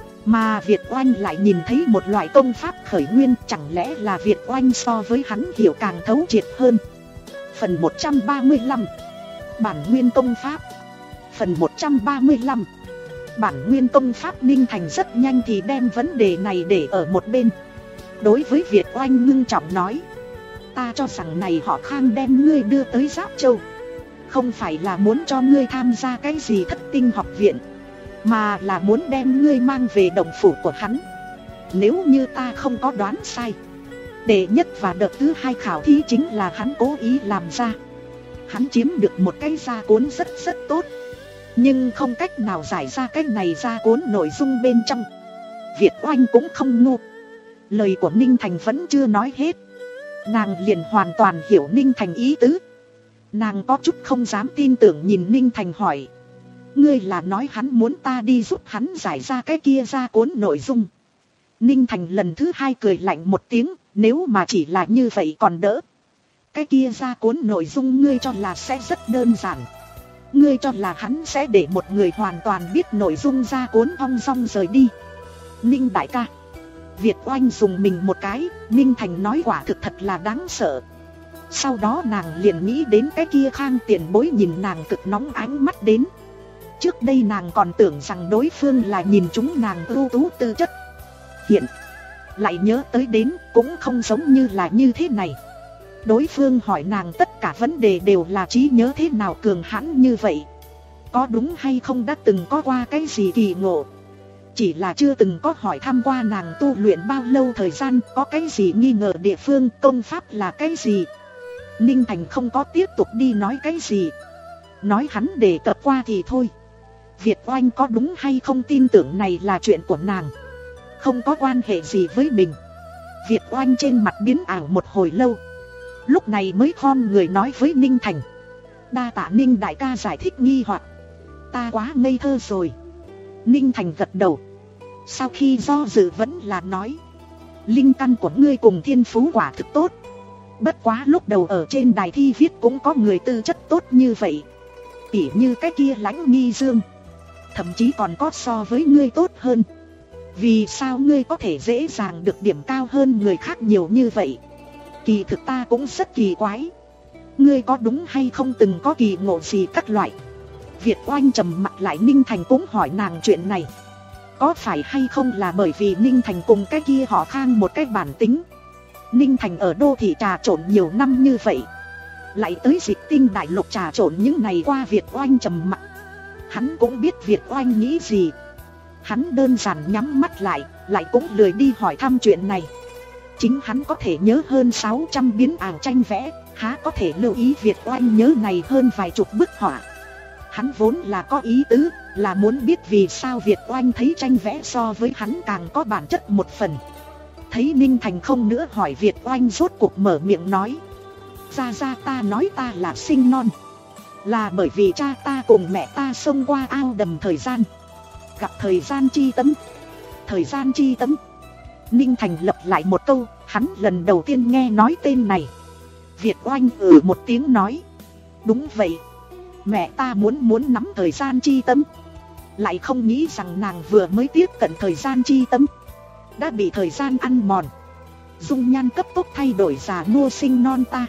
mà Việt Oanh lại nhìn thấy một loại công pháp khởi nguyên. Chẳng lẽ là Việt Oanh so với hắn hiểu càng thấu triệt hơn. Phần một trăm ba mươi lăm, Bản nguyên công pháp. Phần một trăm ba mươi lăm, Bản nguyên công pháp. Ninh Thành rất nhanh thì đem vấn đề này để ở một bên. Đối với Việt Oanh ngưng trọng nói. Ta cho rằng này họ Khang đem ngươi đưa tới Giáp Châu, không phải là muốn cho ngươi tham gia cái gì thất tinh học viện, mà là muốn đem ngươi mang về động phủ của hắn. Nếu như ta không có đoán sai, đệ nhất và đợt thứ hai khảo thí chính là hắn cố ý làm ra. Hắn chiếm được một cái gia cuốn rất rất tốt, nhưng không cách nào giải ra cái này gia cuốn nội dung bên trong. Việt Oanh cũng không ngu. Lời của Ninh Thành vẫn chưa nói hết, nàng liền hoàn toàn hiểu Ninh Thành ý tứ. Nàng có chút không dám tin tưởng nhìn Ninh Thành hỏi. Ngươi là nói hắn muốn ta đi giúp hắn giải ra cái kia gia cuốn nội dung? Ninh Thành lần thứ hai cười lạnh một tiếng. Nếu mà chỉ là như vậy còn đỡ. Cái kia gia cuốn nội dung ngươi cho là sẽ rất đơn giản? Ngươi cho là hắn sẽ để một người hoàn toàn biết nội dung gia cuốn ong song rời đi? Ninh đại ca. Việt Oanh dùng mình một cái. Ninh Thành nói quả thực thật là đáng sợ. Sau đó nàng liền nghĩ đến cái kia Khang tiền bối nhìn nàng cực nóng ánh mắt đến. Trước đây nàng còn tưởng rằng đối phương là nhìn chúng nàng ưu tú tư chất. Hiện lại nhớ tới đến cũng không giống như là như thế này. Đối phương hỏi nàng tất cả vấn đề đều là trí nhớ thế nào cường hãn như vậy. Có đúng hay không đã từng có qua cái gì kỳ ngộ. Chỉ là chưa từng có hỏi thăm qua nàng tu luyện bao lâu thời gian, có cái gì nghi ngờ địa phương, công pháp là cái gì. Ninh Thành không có tiếp tục đi nói cái gì. Nói hắn đề cập qua thì thôi. Việt Oanh có đúng hay không tin tưởng này là chuyện của nàng, không có quan hệ gì với mình. Việt Oanh trên mặt biến ảo một hồi lâu, lúc này mới khom người nói với Ninh Thành. Đa tạ Ninh đại ca giải thích nghi hoặc, ta quá ngây thơ rồi. Ninh Thành gật đầu. Sau khi do dự vẫn là nói. Linh căn của ngươi cùng thiên phú quả thực tốt. Bất quá lúc đầu ở trên đài thi viết cũng có người tư chất tốt như vậy. Tỉ như cái kia Lãnh Nghi Dương, thậm chí còn có so với ngươi tốt hơn. Vì sao ngươi có thể dễ dàng được điểm cao hơn người khác nhiều như vậy? Kỳ thực ta cũng rất kỳ quái. Ngươi có đúng hay không từng có kỳ ngộ gì các loại? Việt Oanh trầm mặt lại. Ninh Thành cũng hỏi nàng chuyện này. Có phải hay không là bởi vì Ninh Thành cùng cái kia họ Khang một cái bản tính. Ninh Thành ở đô thị trà trộn nhiều năm như vậy, lại tới Dịch Tinh đại lục trà trộn những ngày qua. Việt Oanh trầm mặt. Hắn cũng biết Việt Oanh nghĩ gì. Hắn đơn giản nhắm mắt lại, lại cũng lười đi hỏi thăm chuyện này. chính hắn có thể nhớ hơn sáu trăm biến ảo tranh vẽ, há có thể lưu ý Việt Oanh nhớ này hơn vài chục bức họa. Hắn vốn là có ý tứ, là muốn biết vì sao Việt Oanh thấy tranh vẽ so với hắn càng có bản chất một phần. Thấy Ninh Thành không nữa hỏi, Việt Oanh rốt cuộc mở miệng nói: Ra ra ta nói ta là sinh non, là bởi vì cha ta cùng mẹ ta xông qua ao đầm thời gian, gặp thời gian chi tấm. Thời gian chi tấm. Ninh Thành lặp lại một câu, hắn lần đầu tiên nghe nói tên này. Việt Oanh ừ một tiếng nói: Đúng vậy, mẹ ta muốn muốn nắm thời gian chi tấm, lại không nghĩ rằng nàng vừa mới tiếp cận thời gian chi tấm đã bị thời gian ăn mòn, dung nhan cấp tốc thay đổi già nua sinh non ta.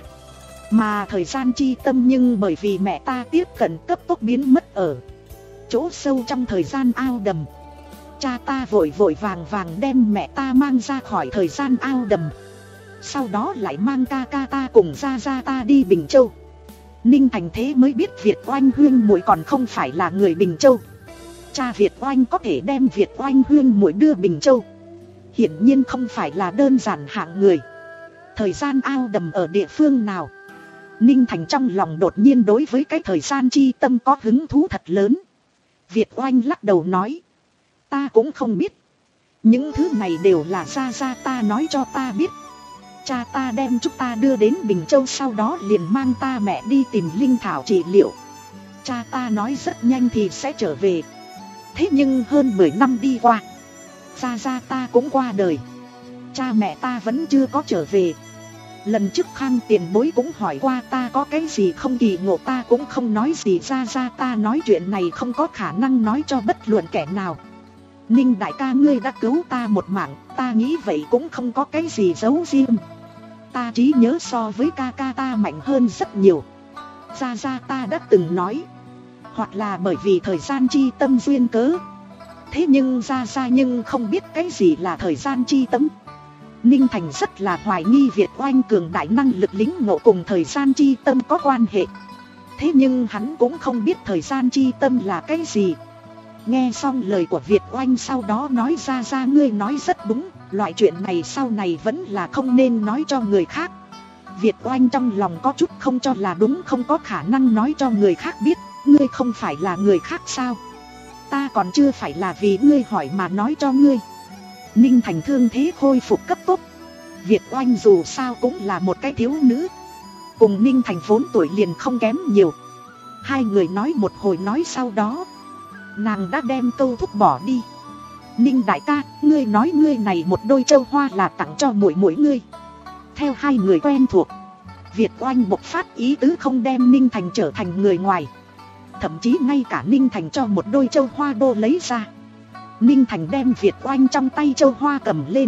Mà thời gian chi tâm nhưng bởi vì mẹ ta tiếp cận cấp tốc biến mất ở chỗ sâu trong thời gian ao đầm. Cha ta vội vội vàng vàng đem mẹ ta mang ra khỏi thời gian ao đầm, sau đó lại mang ca ca ta cùng gia gia ta đi Bình Châu. Ninh Thành thế mới biết Việt Oanh huyên muội còn không phải là người Bình Châu. Cha Việt Oanh có thể đem Việt Oanh huyên muội đưa Bình Châu, hiển nhiên không phải là đơn giản hạng người. Thời gian ao đầm ở địa phương nào? Ninh Thành trong lòng đột nhiên đối với cái thời gian chi tâm có hứng thú thật lớn. Việt Oanh lắc đầu nói: Ta cũng không biết, những thứ này đều là gia gia ta nói cho ta biết. Cha ta đem chúng ta đưa đến Bình Châu, sau đó liền mang ta mẹ đi tìm linh thảo trị liệu. Cha ta nói rất nhanh thì sẽ trở về. Thế nhưng hơn mười năm đi qua, gia gia ta cũng qua đời, cha mẹ ta vẫn chưa có trở về. Lần trước Khang tiền bối cũng hỏi qua ta có cái gì không kỳ ngộ, ta cũng không nói gì. Gia gia ta nói chuyện này không có khả năng nói cho bất luận kẻ nào. Ninh đại ca ngươi đã cứu ta một mạng, ta nghĩ vậy cũng không có cái gì giấu riêng. Ta trí nhớ so với ca ca ta mạnh hơn rất nhiều. Gia gia ta đã từng nói, hoặc là bởi vì thời gian chi tâm duyên cớ. Thế nhưng gia gia nhưng không biết cái gì là thời gian chi tâm. Ninh Thành rất là hoài nghi Việt Oanh cường đại năng lực lĩnh ngộ cùng thời gian chi tâm có quan hệ. Thế nhưng hắn cũng không biết thời gian chi tâm là cái gì. Nghe xong lời của Việt Oanh sau đó nói: Ra ra ngươi nói rất đúng, loại chuyện này sau này vẫn là không nên nói cho người khác. Việt Oanh trong lòng có chút không cho là đúng, không có khả năng nói cho người khác biết. Ngươi không phải là người khác sao? Ta còn chưa phải là vì ngươi hỏi mà nói cho ngươi. Ninh Thành thương thế khôi phục cấp tốc. Việt Oanh dù sao cũng là một cái thiếu nữ, cùng Ninh Thành vốn tuổi liền không kém nhiều. Hai người nói một hồi nói sau đó, nàng đã đem câu thúc bỏ đi. Ninh đại ca, ngươi nói ngươi này một đôi châu hoa là tặng cho muội muội ngươi. Theo hai người quen thuộc, Việt Oanh bộc phát ý tứ không đem Ninh Thành trở thành người ngoài. Thậm chí ngay cả Ninh Thành cho một đôi châu hoa đô lấy ra. Ninh Thành đem Việt Oanh trong tay châu hoa cầm lên,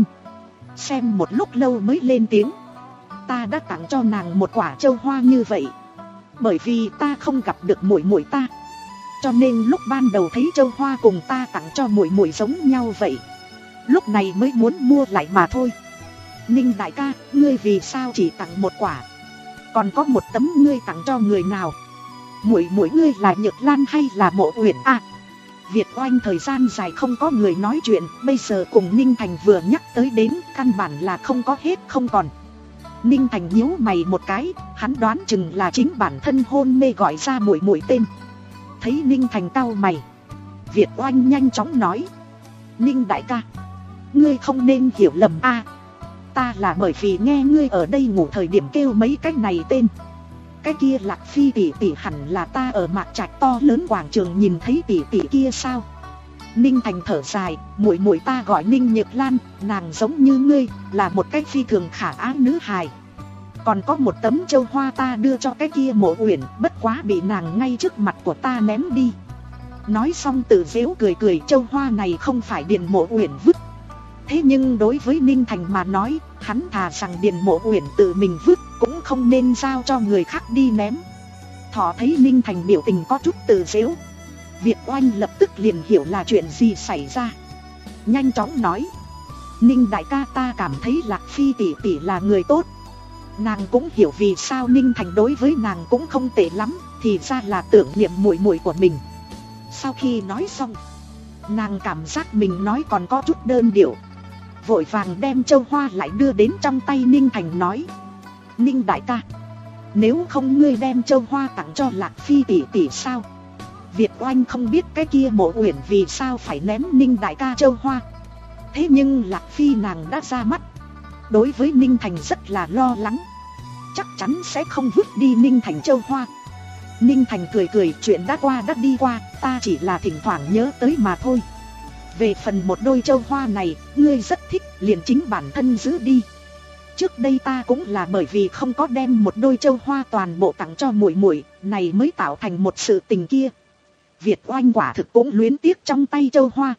xem một lúc lâu mới lên tiếng: Ta đã tặng cho nàng một quả châu hoa như vậy, bởi vì ta không gặp được muội muội ta, cho nên lúc ban đầu thấy châu hoa cùng ta tặng cho muội muội giống nhau vậy, lúc này mới muốn mua lại mà thôi. Ninh đại ca, ngươi vì sao chỉ tặng một quả? Còn có một tấm ngươi tặng cho người nào? Muội muội ngươi là Nhược Lan hay là Mộ Uyển à? Việt Oanh thời gian dài không có người nói chuyện, bây giờ cùng Ninh Thành vừa nhắc tới đến, căn bản là không có hết không còn. Ninh Thành nhíu mày một cái, hắn đoán chừng là chính bản thân hôn mê gọi ra muội muội tên. Thấy Ninh Thành cau mày, Việt Oanh nhanh chóng nói: Ninh đại ca, ngươi không nên hiểu lầm a, ta là bởi vì nghe ngươi ở đây ngủ thời điểm kêu mấy cái này tên. Cái kia Lạc Phi tỷ tỷ hẳn là ta ở Mạc Trạch to lớn quảng trường nhìn thấy tỷ tỷ kia sao? Ninh Thành thở dài, muội muội ta gọi Ninh Nhược Lan, nàng giống như ngươi, là một cái phi thường khả ái nữ hài. Còn có một tấm châu hoa ta đưa cho cái kia Mộ Uyển, bất quá bị nàng ngay trước mặt của ta ném đi. Nói xong tự giễu cười cười, châu hoa này không phải Điền Mộ Uyển vứt. Thế nhưng đối với Ninh Thành mà nói, hắn thà rằng Điền Mộ Uyển tự mình vứt, cũng không nên giao cho người khác đi ném. Thỏ thấy Ninh Thành biểu tình có chút tự giễu, Việt Oanh lập tức liền hiểu là chuyện gì xảy ra. Nhanh chóng nói: Ninh đại ca, ta cảm thấy Lạc Phi tỷ tỷ là người tốt. Nàng cũng hiểu vì sao Ninh Thành đối với nàng cũng không tệ lắm, thì ra là tưởng niệm muội muội của mình. Sau khi nói xong, nàng cảm giác mình nói còn có chút đơn điệu. vội vàng đem châu hoa lại đưa đến trong tay Ninh Thành nói: Ninh đại ca, nếu không ngươi đem châu hoa tặng cho Lạc Phi tỷ tỷ sao? Việt Oanh không biết cái kia Mộ Uyển vì sao phải ném Ninh đại ca châu hoa. Thế nhưng Lạc Phi nàng đã ra mắt, đối với Ninh Thành rất là lo lắng, chắc chắn sẽ không vứt đi Ninh Thành châu hoa. Ninh Thành cười cười, chuyện đã qua đã đi qua, ta chỉ là thỉnh thoảng nhớ tới mà thôi. Về phần một đôi châu hoa này, ngươi rất thích, liền chính bản thân giữ đi. Trước đây ta cũng là bởi vì không có đem một đôi châu hoa toàn bộ tặng cho muội muội, này mới tạo thành một sự tình kia. Việt Oanh quả thực cũng luyến tiếc trong tay châu hoa.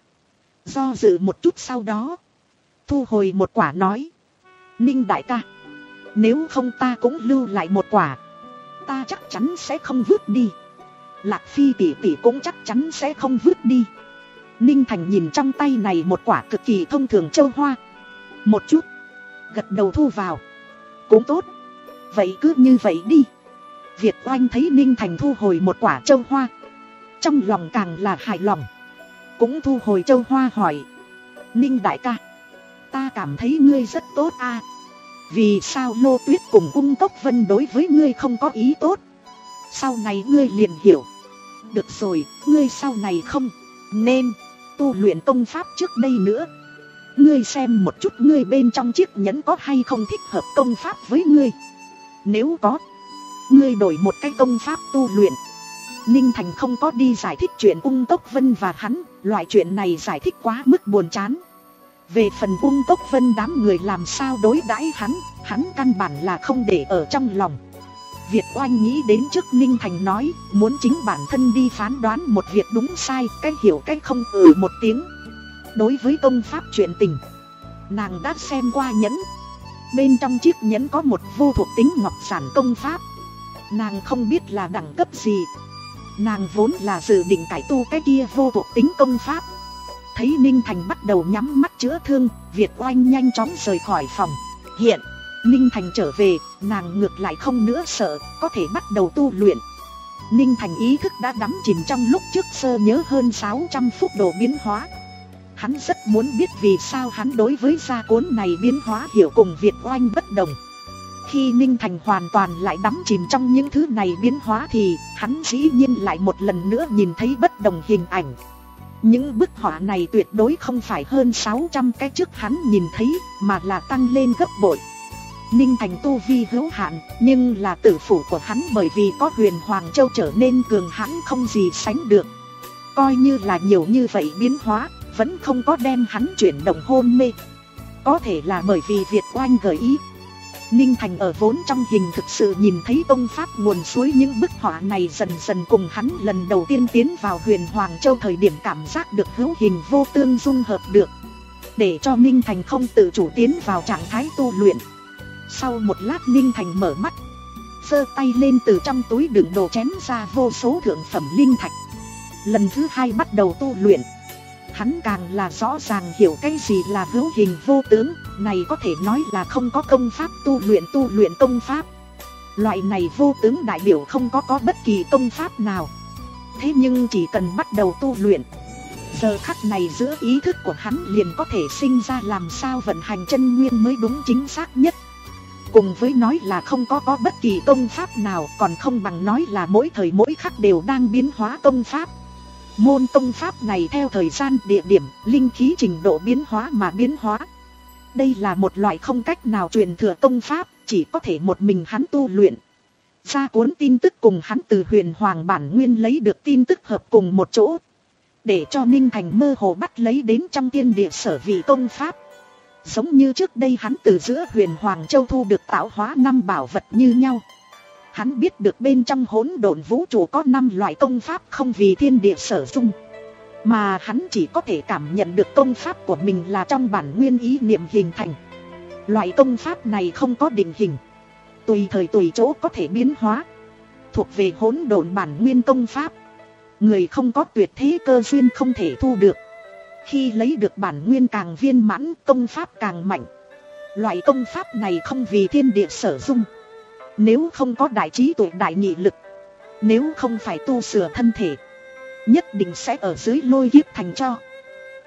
Do dự một chút sau đó, thu hồi một quả nói: Ninh đại ca, nếu không ta cũng lưu lại một quả, ta chắc chắn sẽ không vứt đi. Lạc Phi tỷ tỷ cũng chắc chắn sẽ không vứt đi. Ninh Thành nhìn trong tay này một quả cực kỳ thông thường châu hoa, một chút gật đầu thu vào. Cũng tốt, vậy cứ như vậy đi. Việt Oanh thấy Ninh Thành thu hồi một quả châu hoa, trong lòng càng là hài lòng, cũng thu hồi châu hoa hỏi: Ninh đại ca, ta cảm thấy ngươi rất tốt à. Vì sao Lô Tuyết cùng Ung Cốc Vân đối với ngươi không có ý tốt? Sau này ngươi liền hiểu. Được rồi, ngươi sau này không nên tu luyện công pháp trước đây nữa. Ngươi xem một chút ngươi bên trong chiếc nhẫn có hay không thích hợp công pháp với ngươi. Nếu có, ngươi đổi một cái công pháp tu luyện. Ninh Thành không có đi giải thích chuyện Ung Cốc Vân và hắn, loại chuyện này giải thích quá mức buồn chán. Về phần Ung Cốc Vân đám người làm sao đối đãi hắn, hắn căn bản là không để ở trong lòng. Việt Oanh nghĩ đến trước Ninh Thành nói, muốn chính bản thân đi phán đoán một việc đúng sai, cái hiểu cái không ừ một tiếng. Đối với công pháp chuyện tình, nàng đã xem qua nhẫn. Bên trong chiếc nhẫn có một vô thuộc tính ngọc giản công pháp. Nàng không biết là đẳng cấp gì. Nàng vốn là dự định cải tu cái kia vô thuộc tính công pháp. Thấy Ninh Thành bắt đầu nhắm mắt chữa thương, Việt Oanh nhanh chóng rời khỏi phòng. Hiện Ninh Thành trở về, nàng ngược lại không nữa sợ, có thể bắt đầu tu luyện. Ninh Thành ý thức đã đắm chìm trong lúc trước sơ nhớ hơn sáu trăm phút độ biến hóa. Hắn rất muốn biết vì sao hắn đối với gia cuốn này biến hóa hiểu cùng Việt Oanh bất đồng. Khi Ninh Thành hoàn toàn lại đắm chìm trong những thứ này biến hóa thì hắn dĩ nhiên lại một lần nữa nhìn thấy bất đồng hình ảnh. Những bức họa này tuyệt đối không phải hơn sáu trăm cái trước hắn nhìn thấy, mà là tăng lên gấp bội. Ninh Thành tu vi hữu hạn, nhưng là tử phủ của hắn bởi vì có Huyền Hoàng Châu trở nên cường hãn không gì sánh được. Coi như là nhiều như vậy biến hóa, vẫn không có đem hắn chuyển động hôn mê. Có thể là bởi vì Việt Oanh gợi ý. Ninh Thành ở vốn trong hình thực sự nhìn thấy công pháp nguồn suối những bức họa này dần dần cùng hắn lần đầu tiên tiến vào Huyền Hoàng Châu thời điểm cảm giác được hữu hình vô tương dung hợp được, để cho Ninh Thành không tự chủ tiến vào trạng thái tu luyện. Sau một lát Ninh Thành mở mắt, giơ tay lên từ trong túi đựng đồ chém ra vô số thượng phẩm linh thạch. Lần thứ hai bắt đầu tu luyện, hắn càng là rõ ràng hiểu cái gì là hữu hình vô tướng. Này có thể nói là không có công pháp tu luyện tu luyện công pháp. Loại này vô tướng đại biểu không có có bất kỳ công pháp nào. Thế nhưng chỉ cần bắt đầu tu luyện, giờ khắc này giữa ý thức của hắn liền có thể sinh ra làm sao vận hành chân nguyên mới đúng chính xác nhất. Cùng với nói là không có có bất kỳ công pháp nào, còn không bằng nói là mỗi thời mỗi khắc đều đang biến hóa công pháp. Môn công pháp này theo thời gian, địa điểm, linh khí trình độ biến hóa mà biến hóa. Đây là một loại không cách nào truyền thừa công pháp, chỉ có thể một mình hắn tu luyện. Gia cuốn tin tức cùng hắn từ Huyền Hoàng bản nguyên lấy được tin tức hợp cùng một chỗ, để cho Ninh Thành mơ hồ bắt lấy đến trong thiên địa sở vị công pháp. Giống như trước đây hắn từ giữa Huyền Hoàng Châu thu được tạo hóa năm bảo vật như nhau. Hắn biết được bên trong hỗn độn vũ trụ có năm loại công pháp không vì thiên địa sở dung, mà hắn chỉ có thể cảm nhận được công pháp của mình là trong bản nguyên ý niệm hình thành. Loại công pháp này không có định hình, tùy thời tùy chỗ có thể biến hóa, thuộc về hỗn độn bản nguyên công pháp. Người không có tuyệt thế cơ duyên không thể thu được. Khi lấy được bản nguyên càng viên mãn, công pháp càng mạnh. Loại công pháp này không vì thiên địa sở dung. Nếu không có đại trí tuệ đại nghị lực, nếu không phải tu sửa thân thể, nhất định sẽ ở dưới lôi kiếp thành cho.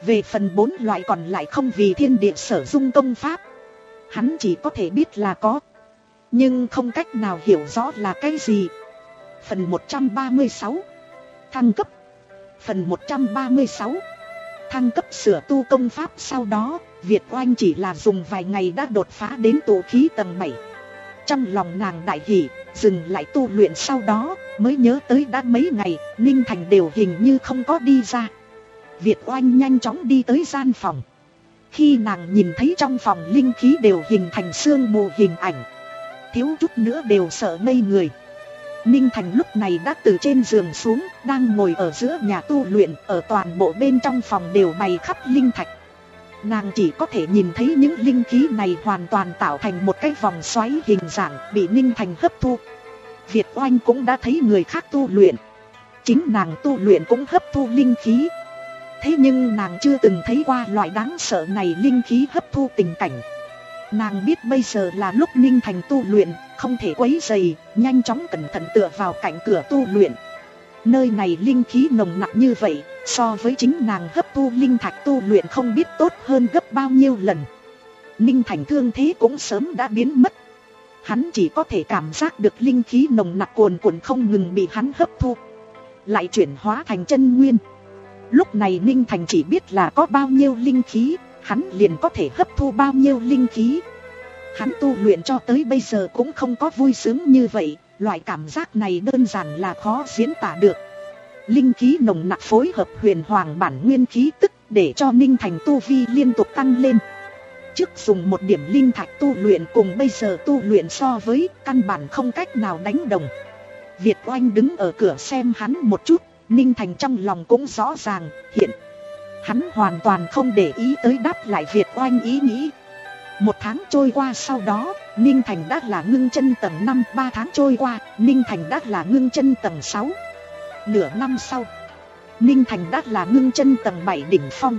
Về phần bốn loại còn lại không vì thiên địa sở dung công pháp, hắn chỉ có thể biết là có, nhưng không cách nào hiểu rõ là cái gì. Phần một trăm ba mươi sáu Thăng cấp. Phần một trăm ba mươi sáu Thăng cấp sửa tu công pháp. Sau đó Việt Oanh chỉ là dùng vài ngày đã đột phá đến tụ khí tầng bảy. Trong lòng nàng đại hỉ, dừng lại tu luyện. Sau đó mới nhớ tới đã mấy ngày Ninh Thành đều hình như không có đi ra. Việt Oanh nhanh chóng đi tới gian phòng. Khi nàng nhìn thấy trong phòng linh khí đều hình thành sương mù hình ảnh, thiếu chút nữa đều sợ ngây người. Ninh Thành lúc này đã từ trên giường xuống, đang ngồi ở giữa nhà tu luyện. Ở toàn bộ bên trong phòng đều bày khắp linh thạch. Nàng chỉ có thể nhìn thấy những linh khí này hoàn toàn tạo thành một cái vòng xoáy hình dạng bị Ninh Thành hấp thu. Việt Oanh cũng đã thấy người khác tu luyện, chính nàng tu luyện cũng hấp thu linh khí. Thế nhưng nàng chưa từng thấy qua loại đáng sợ này linh khí hấp thu tình cảnh. Nàng biết bây giờ là lúc Ninh Thành tu luyện, không thể quấy rầy, nhanh chóng cẩn thận tựa vào cạnh cửa tu luyện. Nơi này linh khí nồng nặc như vậy, so với chính nàng hấp thu linh thạch tu luyện không biết tốt hơn gấp bao nhiêu lần. Ninh Thành thương thế cũng sớm đã biến mất. Hắn chỉ có thể cảm giác được linh khí nồng nặc cuồn cuộn không ngừng bị hắn hấp thu, lại chuyển hóa thành chân nguyên. Lúc này Ninh Thành chỉ biết là có bao nhiêu linh khí, hắn liền có thể hấp thu bao nhiêu linh khí. Hắn tu luyện cho tới bây giờ cũng không có vui sướng như vậy. Loại cảm giác này đơn giản là khó diễn tả được. Linh khí nồng nặc phối hợp huyền hoàng bản nguyên khí tức, để cho Ninh Thành tu vi liên tục tăng lên. Trước dùng một điểm linh thạch tu luyện cùng bây giờ tu luyện so với, căn bản không cách nào đánh đồng. Việt Oanh đứng ở cửa xem hắn một chút, Ninh Thành trong lòng cũng rõ ràng, hiện hắn hoàn toàn không để ý tới đáp lại Việt Oanh ý nghĩ. Một tháng trôi qua sau đó, Ninh Thành đã là ngưng chân tầng năm. Ba tháng trôi qua, Ninh Thành đã là ngưng chân tầng sáu. Nửa năm sau, Ninh Thành đã là ngưng chân tầng bảy đỉnh phong.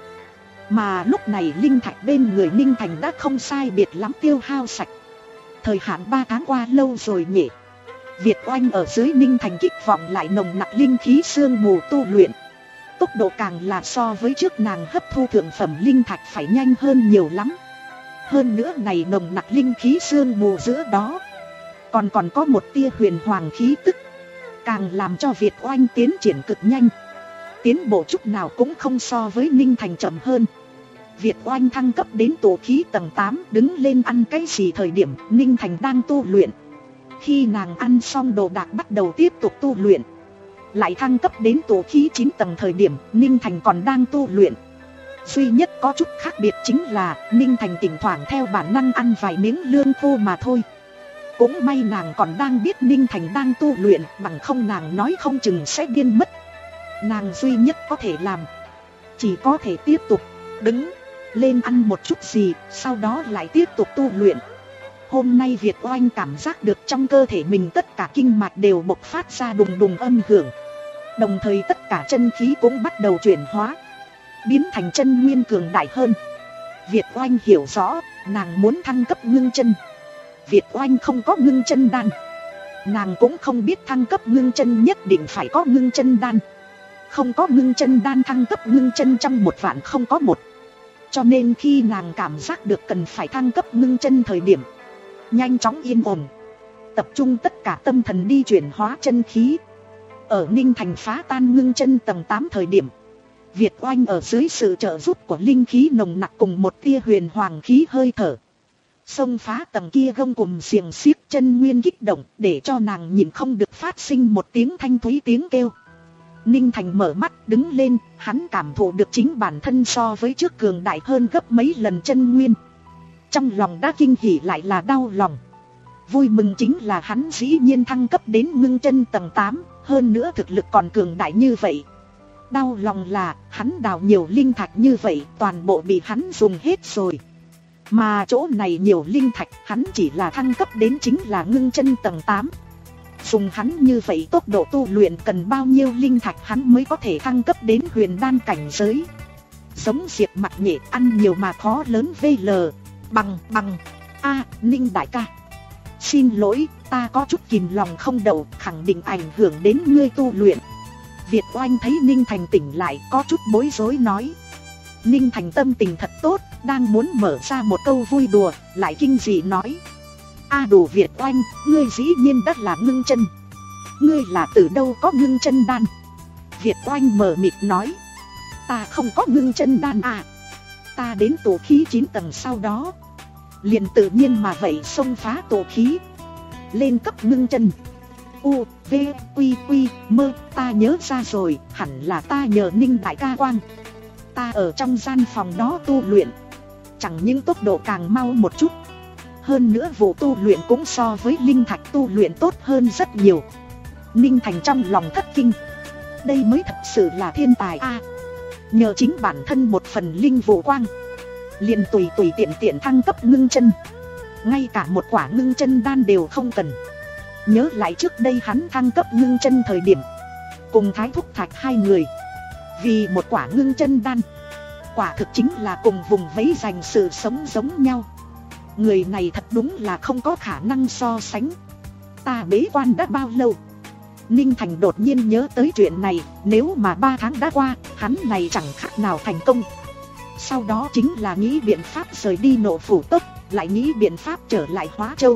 Mà lúc này linh thạch bên người Ninh Thành đã không sai biệt lắm tiêu hao sạch. Thời hạn ba tháng qua lâu rồi nhỉ. Việt Oanh ở dưới Ninh Thành kích vọng lại nồng nặc linh khí sương mù tu luyện. Tốc độ càng là so với trước nàng hấp thu thượng phẩm linh thạch phải nhanh hơn nhiều lắm. Hơn nữa này nồng nặc linh khí sương mù giữa đó còn còn có một tia huyền hoàng khí tức, càng làm cho Việt Oanh tiến triển cực nhanh. Tiến bộ chút nào cũng không so với Ninh Thành chậm hơn. Việt Oanh thăng cấp đến tụ khí tầng tám, đứng lên ăn cái gì thời điểm Ninh Thành đang tu luyện. Khi nàng ăn xong đồ đạc bắt đầu tiếp tục tu luyện. Lại thăng cấp đến tụ khí chín tầng thời điểm Ninh Thành còn đang tu luyện. Duy nhất có chút khác biệt chính là Ninh Thành thỉnh thoảng theo bản năng ăn vài miếng lương khô mà thôi. Cũng may nàng còn đang biết Ninh Thành đang tu luyện, bằng không nàng nói không chừng sẽ điên mất. Nàng duy nhất có thể làm chỉ có thể tiếp tục đứng lên ăn một chút gì, sau đó lại tiếp tục tu luyện. Hôm nay Việt Oanh cảm giác được trong cơ thể mình tất cả kinh mạch đều bộc phát ra đùng đùng âm hưởng. Đồng thời tất cả chân khí cũng bắt đầu chuyển hóa, biến thành chân nguyên cường đại hơn. Việt Oanh hiểu rõ, nàng muốn thăng cấp ngưng chân. Việt Oanh không có ngưng chân đan, nàng cũng không biết thăng cấp ngưng chân nhất định phải có ngưng chân đan. Không có ngưng chân đan thăng cấp ngưng chân trong một vạn không có một. Cho nên khi nàng cảm giác được cần phải thăng cấp ngưng chân thời điểm, nhanh chóng yên ổn, tập trung tất cả tâm thần đi chuyển hóa chân khí. Ở Ninh Thành phá tan ngưng chân tầng tám thời điểm, Việt Oanh ở dưới sự trợ giúp của linh khí nồng nặc cùng một tia huyền hoàng khí hơi thở, xông phá tầng kia gông cùm xiềng xiếc, chân nguyên kích động để cho nàng nhìn không được phát sinh một tiếng thanh thúy tiếng kêu. Ninh Thành mở mắt đứng lên, hắn cảm thụ được chính bản thân so với trước cường đại hơn gấp mấy lần chân nguyên. Trong lòng đã kinh hỉ lại là đau lòng. Vui mừng chính là hắn dĩ nhiên thăng cấp đến ngưng chân tầng tám, hơn nữa thực lực còn cường đại như vậy. Đau lòng là hắn đào nhiều linh thạch như vậy toàn bộ bị hắn dùng hết rồi. Mà chỗ này nhiều linh thạch hắn chỉ là thăng cấp đến chính là ngưng chân tầng tám. Dùng hắn như vậy tốc độ tu luyện cần bao nhiêu linh thạch hắn mới có thể thăng cấp đến huyền đan cảnh giới. Giống Diệp Mặc Nhẹ ăn nhiều mà khó lớn vê lờ. Bằng bằng a Ninh đại ca, xin lỗi, ta có chút kìm lòng không đậu, khẳng định ảnh hưởng đến ngươi tu luyện. Việt Oanh thấy Ninh Thành tỉnh lại có chút bối rối nói. Ninh Thành tâm tình thật tốt, đang muốn mở ra một câu vui đùa, lại kinh dị nói: A Đồ Việt Oanh, ngươi dĩ nhiên đã là ngưng chân. Ngươi là từ đâu có ngưng chân đan? Việt Oanh mờ mịt nói: Ta không có ngưng chân đan à. Ta đến tổ khí chín tầng sau đó, liền tự nhiên mà vậy xông phá tổ khí, lên cấp ngưng chân. U, V, Quy, Quy, Mơ, ta nhớ ra rồi, hẳn là ta nhờ Ninh đại ca quang. Ta ở trong gian phòng đó tu luyện, chẳng những tốc độ càng mau một chút, hơn nữa vụ tu luyện cũng so với linh thạch tu luyện tốt hơn rất nhiều. Ninh Thành trong lòng thất kinh, đây mới thật sự là thiên tài a. À, nhờ chính bản thân một phần linh vụ quang, liền tùy tùy tiện tiện thăng cấp ngưng chân, ngay cả một quả ngưng chân đan đều không cần. Nhớ lại trước đây hắn thăng cấp ngưng chân thời điểm, cùng Thái Thúc Thạch hai người, vì một quả ngưng chân đan, quả thực chính là cùng vùng vẫy giành sự sống giống nhau. Người này thật đúng là không có khả năng so sánh. Ta bế quan đã bao lâu? Ninh Thành đột nhiên nhớ tới chuyện này, nếu mà ba tháng đã qua, hắn này chẳng khác nào thành công. Sau đó chính là nghĩ biện pháp rời đi Nộ Phủ Tốc, lại nghĩ biện pháp trở lại Hóa Châu.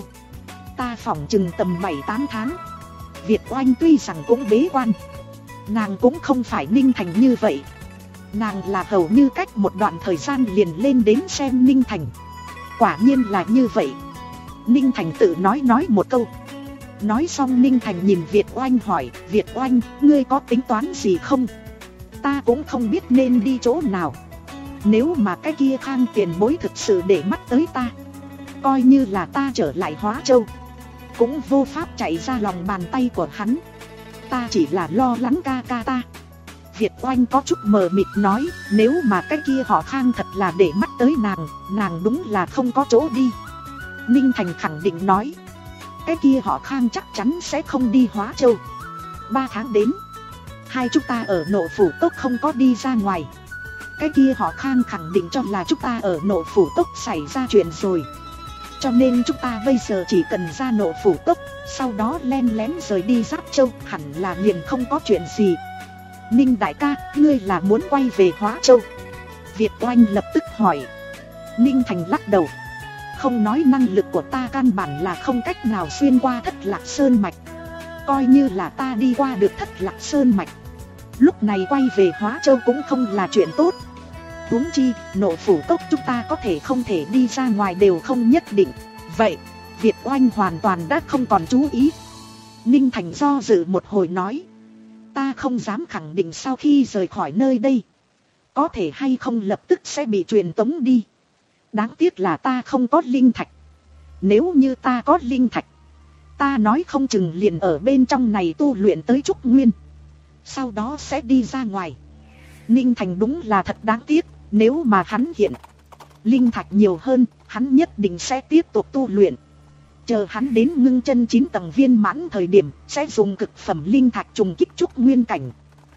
Ta phỏng chừng tầm bảy tám tháng. Việt Oanh tuy rằng cũng bế quan, nàng cũng không phải Ninh Thành như vậy. Nàng là hầu như cách một đoạn thời gian liền lên đến xem Ninh Thành. Quả nhiên là như vậy. Ninh Thành tự nói nói một câu. Nói xong Ninh Thành nhìn Việt Oanh hỏi: Việt Oanh, ngươi có tính toán gì không? Ta cũng không biết nên đi chỗ nào. Nếu mà cái kia Khang tiền bối thực sự để mắt tới ta, coi như là ta trở lại Hóa Châu, cũng vô pháp chạy ra lòng bàn tay của hắn. Ta chỉ là lo lắng ca ca ta. Việt Oanh có chút mờ mịt nói: Nếu mà cái kia họ Khang thật là để mắt tới nàng, nàng đúng là không có chỗ đi. Ninh Thành khẳng định nói: Cái kia họ Khang chắc chắn sẽ không đi Hóa Châu. Ba tháng đến, hai chúng ta ở Nộ Phủ Tốc không có đi ra ngoài. Cái kia họ Khang khẳng định cho là chúng ta ở Nộ Phủ Tốc xảy ra chuyện rồi. Cho nên chúng ta bây giờ chỉ cần ra Nộ Phủ Tốc, sau đó len lén rời đi Giáp Châu, hẳn là liền không có chuyện gì. Ninh đại ca, ngươi là muốn quay về Hóa Châu? Việt Oanh lập tức hỏi. Ninh Thành lắc đầu: Không nói năng lực của ta căn bản là không cách nào xuyên qua Thất Lạc Sơn Mạch. Coi như là ta đi qua được Thất Lạc Sơn Mạch, lúc này quay về Hóa Châu cũng không là chuyện tốt. Huống chi, Nộ Phủ Cốc chúng ta có thể không thể đi ra ngoài đều không nhất định. Vậy, Việt Oanh hoàn toàn đã không còn chú ý. Ninh Thành do dự một hồi nói: Ta không dám khẳng định sau khi rời khỏi nơi đây, có thể hay không lập tức sẽ bị truyền tống đi. Đáng tiếc là ta không có linh thạch. Nếu như ta có linh thạch, ta nói không chừng liền ở bên trong này tu luyện tới Trúc Nguyên, sau đó sẽ đi ra ngoài. Ninh Thành đúng là thật đáng tiếc. Nếu mà hắn hiện linh thạch nhiều hơn, hắn nhất định sẽ tiếp tục tu luyện. Chờ hắn đến ngưng chân chín tầng viên mãn thời điểm, sẽ dùng cực phẩm linh thạch trùng kích Trúc Nguyên cảnh.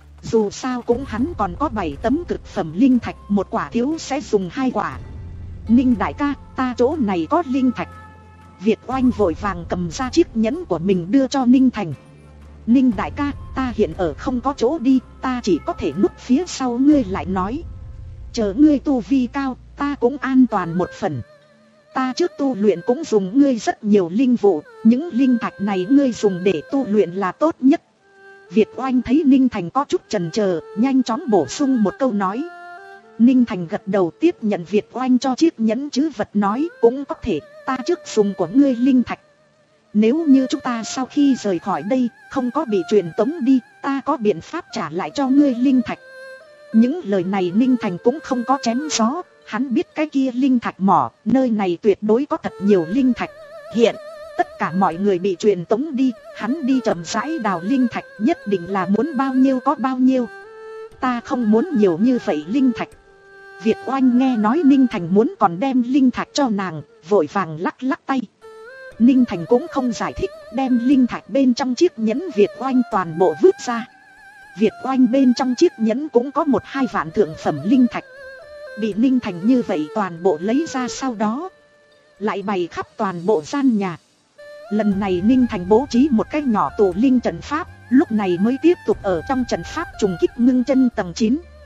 Dù sao cũng hắn còn có bảy tấm cực phẩm linh thạch, một quả thiếu sẽ dùng hai quả. Ninh đại ca, ta chỗ này có linh thạch. Việt Oanh vội vàng cầm ra chiếc nhẫn của mình đưa cho Ninh Thành. Ninh đại ca, ta hiện ở không có chỗ đi, ta chỉ có thể núp phía sau ngươi lại nói. Chờ ngươi tu vi cao, ta cũng an toàn một phần. Ta trước tu luyện cũng dùng ngươi rất nhiều linh vụ, những linh thạch này ngươi dùng để tu luyện là tốt nhất. Việt Oanh thấy Ninh Thành có chút chần chờ, nhanh chóng bổ sung một câu nói. Ninh Thành gật đầu tiếp nhận Việt Oanh cho chiếc nhẫn trữ vật nói: Cũng có thể, ta trước dùng của ngươi linh thạch. Nếu như chúng ta sau khi rời khỏi đây, không có bị truyền tống đi, ta có biện pháp trả lại cho ngươi linh thạch. Những lời này Ninh Thành cũng không có chém gió. Hắn biết cái kia linh thạch mỏ, nơi này tuyệt đối có thật nhiều linh thạch. Hiện, tất cả mọi người bị truyền tống đi, hắn đi chậm rãi đào linh thạch, nhất định là muốn bao nhiêu có bao nhiêu. Ta không muốn nhiều như vậy linh thạch. Việt Oanh nghe nói Ninh Thành muốn còn đem linh thạch cho nàng, vội vàng lắc lắc tay. Ninh Thành cũng không giải thích, đem linh thạch bên trong chiếc nhẫn Việt Oanh toàn bộ vứt ra. Việt Oanh bên trong chiếc nhẫn cũng có một hai vạn thượng phẩm linh thạch, bị Ninh Thành như vậy toàn bộ lấy ra, sau đó lại bày khắp toàn bộ gian nhà. Lần này Ninh Thành bố trí một cái nhỏ tụ linh trận pháp, lúc này mới tiếp tục ở trong trận pháp trùng kích ngưng chân tầng chín.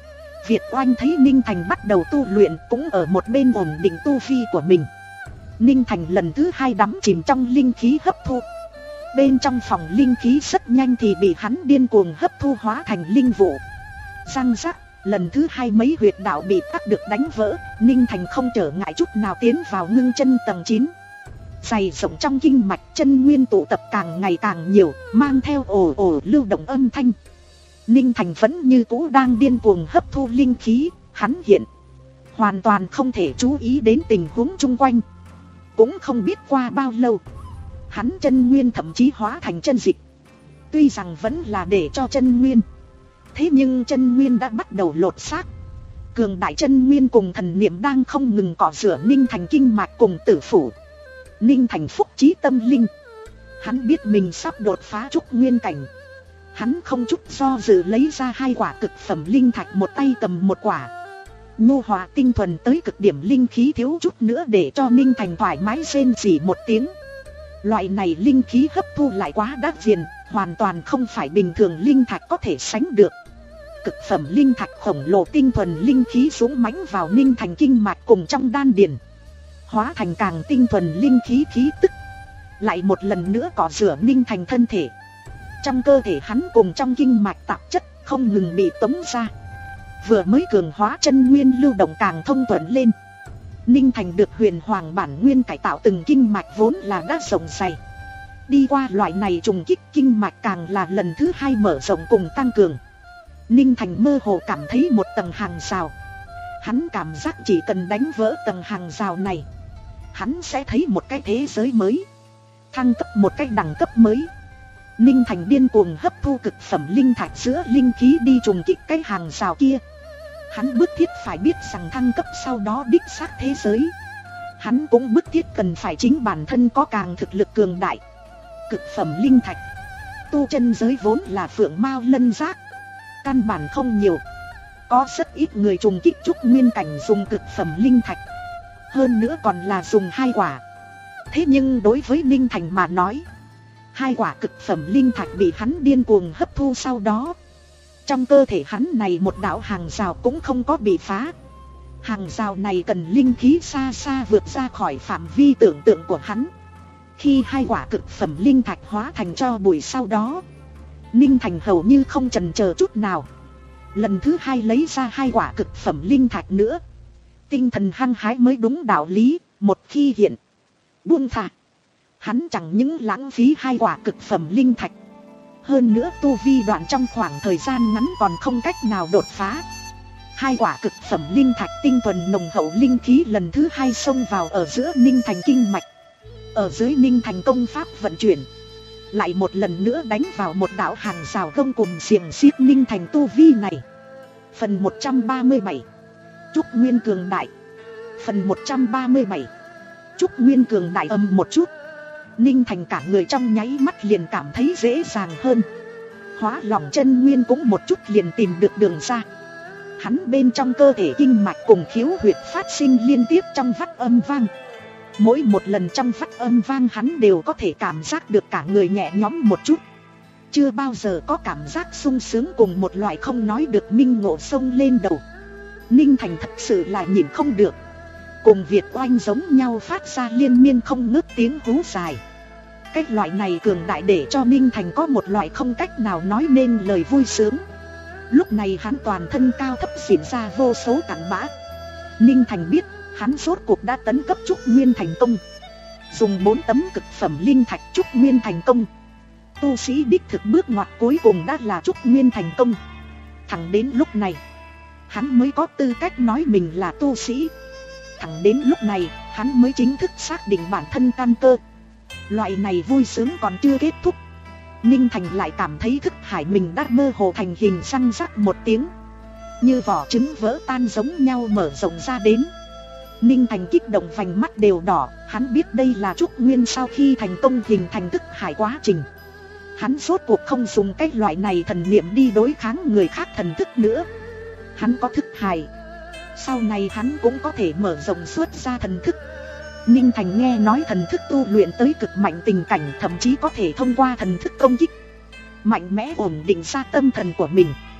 Việt Oanh thấy Ninh Thành bắt đầu tu luyện cũng ở một bên ổn định tu vi của mình. Ninh Thành lần thứ hai đắm chìm trong linh khí hấp thu. Bên trong phòng linh khí rất nhanh thì bị hắn điên cuồng hấp thu hóa thành linh vụ. Răng rắc, lần thứ hai mấy huyệt đạo bị tắc được đánh vỡ. Ninh Thành không trở ngại chút nào tiến vào ngưng chân tầng chín. Dày rộng trong kinh mạch, chân nguyên tụ tập càng ngày càng nhiều, mang theo ồ ồ lưu động âm thanh. Ninh Thành vẫn như cũ đang điên cuồng hấp thu linh khí. Hắn hiện hoàn toàn không thể chú ý đến tình huống chung quanh. Cũng không biết qua bao lâu, hắn chân nguyên thậm chí hóa thành chân dịch. Tuy rằng vẫn là để cho chân nguyên, thế nhưng chân nguyên đã bắt đầu lột xác. Cường đại chân nguyên cùng thần niệm đang không ngừng cọ rửa Ninh Thành kinh mạch cùng tử phủ. Ninh Thành phúc trí tâm linh, hắn biết mình sắp đột phá trúc nguyên cảnh. Hắn không chút do dự lấy ra hai quả cực phẩm linh thạch, một tay cầm một quả. Nhu hòa tinh thuần tới cực điểm, linh khí thiếu chút nữa để cho Ninh Thành thoải mái rên rỉ một tiếng. Loại này linh khí hấp thu lại quá đắt tiền, hoàn toàn không phải bình thường linh thạch có thể sánh được. Cực phẩm linh thạch khổng lồ tinh thuần linh khí dũng mãnh vào Ninh Thành kinh mạch cùng trong đan điền, hóa thành càng tinh thuần linh khí khí tức, lại một lần nữa cọ rửa Ninh Thành thân thể. Trong cơ thể hắn cùng trong kinh mạch tạp chất không ngừng bị tống ra. Vừa mới cường hóa chân nguyên lưu động càng thông thuận lên. Ninh Thành được huyền hoàng bản nguyên cải tạo, từng kinh mạch vốn là đã rộng dày. Đi qua loại này trùng kích, kinh mạch càng là lần thứ hai mở rộng cùng tăng cường. Ninh Thành mơ hồ cảm thấy một tầng hàng rào. Hắn cảm giác chỉ cần đánh vỡ tầng hàng rào này, hắn sẽ thấy một cái thế giới mới, thăng cấp một cái đẳng cấp mới. Ninh Thành điên cuồng hấp thu cực phẩm linh thạch giữa linh khí đi trùng kích cái hàng rào kia. Hắn bức thiết phải biết rằng thăng cấp sau đó đích xác thế giới. Hắn cũng bức thiết cần phải chính bản thân có càng thực lực cường đại. Cực phẩm linh thạch, tu chân giới vốn là phượng mao lân giác, căn bản không nhiều. Có rất ít người trùng kích trúc nguyên cảnh dùng cực phẩm linh thạch, hơn nữa còn là dùng hai quả. Thế nhưng đối với Ninh Thành mà nói, hai quả cực phẩm linh thạch bị hắn điên cuồng hấp thu sau đó, trong cơ thể hắn này một đạo hàng rào cũng không có bị phá. Hàng rào này cần linh khí xa xa vượt ra khỏi phạm vi tưởng tượng của hắn. Khi hai quả cực phẩm linh thạch hóa thành tro bụi sau đó, Ninh Thành hầu như không chần chờ chút nào, lần thứ hai lấy ra hai quả cực phẩm linh thạch nữa. Tinh thần hăng hái mới đúng đạo lý, một khi hiện buông thả, hắn chẳng những lãng phí hai quả cực phẩm linh thạch, hơn nữa tu vi đoạn trong khoảng thời gian ngắn còn không cách nào đột phá. Hai quả cực phẩm linh thạch tinh thuần nồng hậu linh khí lần thứ hai xông vào ở giữa Ninh Thành kinh mạch. Ở dưới Ninh Thành công pháp vận chuyển, lại một lần nữa đánh vào một đạo hàng rào gông cùng xiềng xiết Ninh Thành tu vi này. Phần một trăm ba mươi bảy, Trúc Nguyên cường đại. Phần một trăm ba mươi bảy, Trúc Nguyên cường đại. Âm một chút, Ninh Thành cả người trong nháy mắt liền cảm thấy dễ dàng hơn. Hóa lòng chân nguyên cũng một chút liền tìm được đường ra. Hắn bên trong cơ thể kinh mạch cùng khiếu huyệt phát sinh liên tiếp trong vắt âm vang. Mỗi một lần trong vắt âm vang hắn đều có thể cảm giác được cả người nhẹ nhõm một chút. Chưa bao giờ có cảm giác sung sướng cùng một loại không nói được minh ngộ sông lên đầu. Ninh Thành thật sự là nhìn không được, cùng Việt Oanh giống nhau phát ra liên miên không ngớt tiếng hú dài. Cách loại này cường đại để cho Ninh Thành có một loại không cách nào nói nên lời vui sướng. Lúc này hắn toàn thân cao thấp xỉn ra vô số cặn bã. Ninh Thành biết hắn rốt cuộc đã tấn cấp trúc nguyên thành công. Dùng bốn tấm cực phẩm linh thạch trúc nguyên thành công. Tu sĩ đích thực bước ngoặt cuối cùng đã là trúc nguyên thành công. Thẳng đến lúc này hắn mới có tư cách nói mình là tu sĩ. Thẳng đến lúc này hắn mới chính thức xác định bản thân căn cơ. Loại này vui sướng còn chưa kết thúc, Ninh Thành lại cảm thấy thức hải mình đã mơ hồ thành hình răng rắc một tiếng, như vỏ trứng vỡ tan giống nhau mở rộng ra đến. Ninh Thành kích động vành mắt đều đỏ, hắn biết đây là trúc nguyên sau khi thành công hình thành thức hải quá trình. Hắn rốt cuộc không dùng cái loại này thần niệm đi đối kháng người khác thần thức nữa. Hắn có thức hải, sau này hắn cũng có thể mở rộng xuất ra thần thức. Ninh Thành nghe nói thần thức tu luyện tới cực mạnh tình cảnh, thậm chí có thể thông qua thần thức công kích mạnh mẽ ổn định ra tâm thần của mình.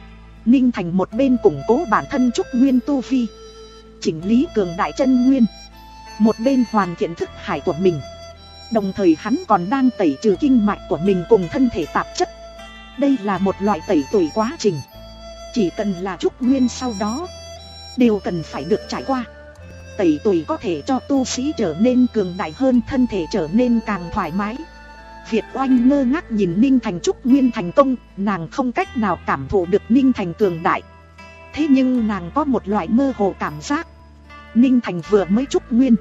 Ninh Thành một bên củng cố bản thân trúc nguyên tu vi, chỉnh lý cường đại chân nguyên, một bên hoàn thiện thức hải của mình. Đồng thời hắn còn đang tẩy trừ kinh mạch của mình cùng thân thể tạp chất. Đây là một loại tẩy tủy quá trình, chỉ cần là trúc nguyên sau đó đều cần phải được trải qua. Tẩy tủy có thể cho tu sĩ trở nên cường đại hơn, thân thể trở nên càng thoải mái. Việt Oanh ngơ ngác nhìn Ninh Thành trúc nguyên thành công, nàng không cách nào cảm thụ được Ninh Thành cường đại. Thế nhưng nàng có một loại mơ hồ cảm giác, Ninh Thành vừa mới trúc nguyên,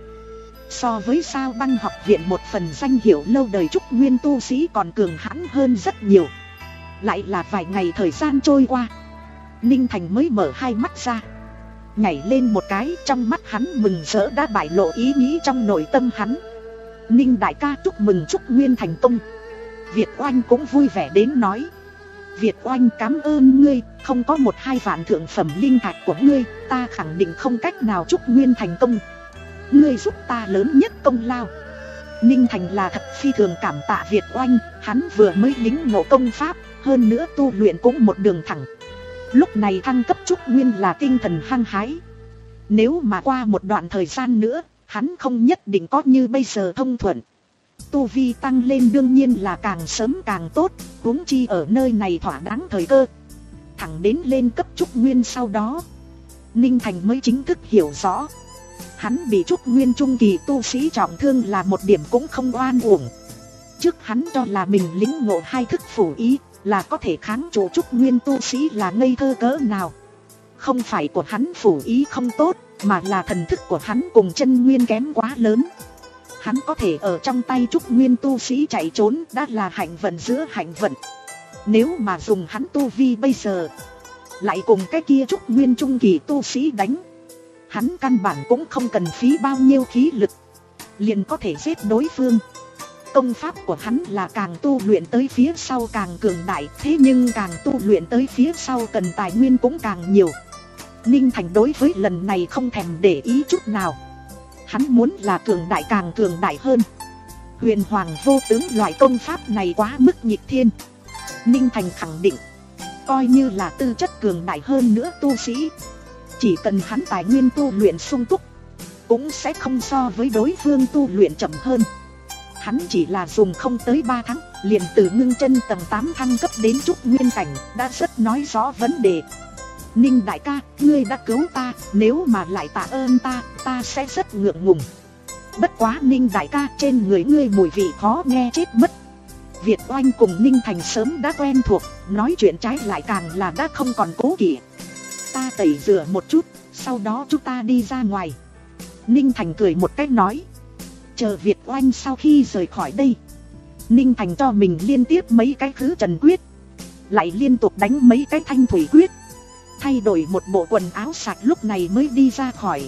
so với Sao Băng học viện một phần danh hiệu lâu đời trúc nguyên tu sĩ còn cường hãn hơn rất nhiều. Lại là vài ngày thời gian trôi qua, Ninh Thành mới mở hai mắt ra, nhảy lên một cái, trong mắt hắn mừng rỡ đã bại lộ ý nghĩ trong nội tâm hắn. Ninh đại ca chúc mừng trúc nguyên thành công. Việt Oanh cũng vui vẻ đến nói, Việt Oanh cảm ơn ngươi, không có một hai vạn thượng phẩm linh thạch của ngươi, ta khẳng định không cách nào trúc nguyên thành công. Ngươi giúp ta lớn nhất công lao. Ninh Thành là thật phi thường cảm tạ Việt Oanh, hắn vừa mới lĩnh ngộ công pháp, hơn nữa tu luyện cũng một đường thẳng. Lúc này thăng cấp trúc nguyên là tinh thần hăng hái. Nếu mà qua một đoạn thời gian nữa, hắn không nhất định có như bây giờ thông thuận. Tu vi tăng lên đương nhiên là càng sớm càng tốt, huống chi ở nơi này thỏa đáng thời cơ. Thẳng đến lên cấp trúc nguyên sau đó, Ninh Thành mới chính thức hiểu rõ, hắn bị trúc nguyên trung kỳ tu sĩ trọng thương là một điểm cũng không oan uổng. Trước hắn cho là mình lĩnh ngộ hai thức phủ ý là có thể kháng trụ trúc nguyên tu sĩ là ngây thơ cỡ nào. Không phải của hắn phủ ý không tốt, mà là thần thức của hắn cùng chân nguyên kém quá lớn. Hắn có thể ở trong tay trúc nguyên tu sĩ chạy trốn đã là hạnh vận giữa hạnh vận. Nếu mà dùng hắn tu vi bây giờ, lại cùng cái kia trúc nguyên trung kỳ tu sĩ đánh, hắn căn bản cũng không cần phí bao nhiêu khí lực, liền có thể giết đối phương. Công pháp của hắn là càng tu luyện tới phía sau càng cường đại, thế nhưng càng tu luyện tới phía sau cần tài nguyên cũng càng nhiều. Ninh Thành đối với lần này không thèm để ý chút nào. Hắn muốn là cường đại càng cường đại hơn. Huyền Hoàng vô tướng loại công pháp này quá mức nghịch thiên. Ninh Thành khẳng định, coi như là tư chất cường đại hơn nữa tu sĩ, chỉ cần hắn tài nguyên tu luyện sung túc, cũng sẽ không so với đối phương tu luyện chậm hơn. Hắn chỉ là dùng không tới ba tháng, liền từ ngưng chân tầng tám thăng cấp đến trúc nguyên cảnh, đã rất nói rõ vấn đề. Ninh đại ca, ngươi đã cứu ta, nếu mà lại tạ ơn ta, ta sẽ rất ngượng ngùng. Bất quá Ninh đại ca, trên người ngươi mùi vị khó nghe chết mất. Việt Oanh cùng Ninh Thành sớm đã quen thuộc, nói chuyện trái lại càng là đã không còn cố kỵ. Ta tẩy rửa một chút, sau đó chúng ta đi ra ngoài. Ninh Thành cười một cách nói. Chờ Việt Oanh sau khi rời khỏi đây, Ninh Thành cho mình liên tiếp mấy cái khứ trần quyết, lại liên tục đánh mấy cái thanh thủy quyết, thay đổi một bộ quần áo sạch lúc này mới đi ra khỏi.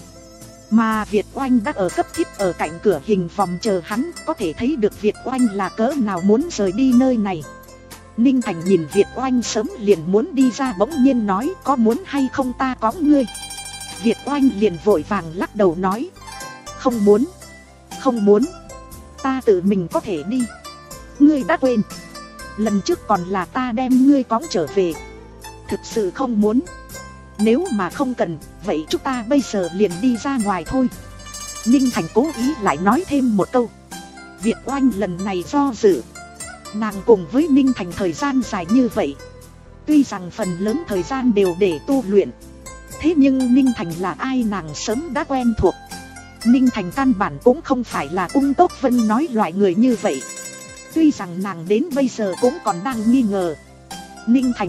Mà Việt Oanh đã ở cấp thiết ở cạnh cửa hình vòng chờ hắn, có thể thấy được Việt Oanh là cỡ nào muốn rời đi nơi này. Ninh Thành nhìn Việt Oanh sớm liền muốn đi ra, bỗng nhiên nói, có muốn hay không ta có ngươi. Việt Oanh liền vội vàng lắc đầu nói, không muốn, không muốn, ta tự mình có thể đi. Ngươi đã quên, lần trước còn là ta đem ngươi cõng trở về. Thực sự không muốn. Nếu mà không cần, vậy chúng ta bây giờ liền đi ra ngoài thôi. Ninh Thành cố ý lại nói thêm một câu. Việt Oanh lần này do dự. Nàng cùng với Ninh Thành thời gian dài như vậy, tuy rằng phần lớn thời gian đều để tu luyện, thế nhưng Ninh Thành là ai nàng sớm đã quen thuộc. Ninh Thành căn bản cũng không phải là Ung Tốc Vân nói loại người như vậy. Tuy rằng nàng đến bây giờ cũng còn đang nghi ngờ, Ninh Thành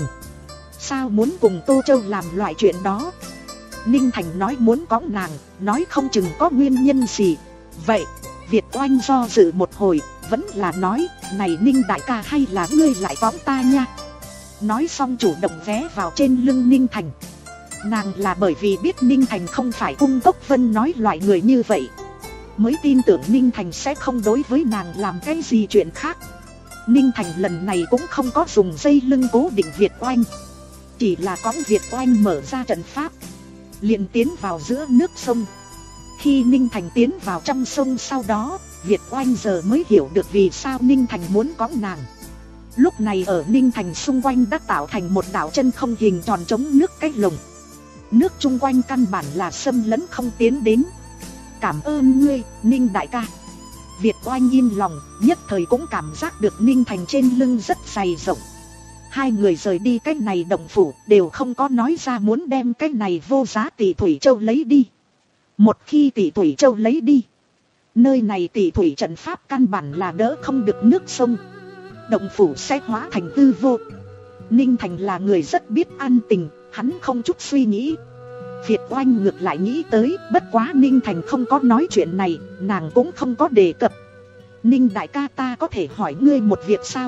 sao muốn cùng Tô Châu làm loại chuyện đó. Ninh Thành nói muốn cõng nàng, nói không chừng có nguyên nhân gì. Vậy Việt Oanh do dự một hồi, vẫn là nói, này Ninh đại ca, hay là ngươi lại cõng ta nha. Nói xong chủ động ghé vào trên lưng Ninh Thành. Nàng là bởi vì biết Ninh Thành không phải Ung Tốc Vân nói loại người như vậy, mới tin tưởng Ninh Thành sẽ không đối với nàng làm cái gì chuyện khác. Ninh Thành lần này cũng không có dùng dây lưng cố định Việt Oanh, chỉ là cõng Việt Oanh mở ra trận pháp, liền tiến vào giữa nước sông. Khi Ninh Thành tiến vào trong sông sau đó, Việt Oanh giờ mới hiểu được vì sao Ninh Thành muốn cõng nàng. Lúc này ở Ninh Thành xung quanh đã tạo thành một đảo chân không hình tròn chống nước cái lồng. Nước chung quanh căn bản là xâm lấn không tiến đến. Cảm ơn ngươi, Ninh đại ca. Việt Oanh yên lòng, nhất thời cũng cảm giác được Ninh Thành trên lưng rất dày rộng. Hai người rời đi cái này động phủ đều không có nói ra muốn đem cái này vô giá tỷ thủy châu lấy đi. Một khi tỷ thủy châu lấy đi, nơi này tỷ thủy trận pháp căn bản là đỡ không được nước sông. Động phủ sẽ hóa thành hư vô. Ninh Thành là người rất biết an tình, hắn không chút suy nghĩ. Việt Oanh ngược lại nghĩ tới, bất quá Ninh Thành không có nói chuyện này, nàng cũng không có đề cập. Ninh đại ca, ta có thể hỏi ngươi một việc sao?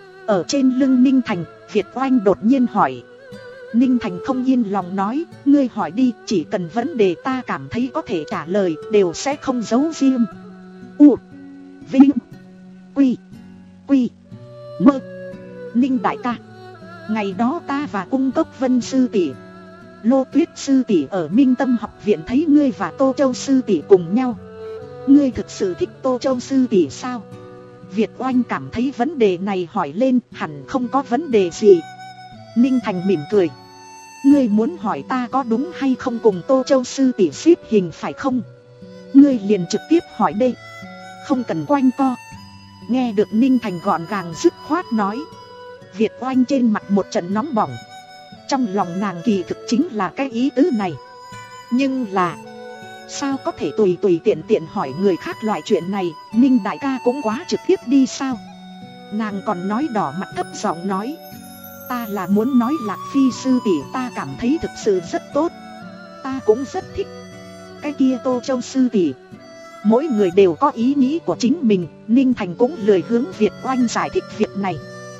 Ở trên lưng Ninh Thành, Việt Oanh đột nhiên hỏi. Ninh Thành không yên lòng nói, ngươi hỏi đi, chỉ cần vấn đề ta cảm thấy có thể trả lời, đều sẽ không giấu riêng. U Vinh Quy Quy Mơ. Ninh đại ca, ngày đó ta và Cung Cốc Vân sư tỷ, Lô Tuyết sư tỷ ở Minh Tâm học viện thấy ngươi và Tô Châu sư tỷ cùng nhau. Ngươi thực sự thích Tô Châu sư tỷ sao? Việt Oanh cảm thấy vấn đề này hỏi lên hẳn không có vấn đề gì. Ninh Thành mỉm cười. Ngươi muốn hỏi ta có đúng hay không cùng Tô Châu sư tỷ xếp hình phải không? Ngươi liền trực tiếp hỏi đây, không cần quanh co. Nghe được Ninh Thành gọn gàng dứt khoát nói, Việt Oanh trên mặt một trận nóng bỏng. Trong lòng nàng kỳ thực chính là cái ý tứ này. Nhưng là sao có thể tùy tùy tiện tiện hỏi người khác loại chuyện này? Ninh đại ca cũng quá trực tiếp đi sao? Nàng còn nói đỏ mặt thấp giọng nói, ta là muốn nói Lạc Phi sư tỷ ta cảm thấy thực sự rất tốt. Ta cũng rất thích. Cái kia Tô Châu sư tỷ, mỗi người đều có ý nghĩ của chính mình. Ninh Thành cũng lười hướng Việt Oanh giải thích việc này.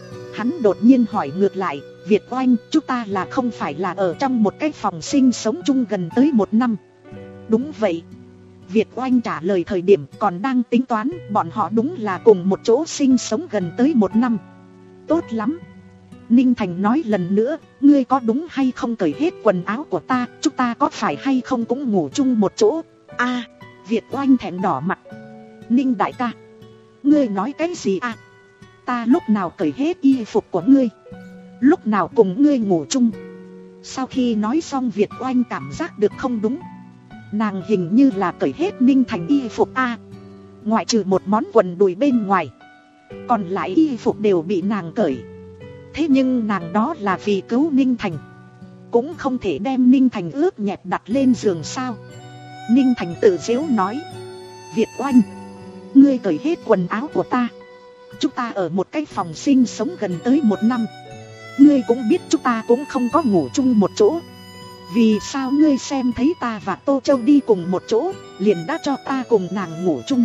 Hắn đột nhiên hỏi ngược lại, Việt Oanh, chúng ta là không phải là ở trong một cái phòng sinh sống chung gần tới một năm? Đúng vậy. Việt Oanh trả lời thời điểm còn đang tính toán, bọn họ đúng là cùng một chỗ sinh sống gần tới một năm. Tốt lắm. Ninh Thành nói lần nữa, ngươi có đúng hay không cởi hết quần áo của ta, chúng ta có phải hay không cũng ngủ chung một chỗ? A, à, Việt Oanh thẹn đỏ mặt. Ninh đại ca, ngươi nói cái gì à? Ta lúc nào cởi hết y phục của ngươi? Lúc nào cùng ngươi ngủ chung? Sau khi nói xong Việt Oanh cảm giác được không đúng. Nàng hình như là cởi hết Ninh Thành y phục a, à, ngoại trừ một món quần đùi bên ngoài, còn lại y phục đều bị nàng cởi. Thế nhưng nàng đó là vì cứu Ninh Thành, cũng không thể đem Ninh Thành ướt nhẹp đặt lên giường sao? Ninh Thành tự giễu nói, Việt Oanh, ngươi cởi hết quần áo của ta. Chúng ta ở một cái phòng sinh sống gần tới một năm. Ngươi cũng biết chúng ta cũng không có ngủ chung một chỗ. Vì sao ngươi xem thấy ta và Tô Châu đi cùng một chỗ, liền đã cho ta cùng nàng ngủ chung?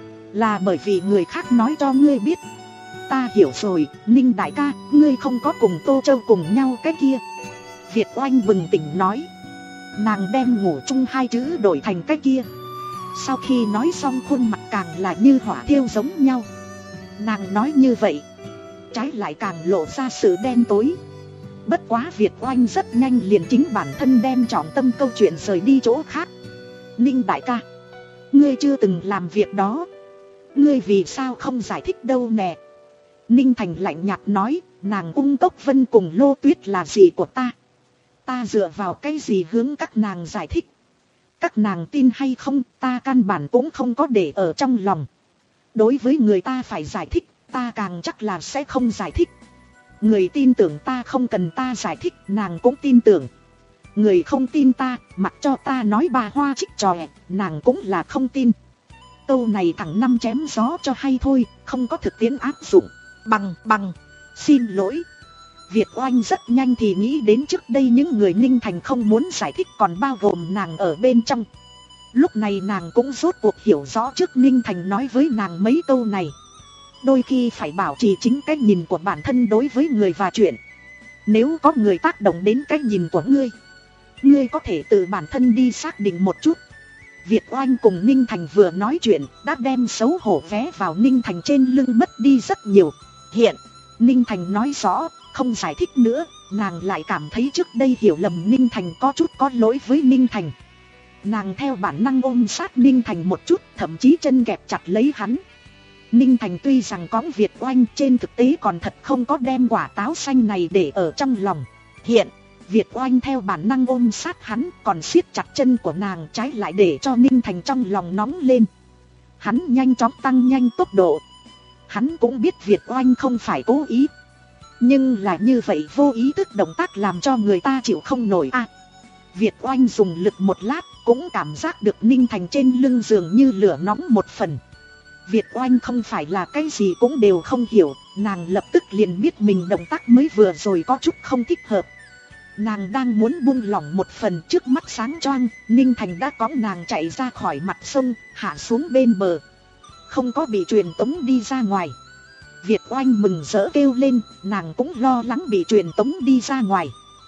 Là bởi vì người khác nói cho ngươi biết. Ta hiểu rồi, Ninh đại ca, ngươi không có cùng Tô Châu cùng nhau cái kia. Việt Oanh bừng tỉnh nói. Nàng đem ngủ chung hai chữ đổi thành cái kia. Sau khi nói xong khuôn mặt càng là như hỏa thiêu giống nhau. Nàng nói như vậy, trái lại càng lộ ra sự đen tối. Bất quá Việt Oanh rất nhanh liền chính bản thân đem trọng tâm câu chuyện rời đi chỗ khác. Ninh đại ca, ngươi chưa từng làm việc đó, ngươi vì sao không giải thích đâu nè? Ninh Thành lạnh nhạt nói, nàng Ung Cốc Vân cùng Lô Tuyết là gì của ta? Ta dựa vào cái gì hướng các nàng giải thích? Các nàng tin hay không, ta căn bản cũng không có để ở trong lòng. Đối với người ta phải giải thích, ta càng chắc là sẽ không giải thích. Người tin tưởng ta không cần ta giải thích, nàng cũng tin tưởng. Người không tin ta, mặc cho ta nói bà hoa trích tròe, nàng cũng là không tin. Câu này thẳng năm chém gió cho hay thôi, không có thực tiễn áp dụng. Bằng, bằng, xin lỗi. Việt Oanh rất nhanh thì nghĩ đến trước đây những người Ninh Thành không muốn giải thích còn bao gồm nàng ở bên trong. Lúc này nàng cũng rốt cuộc hiểu rõ trước Ninh Thành nói với nàng mấy câu này. Đôi khi phải bảo trì chính cái nhìn của bản thân đối với người và chuyện. Nếu có người tác động đến cái nhìn của ngươi, ngươi có thể tự bản thân đi xác định một chút. Việt Oanh cùng Ninh Thành vừa nói chuyện đã đem xấu hổ vé vào Ninh Thành trên lưng mất đi rất nhiều. Hiện, Ninh Thành nói rõ, không giải thích nữa, nàng lại cảm thấy trước đây hiểu lầm Ninh Thành có chút có lỗi với Ninh Thành. Nàng theo bản năng ôm sát Ninh Thành một chút, thậm chí chân kẹp chặt lấy hắn. Ninh Thành tuy rằng cõng Việt Oanh, trên thực tế còn thật không có đem quả táo xanh này để ở trong lòng. Hiện, Việt Oanh theo bản năng ôm sát hắn, còn siết chặt chân của nàng, trái lại để cho Ninh Thành trong lòng nóng lên. Hắn nhanh chóng tăng nhanh tốc độ. Hắn cũng biết Việt Oanh không phải cố ý, nhưng là như vậy vô ý thức động tác làm cho người ta chịu không nổi a. À, Việt Oanh dùng lực một lát, cũng cảm giác được Ninh Thành trên lưng giường như lửa nóng một phần. Việt Oanh không phải là cái gì cũng đều không hiểu, nàng lập tức liền biết mình động tác mới vừa rồi có chút không thích hợp. Nàng đang muốn buông lỏng một phần, trước mắt sáng choang, Ninh Thành đã cõng nàng chạy ra khỏi mặt sông, hạ xuống bên bờ. Không có bị truyền tống đi ra ngoài. Việt Oanh mừng rỡ kêu lên, nàng cũng lo lắng bị truyền tống đi ra ngoài.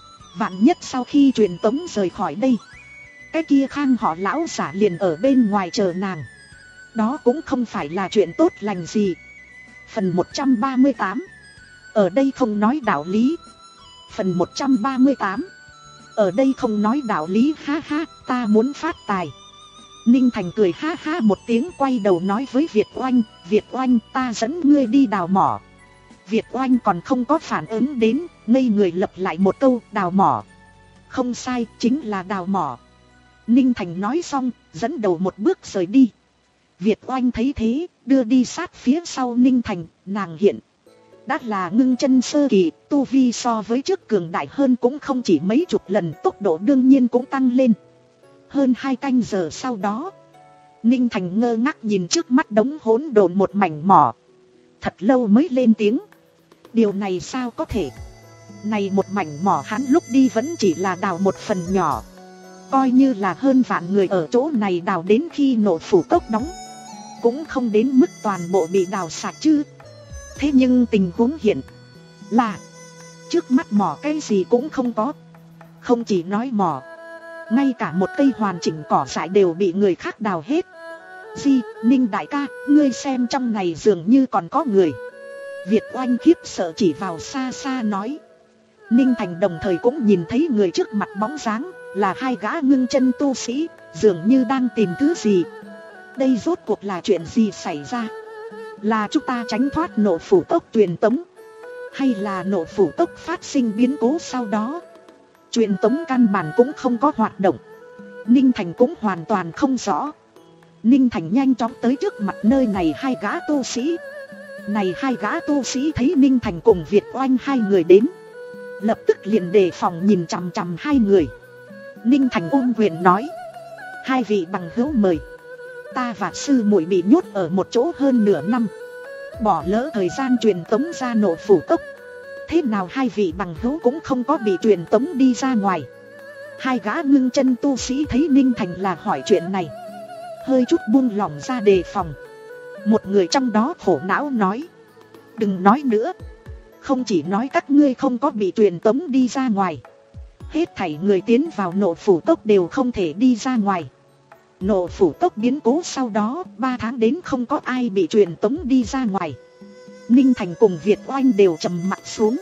Vạn nhất sau khi truyền tống rời khỏi đây, cái kia Khang họ lão giả liền ở bên ngoài chờ nàng. Đó cũng không phải là chuyện tốt lành gì. Phần một trăm ba mươi tám. Ở đây không nói đạo lý. Phần một trăm ba mươi tám. Ở đây không nói đạo lý, ha ha, ta muốn phát tài. Ninh Thành cười ha ha một tiếng, quay đầu nói với Việt Oanh, Việt Oanh, ta dẫn ngươi đi đào mỏ. Việt Oanh còn không có phản ứng đến, ngây người lặp lại một câu, đào mỏ. Không sai, chính là đào mỏ. Ninh Thành nói xong, dẫn đầu một bước rời đi. Việt Oanh thấy thế, đưa đi sát phía sau Ninh Thành, nàng hiện đã là ngưng chân sơ kỳ, tu vi so với trước cường đại hơn cũng không chỉ mấy chục lần, tốc độ đương nhiên cũng tăng lên. Hơn hai canh giờ sau đó, Ninh Thành ngơ ngác nhìn trước mắt đống hỗn độn một mảnh mỏ. Thật lâu mới lên tiếng. Điều này sao có thể? Này một mảnh mỏ hắn lúc đi vẫn chỉ là đào một phần nhỏ. Coi như là hơn vạn người ở chỗ này đào đến khi nổ phủ cốc đóng, cũng không đến mức toàn bộ bị đào sạch chứ. Thế nhưng tình huống hiện là trước mắt mỏ cái gì cũng không có. Không chỉ nói mỏ, ngay cả một cây hoàn chỉnh cỏ dại đều bị người khác đào hết. Di, Ninh đại ca, ngươi xem trong này dường như còn có người. Việt Oanh khiếp sợ chỉ vào xa xa nói. Ninh Thành đồng thời cũng nhìn thấy người trước mặt bóng dáng, là hai gã ngưng chân tu sĩ, dường như đang tìm thứ gì. Đây rốt cuộc là chuyện gì xảy ra? Là chúng ta tránh thoát nổ phủ tốc truyền tống, hay là nổ phủ tốc phát sinh biến cố sau đó? Truyền tống căn bản cũng không có hoạt động. Ninh Thành cũng hoàn toàn không rõ. Ninh Thành nhanh chóng tới trước mặt nơi này hai gã tu sĩ. Này hai gã tu sĩ thấy Ninh Thành cùng Việt Oanh hai người đến, lập tức liền đề phòng nhìn chằm chằm hai người. Ninh Thành ôm quyền nói, hai vị bằng hữu mời. Ta và sư muội bị nhốt ở một chỗ hơn nửa năm, bỏ lỡ thời gian truyền tống ra nổ phủ cốc. Thế nào hai vị bằng hữu cũng không có bị truyền tống đi ra ngoài? Hai gã ngưng chân tu sĩ thấy Ninh Thành là hỏi chuyện này, hơi chút buông lỏng ra đề phòng. Một người trong đó khổ não nói, đừng nói nữa. Không chỉ nói các ngươi không có bị truyền tống đi ra ngoài, hết thảy người tiến vào nổ phủ cốc đều không thể đi ra ngoài. Nổ phủ cốc biến cố sau đó, ba tháng đến không có ai bị truyền tống đi ra ngoài. Ninh Thành cùng Việt Oanh đều trầm mặt xuống.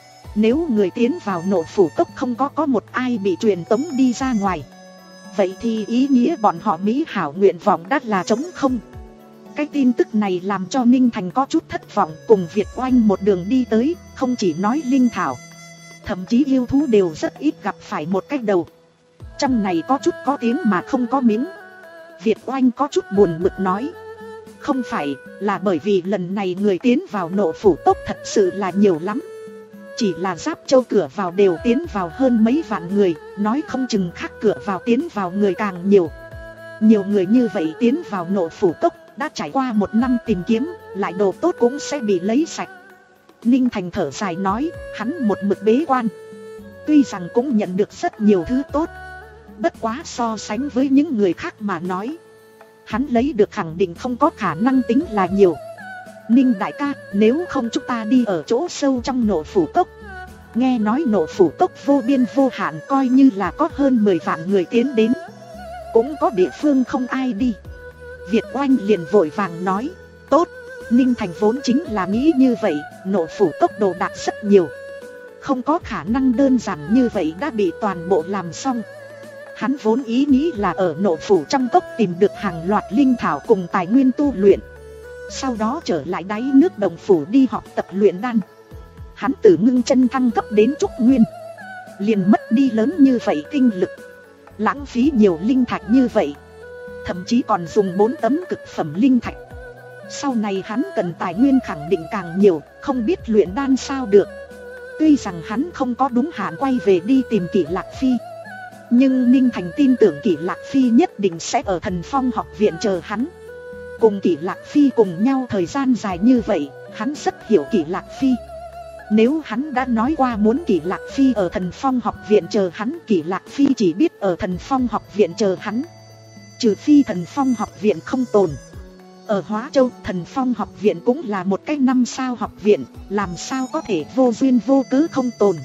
Nếu người tiến vào nổ phủ cốc không có có một ai bị truyền tống đi ra ngoài, vậy thì ý nghĩa bọn họ mỹ hảo nguyện vọng đã là trống không. Cái tin tức này làm cho Ninh Thành có chút thất vọng. Cùng Việt Oanh một đường đi tới, không chỉ nói linh thảo, thậm chí yêu thú đều rất ít gặp phải một cái đầu. Trong này có chút có tiếng mà không có miếng. Việt Oanh có chút buồn bực nói, không phải, là bởi vì lần này người tiến vào nổ phủ tốc thật sự là nhiều lắm. Chỉ là Giáp Châu cửa vào đều tiến vào hơn mấy vạn người, nói không chừng khác cửa vào tiến vào người càng nhiều. Nhiều người như vậy tiến vào nổ phủ tốc, đã trải qua một năm tìm kiếm, lại đồ tốt cũng sẽ bị lấy sạch. Ninh Thành thở dài nói, hắn một mực bế quan, tuy rằng cũng nhận được rất nhiều thứ tốt, bất quá so sánh với những người khác mà nói, hắn lấy được khẳng định không có khả năng tính là nhiều. Ninh đại ca, nếu không chúng ta đi ở chỗ sâu trong nổ phủ cốc. Nghe nói nổ phủ cốc vô biên vô hạn, coi như là có hơn mười vạn người tiến đến, cũng có địa phương không ai đi. Việt Oanh liền vội vàng nói, tốt. Ninh Thành vốn chính là nghĩ như vậy, nổ phủ cốc đồ đạc rất nhiều, không có khả năng đơn giản như vậy đã bị toàn bộ làm xong. Hắn vốn ý nghĩ là ở nổ phủ trong cốc tìm được hàng loạt linh thảo cùng tài nguyên tu luyện. Sau đó trở lại đáy nước đồng phủ đi học tập luyện đan. Hắn từ ngưng chân thăng cấp đến trúc nguyên, liền mất đi lớn như vậy tinh lực, lãng phí nhiều linh thạch như vậy, thậm chí còn dùng bốn tấm cực phẩm linh thạch. Sau này hắn cần tài nguyên khẳng định càng nhiều, không biết luyện đan sao được. Tuy rằng hắn không có đúng hạn quay về đi tìm Kỷ Lạc Phi, nhưng Ninh Thành tin tưởng Kỷ Lạc Phi nhất định sẽ ở Thần Phong học viện chờ hắn. Cùng Kỷ Lạc Phi cùng nhau thời gian dài như vậy, hắn rất hiểu Kỷ Lạc Phi. Nếu hắn đã nói qua muốn Kỷ Lạc Phi ở Thần Phong học viện chờ hắn, Kỷ Lạc Phi chỉ biết ở Thần Phong học viện chờ hắn. Trừ phi Thần Phong học viện không tồn. Ở Hóa Châu, Thần Phong học viện cũng là một cái năm sao học viện, làm sao có thể vô duyên vô cớ không tồn.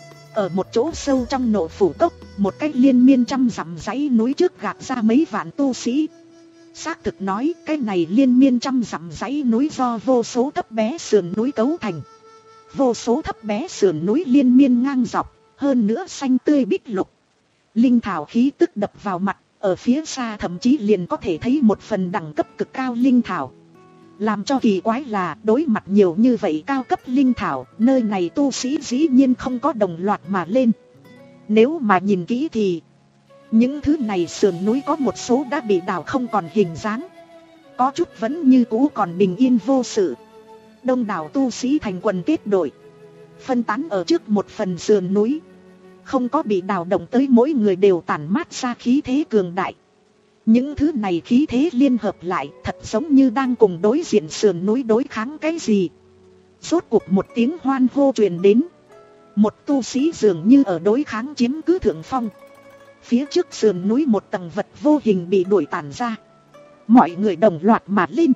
Ở một chỗ sâu trong nội phủ cốc, một cái liên miên trăm dặm dãy núi trước gạt ra mấy vạn tu sĩ. Xác thực nói, cái này liên miên trăm dặm dãy núi do vô số thấp bé sườn núi cấu thành. Vô số thấp bé sườn núi liên miên ngang dọc, hơn nữa xanh tươi bích lục. Linh thảo khí tức đập vào mặt, ở phía xa thậm chí liền có thể thấy một phần đẳng cấp cực cao linh thảo. Làm cho kỳ quái là đối mặt nhiều như vậy cao cấp linh thảo, nơi này tu sĩ dĩ nhiên không có đồng loạt mà lên. Nếu mà nhìn kỹ thì những thứ này sườn núi có một số đã bị đào không còn hình dáng, có chút vẫn như cũ còn bình yên vô sự. Đông đảo tu sĩ thành quần kết đội, phân tán ở trước một phần sườn núi, không có bị đào động tới, mỗi người đều tản mát ra khí thế cường đại. Những thứ này khí thế liên hợp lại, thật giống như đang cùng đối diện sườn núi đối kháng cái gì. Rốt cuộc một tiếng hoan hô truyền đến. Một tu sĩ dường như ở đối kháng chiếm cứ thượng phong. Phía trước sườn núi một tầng vật vô hình bị đuổi tản ra. Mọi người đồng loạt mà lên.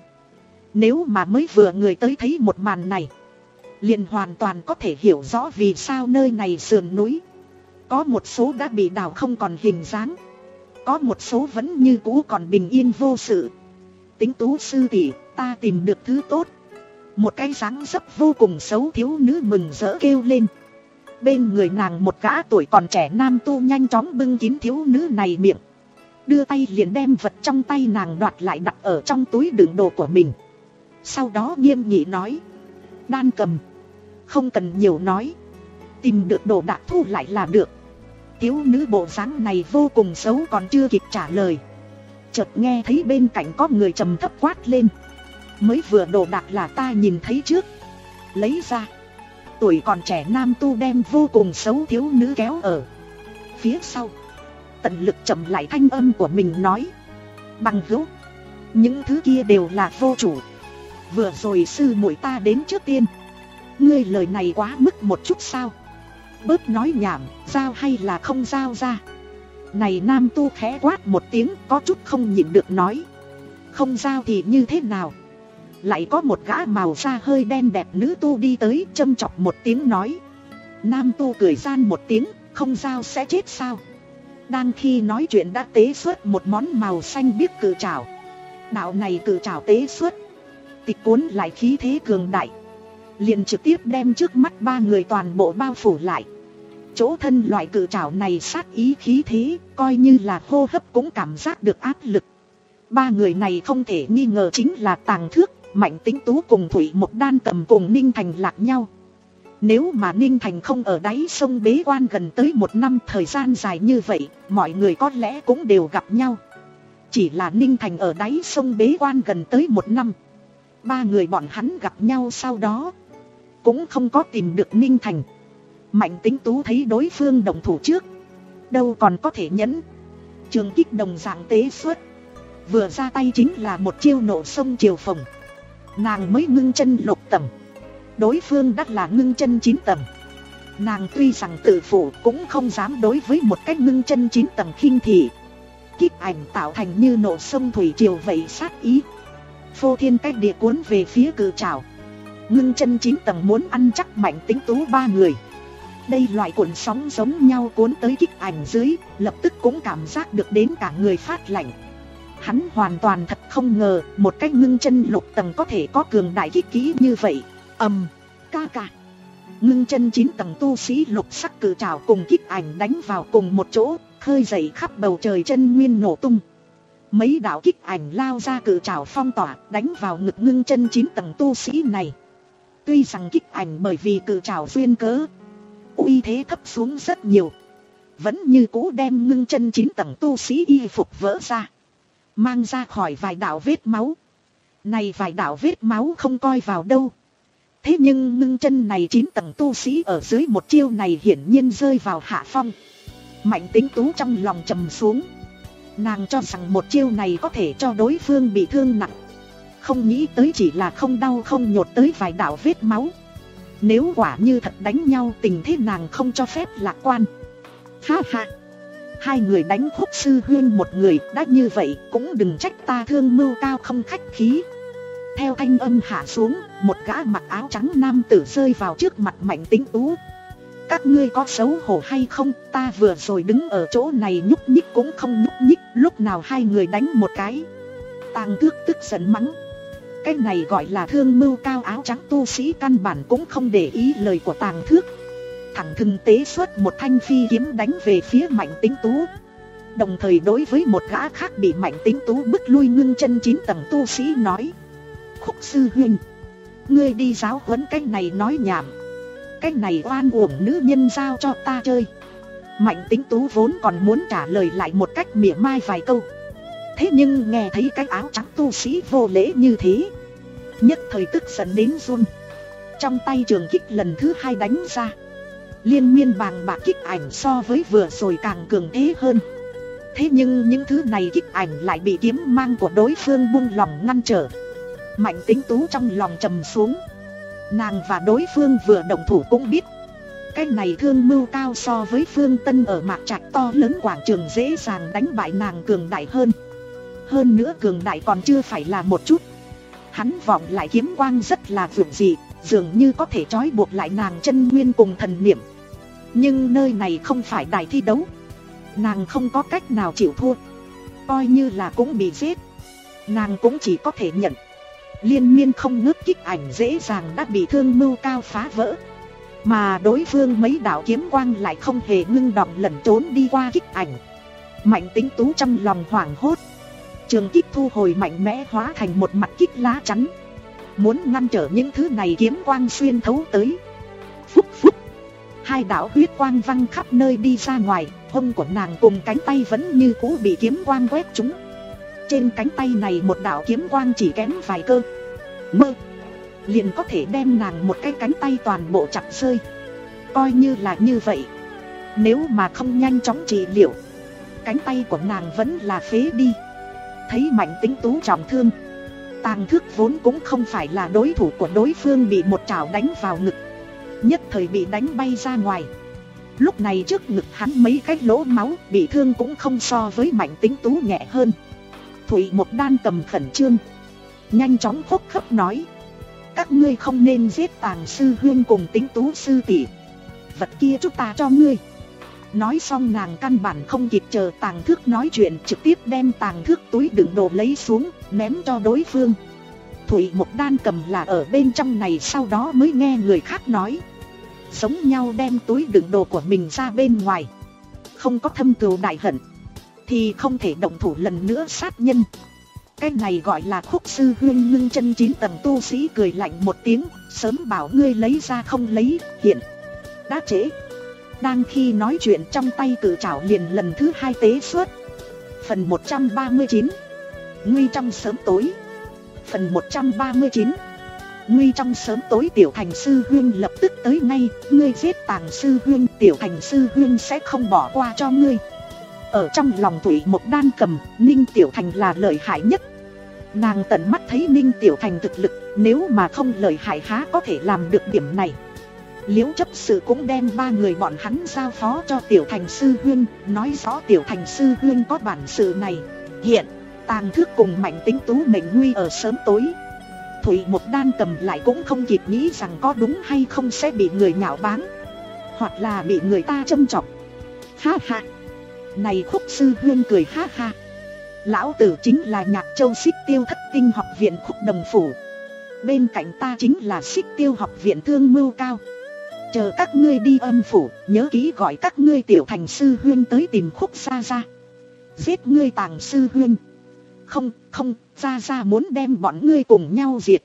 Nếu mà mới vừa người tới thấy một màn này, liền hoàn toàn có thể hiểu rõ vì sao nơi này sườn núi có một số đã bị đào không còn hình dáng, có một số vẫn như cũ còn bình yên vô sự. Tính Tú sư tỷ, ta tìm được thứ tốt. Một cái dáng dấp vô cùng xấu thiếu nữ mừng rỡ kêu lên. Bên người nàng một gã tuổi còn trẻ nam tu nhanh chóng bưng kín thiếu nữ này miệng, đưa tay liền đem vật trong tay nàng đoạt lại đặt ở trong túi đựng đồ của mình. Sau đó nghiêm nghị nói, đan cầm, không cần nhiều nói, tìm được đồ đạc thu lại là được. Thiếu nữ bộ dáng này vô cùng xấu còn chưa kịp trả lời, chợt nghe thấy bên cạnh có người trầm thấp quát lên, mới vừa đồ đạc là ta nhìn thấy trước, lấy ra. Tuổi còn trẻ nam tu đem vô cùng xấu thiếu nữ kéo ở phía sau, tận lực chậm lại thanh âm của mình nói, bằng hữu, những thứ kia đều là vô chủ. Vừa rồi sư muội ta đến trước tiên, ngươi lời này quá mức một chút sao? Bớt nói nhảm, giao hay là không giao ra? Này nam tu khẽ quát một tiếng, có chút không nhịn được nói, không giao thì như thế nào? Lại có một gã màu da hơi đen đẹp nữ tu đi tới, châm chọc một tiếng nói. Nam tu cười gian một tiếng, không giao sẽ chết sao? Đang khi nói chuyện đã tế xuất một món màu xanh biếc cự trảo. Đạo này cự trảo tế xuất, tịch cuốn lại khí thế cường đại, liền trực tiếp đem trước mắt ba người toàn bộ bao phủ lại. Chỗ thân loại cự trảo này sát ý khí thế, coi như là hô hấp cũng cảm giác được áp lực. Ba người này không thể nghi ngờ chính là Tàng Thước, Mạnh Tính Tú cùng Thủy Mộc Đan cầm cùng Ninh Thành lạc nhau. Nếu mà Ninh Thành không ở đáy sông bế quan gần tới một năm, thời gian dài như vậy, mọi người có lẽ cũng đều gặp nhau. Chỉ là Ninh Thành ở đáy sông bế quan gần tới một năm, ba người bọn hắn gặp nhau sau đó cũng không có tìm được Ninh Thành. Mạnh Tính Tú thấy đối phương động thủ trước, đâu còn có thể nhẫn, trường kích đồng dạng tế xuất, vừa ra tay chính là một chiêu nổ sông chiều phồng. Nàng mới ngưng chân lục tầm, đối phương đã là ngưng chân chín tầm. Nàng tuy rằng tự phụ cũng không dám đối với một cách ngưng chân chín tầng khinh thị. Kích ảnh tạo thành như nổ sông thủy triều vậy sát ý, phô thiên cách địa cuốn về phía cự trảo. Ngưng chân chín tầng muốn ăn chắc Mạnh Tính Tú ba người. Đây loại cuộn sóng giống nhau cuốn tới kích ảnh dưới, lập tức cũng cảm giác được đến cả người phát lạnh. Hắn hoàn toàn thật không ngờ một cách ngưng chân lục tầng có thể có cường đại kích kỹ như vậy. Ầm, ca ca. Ngưng chân chín tầng tu sĩ lục sắc cự trảo cùng kích ảnh đánh vào cùng một chỗ, khơi dậy khắp bầu trời chân nguyên nổ tung. Mấy đạo kích ảnh lao ra cự trảo phong tỏa, đánh vào ngực ngưng chân chín tầng tu sĩ này. Tuy rằng kích ảnh bởi vì cự trảo duyên cớ, uy thế thấp xuống rất nhiều, vẫn như cũ đem ngưng chân chín tầng tu sĩ y phục vỡ ra, mang ra khỏi vài đạo vết máu. Này vài đạo vết máu không coi vào đâu. Thế nhưng ngưng chân này chín tầng tu sĩ ở dưới một chiêu này hiển nhiên rơi vào hạ phong. Mạnh Tính Tú trong lòng trầm xuống. Nàng cho rằng một chiêu này có thể cho đối phương bị thương nặng, không nghĩ tới chỉ là không đau không nhột tới vài đạo vết máu. Nếu quả như thật đánh nhau, tình thế nàng không cho phép lạc quan. Ha ha, hai người đánh Khúc sư huynh một người, đã như vậy cũng đừng trách ta Thương Mưu Cao không khách khí. Theo thanh âm hạ xuống, một gã mặc áo trắng nam tử rơi vào trước mặt Mạnh Tính Tú. Các ngươi có xấu hổ hay không? Ta vừa rồi đứng ở chỗ này nhúc nhích cũng không nhúc nhích, lúc nào hai người đánh một cái? Tàng Thước tức giận mắng. Cái này gọi là Thương Mưu Cao áo trắng tu sĩ căn bản cũng không để ý lời của Tàng Thước, thẳng thừng tế xuất một thanh phi kiếm đánh về phía Mạnh Tính Tú. Đồng thời đối với một gã khác bị Mạnh Tính Tú bức lui ngưng chân chín tầng tu sĩ nói: Khúc sư huynh, ngươi đi giáo huấn cái này nói nhảm. Cái này oan uổng nữ nhân giao cho ta chơi. Mạnh Tính Tú vốn còn muốn trả lời lại một cách mỉa mai vài câu, thế nhưng nghe thấy cái áo trắng tu sĩ vô lễ như thế, nhất thời tức giận đến run. Trong tay trường kích lần thứ hai đánh ra, liên miên bàng bạc kích ảnh so với vừa rồi càng cường thế hơn. Thế nhưng những thứ này kích ảnh lại bị kiếm mang của đối phương buông lòng ngăn trở. Mạnh Tính Tú trong lòng trầm xuống. Nàng và đối phương vừa động thủ cũng biết, cái này Thương Mưu Cao so với Phương Tân ở Mạc Trạch to lớn quảng trường dễ dàng đánh bại nàng cường đại hơn. Hơn nữa cường đại còn chưa phải là một chút, hắn vọng lại kiếm quang rất là vượng dị, dường như có thể trói buộc lại nàng chân nguyên cùng thần niệm. Nhưng nơi này không phải đài thi đấu, nàng không có cách nào chịu thua. Coi như là cũng bị giết, nàng cũng chỉ có thể nhận. Liên miên không ngớt kích ảnh dễ dàng đã bị Thương Mưu Cao phá vỡ, mà đối phương mấy đạo kiếm quang lại không hề ngưng đọng lẩn trốn đi qua kích ảnh. Mạnh Tính Tú trong lòng hoảng hốt, trường kích thu hồi mạnh mẽ hóa thành một mặt kích lá chắn, muốn ngăn trở những thứ này kiếm quang xuyên thấu tới. Phúc phúc, hai đạo huyết quang văng khắp nơi đi ra ngoài. Hông của nàng cùng cánh tay vẫn như cũ bị kiếm quang quét trúng. Trên cánh tay này một đạo kiếm quang chỉ kém vài cơ mơ, liền có thể đem nàng một cái cánh tay toàn bộ chặt rơi. Coi như là như vậy, nếu mà không nhanh chóng trị liệu, cánh tay của nàng vẫn là phế đi. Thấy Mạnh Tính Tú trọng thương, Tàng Thước vốn cũng không phải là đối thủ của đối phương, bị một trảo đánh vào ngực, nhất thời bị đánh bay ra ngoài. Lúc này trước ngực hắn mấy cái lỗ máu, bị thương cũng không so với Mạnh Tính Tú nhẹ hơn. Thủy Một Đan cầm khẩn trương, nhanh chóng khóc khóc nói: các ngươi không nên giết Tàng sư huynh cùng Tính Tú sư tỷ, vật kia chúng ta cho ngươi. Nói xong nàng căn bản không kịp chờ Tàng Thước nói chuyện, trực tiếp đem Tàng Thước túi đựng đồ lấy xuống, ném cho đối phương. Thủy Một Đan cầm là ở bên trong này, sau đó mới nghe người khác nói, giống nhau đem túi đựng đồ của mình ra bên ngoài. Không có thâm cừu đại hận thì không thể động thủ lần nữa sát nhân. Cái này gọi là Khúc sư huynh. Ngưng chân chín tầng tu sĩ cười lạnh một tiếng, sớm bảo ngươi lấy ra không lấy, hiện đã trễ. Đang khi nói chuyện, trong tay cự trảo liền lần thứ hai tế xuất. Phần một trăm ba mươi chín, nguy trong sớm tối. Phần một trăm ba mươi chín, nguy trong sớm tối. Tiểu Thành sư huynh lập tức tới ngay, ngươi giết Tàng sư huynh, Tiểu Thành sư huynh sẽ không bỏ qua cho ngươi. Ở trong lòng Thủy Một Đan cầm, Ninh Tiểu Thành là lợi hại nhất. Nàng tận mắt thấy Ninh Tiểu Thành thực lực, nếu mà không lợi hại há có thể làm được điểm này. Liễu chấp sự cũng đem ba người bọn hắn giao phó cho Tiểu Thành sư huynh, nói rõ Tiểu Thành sư huynh có bản sự này. Hiện Tàng Thước cùng Mạnh Tính Tú mệnh nguy ở sớm tối. Thủy Một Đan cầm lại cũng không kịp nghĩ rằng có đúng hay không sẽ bị người nhạo báng, hoặc là bị người ta châm chọc. Ha ha, này Khúc sư huynh cười ha ha, lão tử chính là Nhạc Châu Xích Tiêu Thất Tinh học viện Khúc Đồng Phủ, bên cạnh ta chính là Xích Tiêu học viện Thương Mưu Cao. Chờ các ngươi đi âm phủ, nhớ kỹ gọi các ngươi Tiểu Thành sư huynh tới tìm Khúc gia gia, giết ngươi Tàng sư huynh, Không, không, ra ra muốn đem bọn ngươi cùng nhau diệt.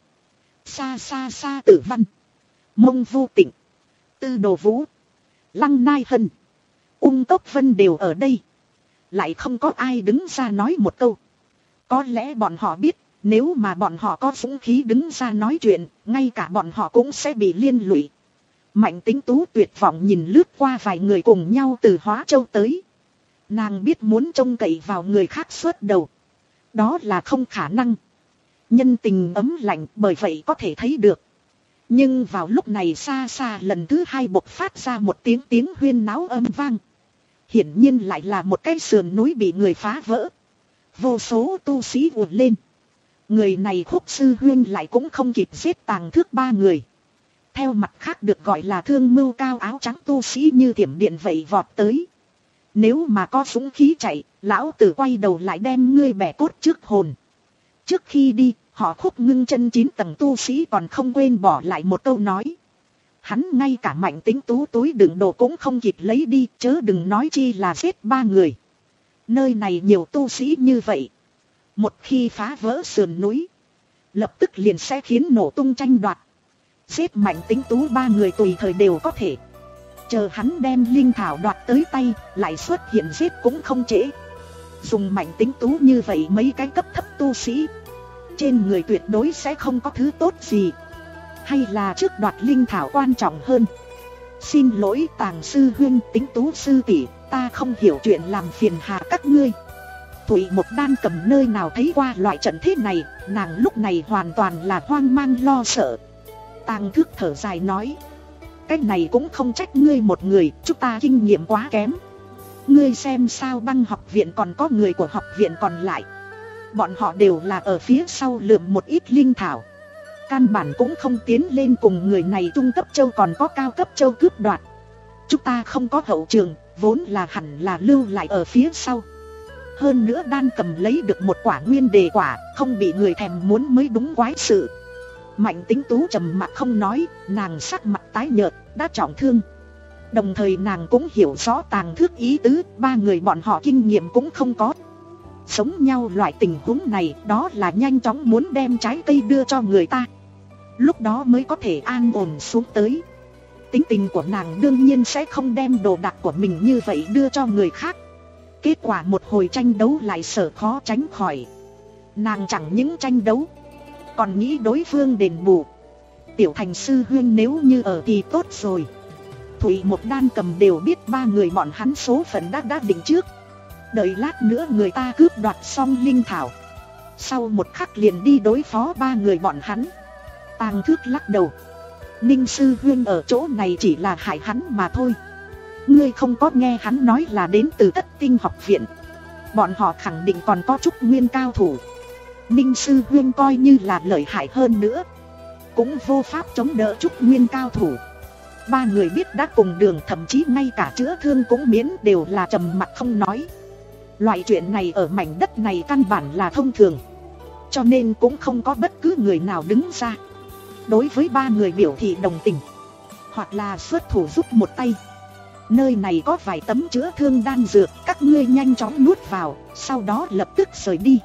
Xa xa xa Tử Văn, Mông Vô Tịnh, Tư Đồ Vũ, Lăng Nai Hân, Ung Cốc Vân đều ở đây. Lại không có ai đứng ra nói một câu. Có lẽ bọn họ biết, nếu mà bọn họ có dũng khí đứng ra nói chuyện, ngay cả bọn họ cũng sẽ bị liên lụy. Mạnh Tính Tú tuyệt vọng nhìn lướt qua vài người cùng nhau từ Hóa Châu tới. Nàng biết muốn trông cậy vào người khác xuất đầu, đó là không khả năng. Nhân tình ấm lạnh bởi vậy có thể thấy được. Nhưng vào lúc này xa xa lần thứ hai bộc phát ra một tiếng tiếng huyên náo âm vang. Hiển nhiên lại là một cái sườn núi bị người phá vỡ. Vô số tu sĩ ùa lên. Người này Khúc Sư Huyên lại cũng không kịp giết Tàng Thước ba người. Theo mặt khác được gọi là thương mưu cao áo trắng tu sĩ như thiểm điện vậy vọt tới. Nếu mà có dũng khí chạy, lão tử quay đầu lại đem ngươi bẻ cốt trước hồn. Trước khi đi, họ Khúc ngưng chân chín tầng tu sĩ còn không quên bỏ lại một câu nói. Hắn ngay cả Mạnh Tính Tú túi đựng đồ cũng không kịp lấy đi, chớ đừng nói chi là giết ba người. Nơi này nhiều tu sĩ như vậy. Một khi phá vỡ sườn núi, lập tức liền sẽ khiến nổ tung tranh đoạt. Giết Mạnh Tính Tú ba người tùy thời đều có thể. Chờ hắn đem linh thảo đoạt tới tay, lại xuất hiện giết cũng không trễ. Dùng Mạnh Tính Tú như vậy mấy cái cấp thấp tu sĩ, trên người tuyệt đối sẽ không có thứ tốt gì. Hay là trước đoạt linh thảo quan trọng hơn. Xin lỗi Tàng Sư Huyên, Tính Tú sư tỷ, ta không hiểu chuyện làm phiền hà các ngươi. Thủy Một Đan Cầm nơi nào thấy qua loại trận thế này, nàng lúc này hoàn toàn là hoang mang lo sợ. Tàng Thước thở dài nói, cái này cũng không trách ngươi một người, chúng ta kinh nghiệm quá kém. Ngươi xem sao Băng học viện còn có người của học viện còn lại. Bọn họ đều là ở phía sau lượm một ít linh thảo. Căn bản cũng không tiến lên cùng người này trung cấp châu còn có cao cấp châu cướp đoạt. Chúng ta không có hậu trường, vốn là hẳn là lưu lại ở phía sau. Hơn nữa Đan Cầm lấy được một quả nguyên đề quả, không bị người thèm muốn mới đúng quái sự. Mạnh Tính Tú trầm mặc không nói, nàng sắc mặt tái nhợt, đã trọng thương. Đồng thời nàng cũng hiểu rõ Tàng Thước ý tứ, ba người bọn họ kinh nghiệm cũng không có. Sống nhau loại tình huống này, đó là nhanh chóng muốn đem trái cây đưa cho người ta. Lúc đó mới có thể an ổn xuống tới. Tính tình của nàng đương nhiên sẽ không đem đồ đạc của mình như vậy đưa cho người khác. Kết quả một hồi tranh đấu lại sợ khó tránh khỏi. Nàng chẳng những tranh đấu, còn nghĩ đối phương đền bù. Tiểu Thành Sư Huyên nếu như ở thì tốt rồi. Thủy Một Đan Cầm đều biết ba người bọn hắn số phận đã đã định trước. Đợi lát nữa người ta cướp đoạt xong linh thảo, sau một khắc liền đi đối phó ba người bọn hắn. Tàng Thước lắc đầu, Ninh Sư Huyên ở chỗ này chỉ là hại hắn mà thôi. Ngươi không có nghe hắn nói là đến từ Tất Tinh học viện. Bọn họ khẳng định còn có chút nguyên cao thủ. Ninh Sư Huyên coi như là lợi hại hơn nữa, cũng vô pháp chống đỡ chút nguyên cao thủ. Ba người biết đã cùng đường, thậm chí ngay cả chữa thương cũng miễn, đều là trầm mặc không nói. Loại chuyện này ở mảnh đất này căn bản là thông thường, cho nên cũng không có bất cứ người nào đứng ra đối với ba người biểu thị đồng tình, hoặc là xuất thủ giúp một tay. Nơi này có vài tấm chữa thương đan dược, các ngươi nhanh chóng nuốt vào, sau đó lập tức rời đi.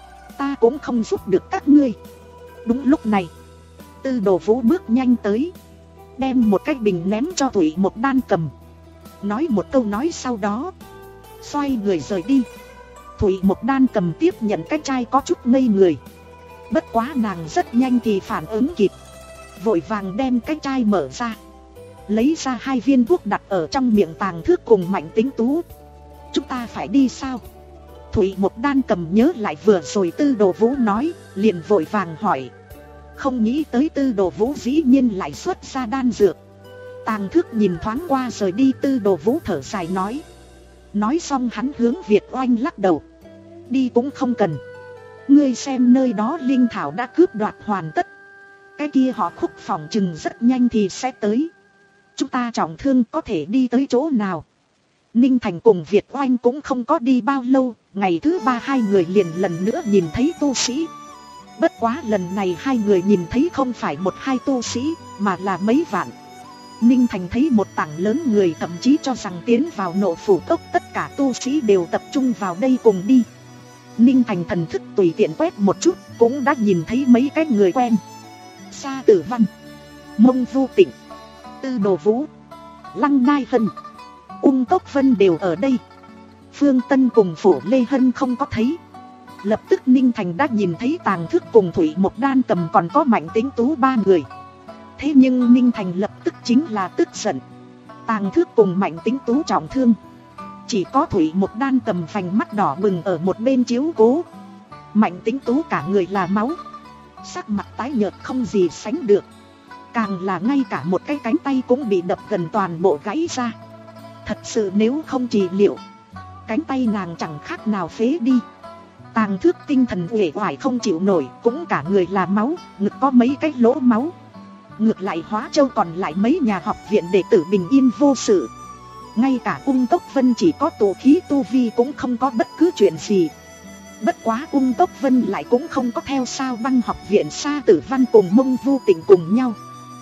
Ta cũng không giúp được các ngươi. Đúng lúc này, Tư Đồ Vũ bước nhanh tới, đem một cái bình ném cho Thủy Một Đan Cầm, nói một câu nói sau đó xoay người rời đi. Thủy Một Đan Cầm tiếp nhận cái chai có chút ngây người. Bất quá nàng rất nhanh thì phản ứng kịp, vội vàng đem cái chai mở ra, lấy ra hai viên thuốc đặt ở trong miệng Tàng Thước cùng Mạnh Tính Tú. Chúng ta phải đi sao? Thủy Một Đan Cầm nhớ lại vừa rồi Tư Đồ Vũ nói, liền vội vàng hỏi. Không nghĩ tới Tư Đồ Vũ dĩ nhiên lại xuất ra đan dược. Tàng Thước nhìn thoáng qua rời đi Tư Đồ Vũ thở dài nói. Nói xong hắn hướng Việt Oanh lắc đầu. Đi cũng không cần. Ngươi xem nơi đó linh thảo đã cướp đoạt hoàn tất. Cái kia họ Khúc phòng chừng rất nhanh thì sẽ tới. Chúng ta trọng thương có thể đi tới chỗ nào? Ninh Thành cùng Việt Oanh cũng không có đi bao lâu. Ngày thứ ba hai người liền lần nữa nhìn thấy tu sĩ. Bất quá lần này hai người nhìn thấy không phải một hai tu sĩ, mà là mấy vạn. Ninh Thành thấy một tảng lớn người, thậm chí cho rằng tiến vào Nộ Phủ Cốc tất cả tu sĩ đều tập trung vào đây cùng đi. Ninh Thành thần thức tùy tiện quét một chút, cũng đã nhìn thấy mấy cái người quen. Sa Tử Văn, Mông Vu Tịnh, Tư Đồ Vũ, Lăng Nai Hân, Ung Cốc Vân đều ở đây. Phương Tân cùng Phổ Lê Hân không có thấy. Lập tức Ninh Thành đã nhìn thấy Tàng Thước cùng Thủy Mộc Đan Cầm còn có Mạnh Tĩnh Tú ba người. Thế nhưng Ninh Thành lập tức chính là tức giận. Tàng Thước cùng Mạnh Tĩnh Tú trọng thương, chỉ có Thủy Mộc Đan Cầm vành mắt đỏ bừng ở một bên chiếu cố. Mạnh Tĩnh Tú cả người là máu, sắc mặt tái nhợt không gì sánh được. Càng là ngay cả một cái cánh tay cũng bị đập gần toàn bộ gãy ra. Thật sự nếu không trị liệu, cánh tay nàng chẳng khác nào phế đi. Tàng Thước tinh thần uể oải không chịu nổi, cũng cả người là máu, ngực có mấy cái lỗ máu. Ngược lại Hóa Châu còn lại mấy nhà học viện đệ tử bình yên vô sự. Ngay cả Ung Cốc Vân chỉ có tụ khí tu vi cũng không có bất cứ chuyện gì. Bất quá Ung Cốc Vân lại cũng không có theo Sao Băng học viện Sa Tử Văn cùng Mông Vu Tịnh cùng nhau,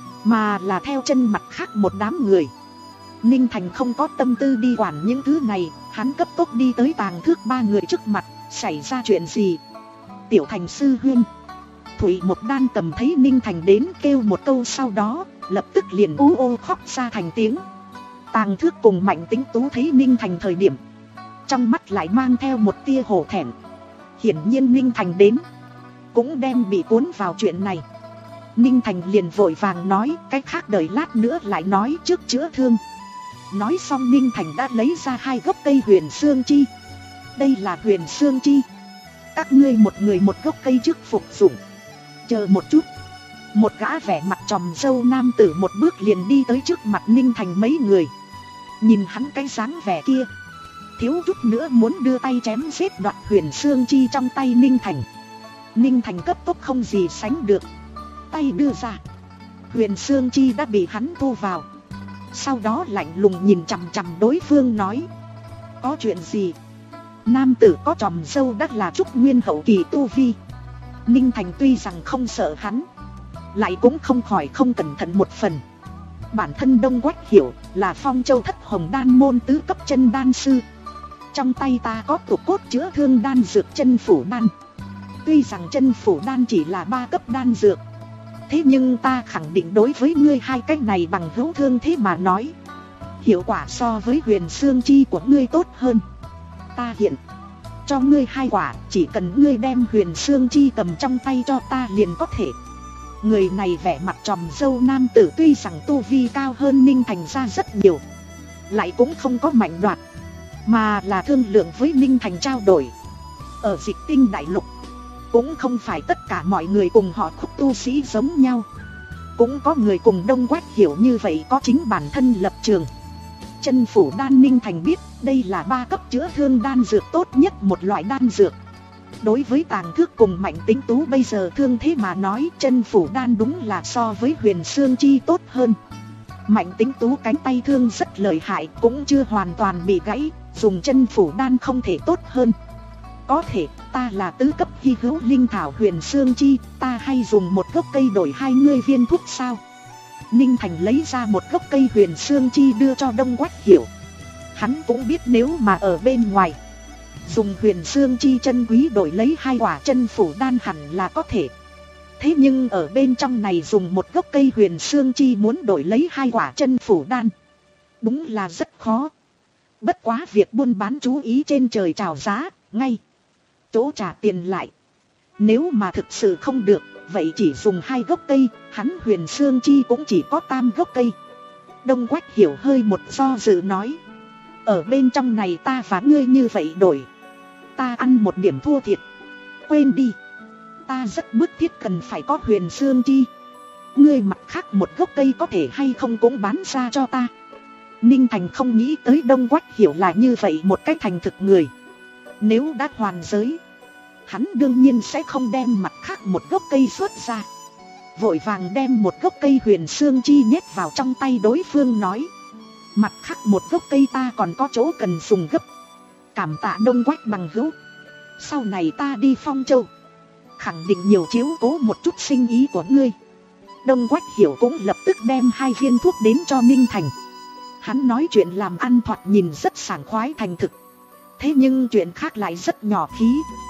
mà là theo chân mặt khác một đám người. Ninh Thành không có tâm tư đi quản những thứ này, hắn cấp tốc đi tới Tàng Thước ba người trước mặt. Xảy ra chuyện gì? Tiểu Thành sư huynh. Thủy Mộc Đan Cầm thấy Ninh Thành đến kêu một câu, sau đó lập tức liền ú ô khóc ra thành tiếng. Tàng Thước cùng Mạnh Tĩnh Tú thấy Ninh Thành thời điểm, trong mắt lại mang theo một tia hổ thẹn. Hiển nhiên Ninh Thành đến cũng đem bị cuốn vào chuyện này. Ninh Thành liền vội vàng nói, cái khác đợi lát nữa lại nói, trước chữa thương. Nói xong Ninh Thành đã lấy ra hai gốc cây huyền xương chi. Đây là huyền xương chi, các ngươi một người một gốc cây trước phục dụng. Chờ một chút. Một gã vẻ mặt tròm râu nam tử một bước liền đi tới trước mặt Ninh Thành mấy người. Nhìn hắn cái dáng vẻ kia, thiếu chút nữa muốn đưa tay chém giết đoạt huyền xương chi trong tay Ninh Thành. Ninh Thành cấp tốc không gì sánh được, tay đưa ra, huyền xương chi đã bị hắn thu vào. Sau đó lạnh lùng nhìn chằm chằm đối phương nói, có chuyện gì? Nam tử có tròm râu đã là trúc nguyên hậu kỳ tu vi. Ninh Thành tuy rằng không sợ hắn, lại cũng không khỏi không cẩn thận một phần. Bản thân Đông Quách Hiểu là Phong Châu Thất Hồng Đan môn tứ cấp chân đan sư. Trong tay ta có tụ cốt chữa thương đan dược chân phủ đan. Tuy rằng chân phủ đan chỉ là ba cấp đan dược, thế nhưng ta khẳng định đối với ngươi hai cách này bằng hữu thương thế mà nói, hiệu quả so với huyền xương chi của ngươi tốt hơn. Ta hiện cho ngươi hai quả, chỉ cần ngươi đem huyền xương chi cầm trong tay cho ta liền có thể. Người này vẻ mặt tròm râu nam tử tuy rằng tu vi cao hơn Ninh Thành ra rất nhiều, lại cũng không có mạnh đoạt, mà là thương lượng với Ninh Thành trao đổi. Ở Dịch Tinh Đại Lục, cũng không phải tất cả mọi người cùng họ Khúc tu sĩ giống nhau. Cũng có người cùng Đông Quách Hiểu như vậy có chính bản thân lập trường. Chân phủ đan Ninh Thành biết đây là ba cấp chữa thương đan dược tốt nhất một loại đan dược. Đối với Tàng Thước cùng Mạnh Tĩnh Tú bây giờ thương thế mà nói, chân phủ đan đúng là so với huyền xương chi tốt hơn. Mạnh Tĩnh Tú cánh tay thương rất lợi hại, cũng chưa hoàn toàn bị gãy, dùng chân phủ đan không thể tốt hơn. Có thể, ta là tứ cấp hy hữu linh thảo huyền xương chi, ta hay dùng một gốc cây đổi hai mươi viên thuốc sao? Ninh Thành lấy ra một gốc cây huyền xương chi đưa cho Đông Quách Hiểu. Hắn cũng biết nếu mà ở bên ngoài dùng huyền xương chi chân quý đổi lấy hai quả chân phủ đan hẳn là có thể. Thế nhưng ở bên trong này dùng một gốc cây huyền xương chi muốn đổi lấy hai quả chân phủ đan, đúng là rất khó. Bất quá việc buôn bán chú ý trên trời chào giá, ngay chỗ trả tiền lại. Nếu mà thực sự không được, vậy chỉ dùng hai gốc cây, hắn huyền xương chi cũng chỉ có tam gốc cây. Đông Quách Hiểu hơi một do dự nói, ở bên trong này ta và ngươi như vậy đổi, ta ăn một điểm thua thiệt. Quên đi, ta rất bức thiết cần phải có huyền xương chi. Ngươi mặt khác một gốc cây có thể hay không cũng bán ra cho ta. Ninh Thành không nghĩ tới Đông Quách Hiểu là như vậy một cách thành thực người. Nếu đã hoàn giới, hắn đương nhiên sẽ không đem mặt khác một gốc cây xuất ra. Vội vàng đem một gốc cây huyền xương chi nhét vào trong tay đối phương nói, mặt khác một gốc cây ta còn có chỗ cần dùng gấp. Cảm tạ Đông Quách bằng hữu, sau này ta đi Phong Châu khẳng định nhiều chiếu cố một chút sinh ý của ngươi. Đông Quách Hiểu cũng lập tức đem hai viên thuốc đến cho Ninh Thành. Hắn nói chuyện làm ăn thoạt nhìn rất sảng khoái thành thực, thế nhưng chuyện khác lại rất nhỏ khí.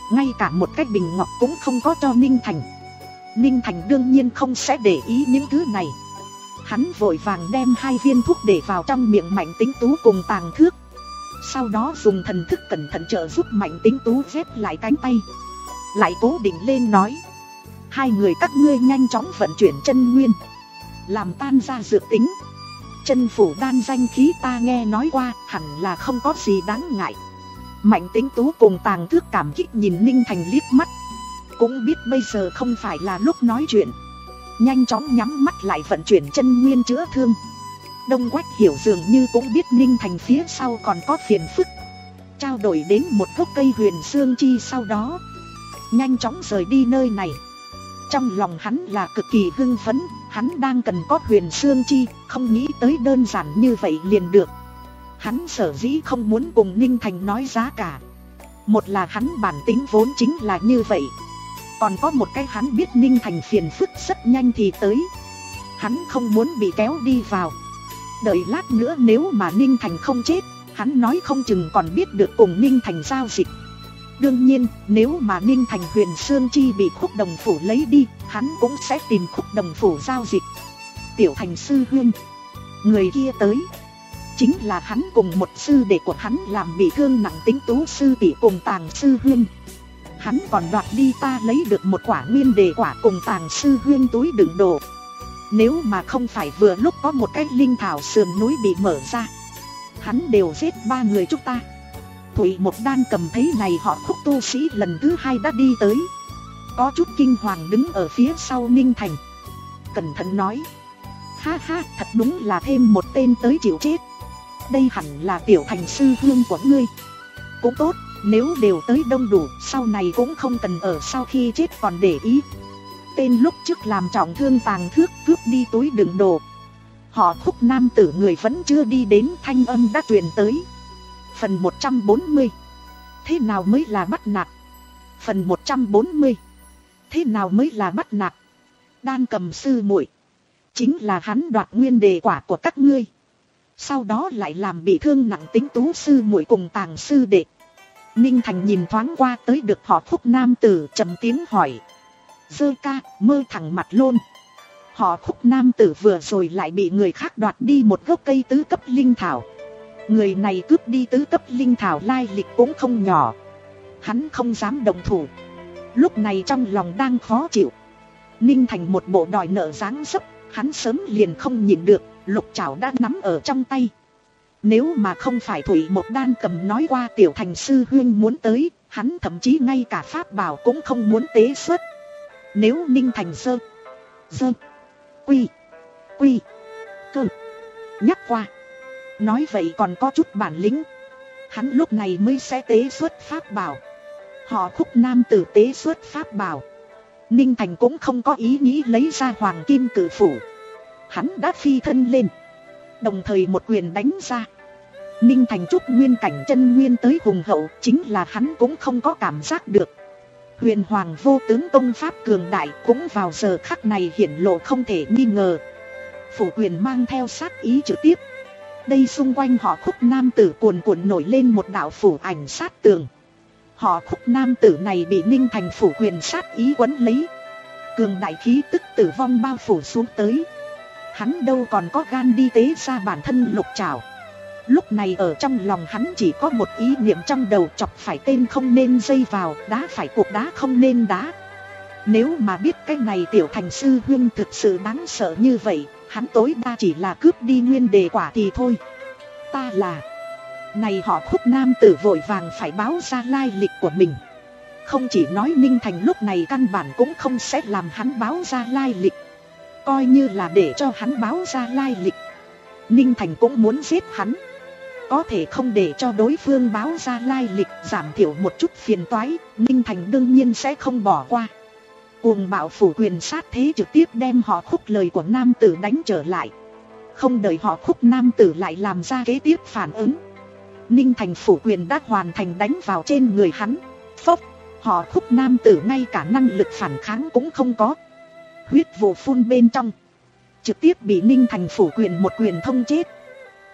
ngay cả một cái bình ngọc cũng không có cho Ninh Thành. Ninh Thành đương nhiên không sẽ để ý những thứ này. Hắn vội vàng đem hai viên thuốc để vào trong miệng Mạnh Tính Tú cùng Tàng Thước. Sau đó dùng thần thức cẩn thận trợ giúp Mạnh Tính Tú vét lại cánh tay. Lại cố định lên nói: hai người các ngươi nhanh chóng vận chuyển chân nguyên, làm tan ra dược tính. Chân phủ đan danh khí ta nghe nói qua, hẳn là không có gì đáng ngại. Mạnh Tính Tú cùng Tàng Thước cảm kích nhìn Ninh Thành liếc mắt, cũng biết bây giờ không phải là lúc nói chuyện, nhanh chóng nhắm mắt lại vận chuyển chân nguyên chữa thương. Đông Quách Hiểu dường như cũng biết Ninh Thành phía sau còn có phiền phức, trao đổi đến một gốc cây huyền xương chi, sau đó nhanh chóng rời đi nơi này. Trong lòng hắn là cực kỳ hưng phấn, hắn đang cần có huyền xương chi, không nghĩ tới đơn giản như vậy liền được. Hắn sở dĩ không muốn cùng Ninh Thành nói giá cả, một là hắn bản tính vốn chính là như vậy, còn có một cái hắn biết Ninh Thành phiền phức rất nhanh thì tới, hắn không muốn bị kéo đi vào. Đợi lát nữa nếu mà Ninh Thành không chết, hắn nói không chừng còn biết được cùng Ninh Thành giao dịch. Đương nhiên, nếu mà Ninh Thành huyền xương chi bị Khúc Đồng Phủ lấy đi, hắn cũng sẽ tìm Khúc Đồng Phủ giao dịch. Tiểu Thành sư huynh, người kia tới chính là hắn cùng một sư đệ của hắn làm bị thương nặng Tính Tú sư tỷ cùng Tàng sư huynh. Hắn còn đoạt đi ta lấy được một quả nguyên đề quả cùng Tàng sư huynh túi đựng đồ. Nếu mà không phải vừa lúc có một cái linh thảo sườn núi bị mở ra, hắn đều giết ba người chúng ta. Thủy Một Đan cầm thấy này họ Khúc tu sĩ lần thứ hai đã đi tới, có chút kinh hoàng đứng ở phía sau Ninh Thành, cẩn thận nói: ha ha, thật đúng là thêm một tên tới chịu chết. Đây hẳn là Tiểu Thành sư huynh của ngươi. Cũng tốt, nếu đều tới đông đủ, sau này cũng không cần ở sau khi chết còn để ý. Tên lúc trước làm trọng thương Tàng Thước cướp đi túi đựng đồ, họ Khúc nam tử người vẫn chưa đi đến, thanh âm đã truyền tới. Phần một trăm bốn mươi. Thế nào mới là bắt nạt? Phần một trăm bốn mươi. Thế nào mới là bắt nạt? Đan cầm sư muội, chính là hắn đoạt nguyên đề quả của các ngươi, sau đó lại làm bị thương nặng Tính Tú sư muội cùng Tàng sư đệ. Ninh Thành nhìn thoáng qua tới được họ Khúc nam tử, trầm tiếng hỏi: Dơ ca, mơ thẳng mặt luôn. Họ Khúc nam tử vừa rồi lại bị người khác đoạt đi một gốc cây tứ cấp linh thảo. Người này cướp đi tứ cấp linh thảo lai lịch cũng không nhỏ, hắn không dám động thủ, lúc này trong lòng đang khó chịu. Ninh Thành một bộ đòi nợ dáng dấp, hắn sớm liền không nhịn được, lục chảo đã nắm ở trong tay. Nếu mà không phải Thủy Một Đan cầm nói qua Tiểu Thành sư huynh muốn tới, hắn thậm chí ngay cả pháp bảo cũng không muốn tế xuất. Nếu Ninh Thành sơ Dơ Quy Quy Cơ nhắc qua, nói vậy còn có chút bản lĩnh, hắn lúc này mới sẽ tế xuất pháp bảo. Họ Khúc nam tử tế xuất pháp bảo, Ninh Thành cũng không có ý nghĩ lấy ra hoàng kim cử phủ. Hắn đã phi thân lên, đồng thời một quyền đánh ra. Ninh Thành trúc nguyên cảnh chân nguyên tới hùng hậu, chính là hắn cũng không có cảm giác được. Huyền Hoàng vô tướng công pháp cường đại cũng vào giờ khắc này hiển lộ không thể nghi ngờ. Phủ quyền mang theo sát ý trực tiếp. Đây xung quanh họ Khúc nam tử cuồn cuộn nổi lên một đạo phủ ảnh sát tường. Họ Khúc nam tử này bị Ninh Thành phủ quyền sát ý quấn lấy, cường đại khí tức tử vong bao phủ xuống tới. Hắn đâu còn có gan đi tế ra bản thân lục trảo. Lúc này ở trong lòng hắn chỉ có một ý niệm trong đầu: chọc phải tên không nên dây vào, đá phải cuộc đá không nên đá. Nếu mà biết cái này Tiểu Thành sư huynh thực sự đáng sợ như vậy, hắn tối đa chỉ là cướp đi nguyên đề quả thì thôi. Ta là... Này họ Khúc nam tử vội vàng phải báo ra lai lịch của mình. Không chỉ nói Ninh Thành lúc này căn bản cũng không sẽ làm hắn báo ra lai lịch, coi như là để cho hắn báo ra lai lịch, Ninh Thành cũng muốn giết hắn. Có thể không để cho đối phương báo ra lai lịch, giảm thiểu một chút phiền toái, Ninh Thành đương nhiên sẽ không bỏ qua. Cuồng bạo phủ quyền sát thế trực tiếp đem họ Khúc lời của nam tử đánh trở lại. Không đợi họ Khúc nam tử lại làm ra kế tiếp phản ứng, Ninh Thành phủ quyền đã hoàn thành đánh vào trên người hắn. Phốc, họ Khúc nam tử ngay cả năng lực phản kháng cũng không có, huyết vụ phun bên trong, trực tiếp bị Ninh Thành phủ quyền một quyền thông chết.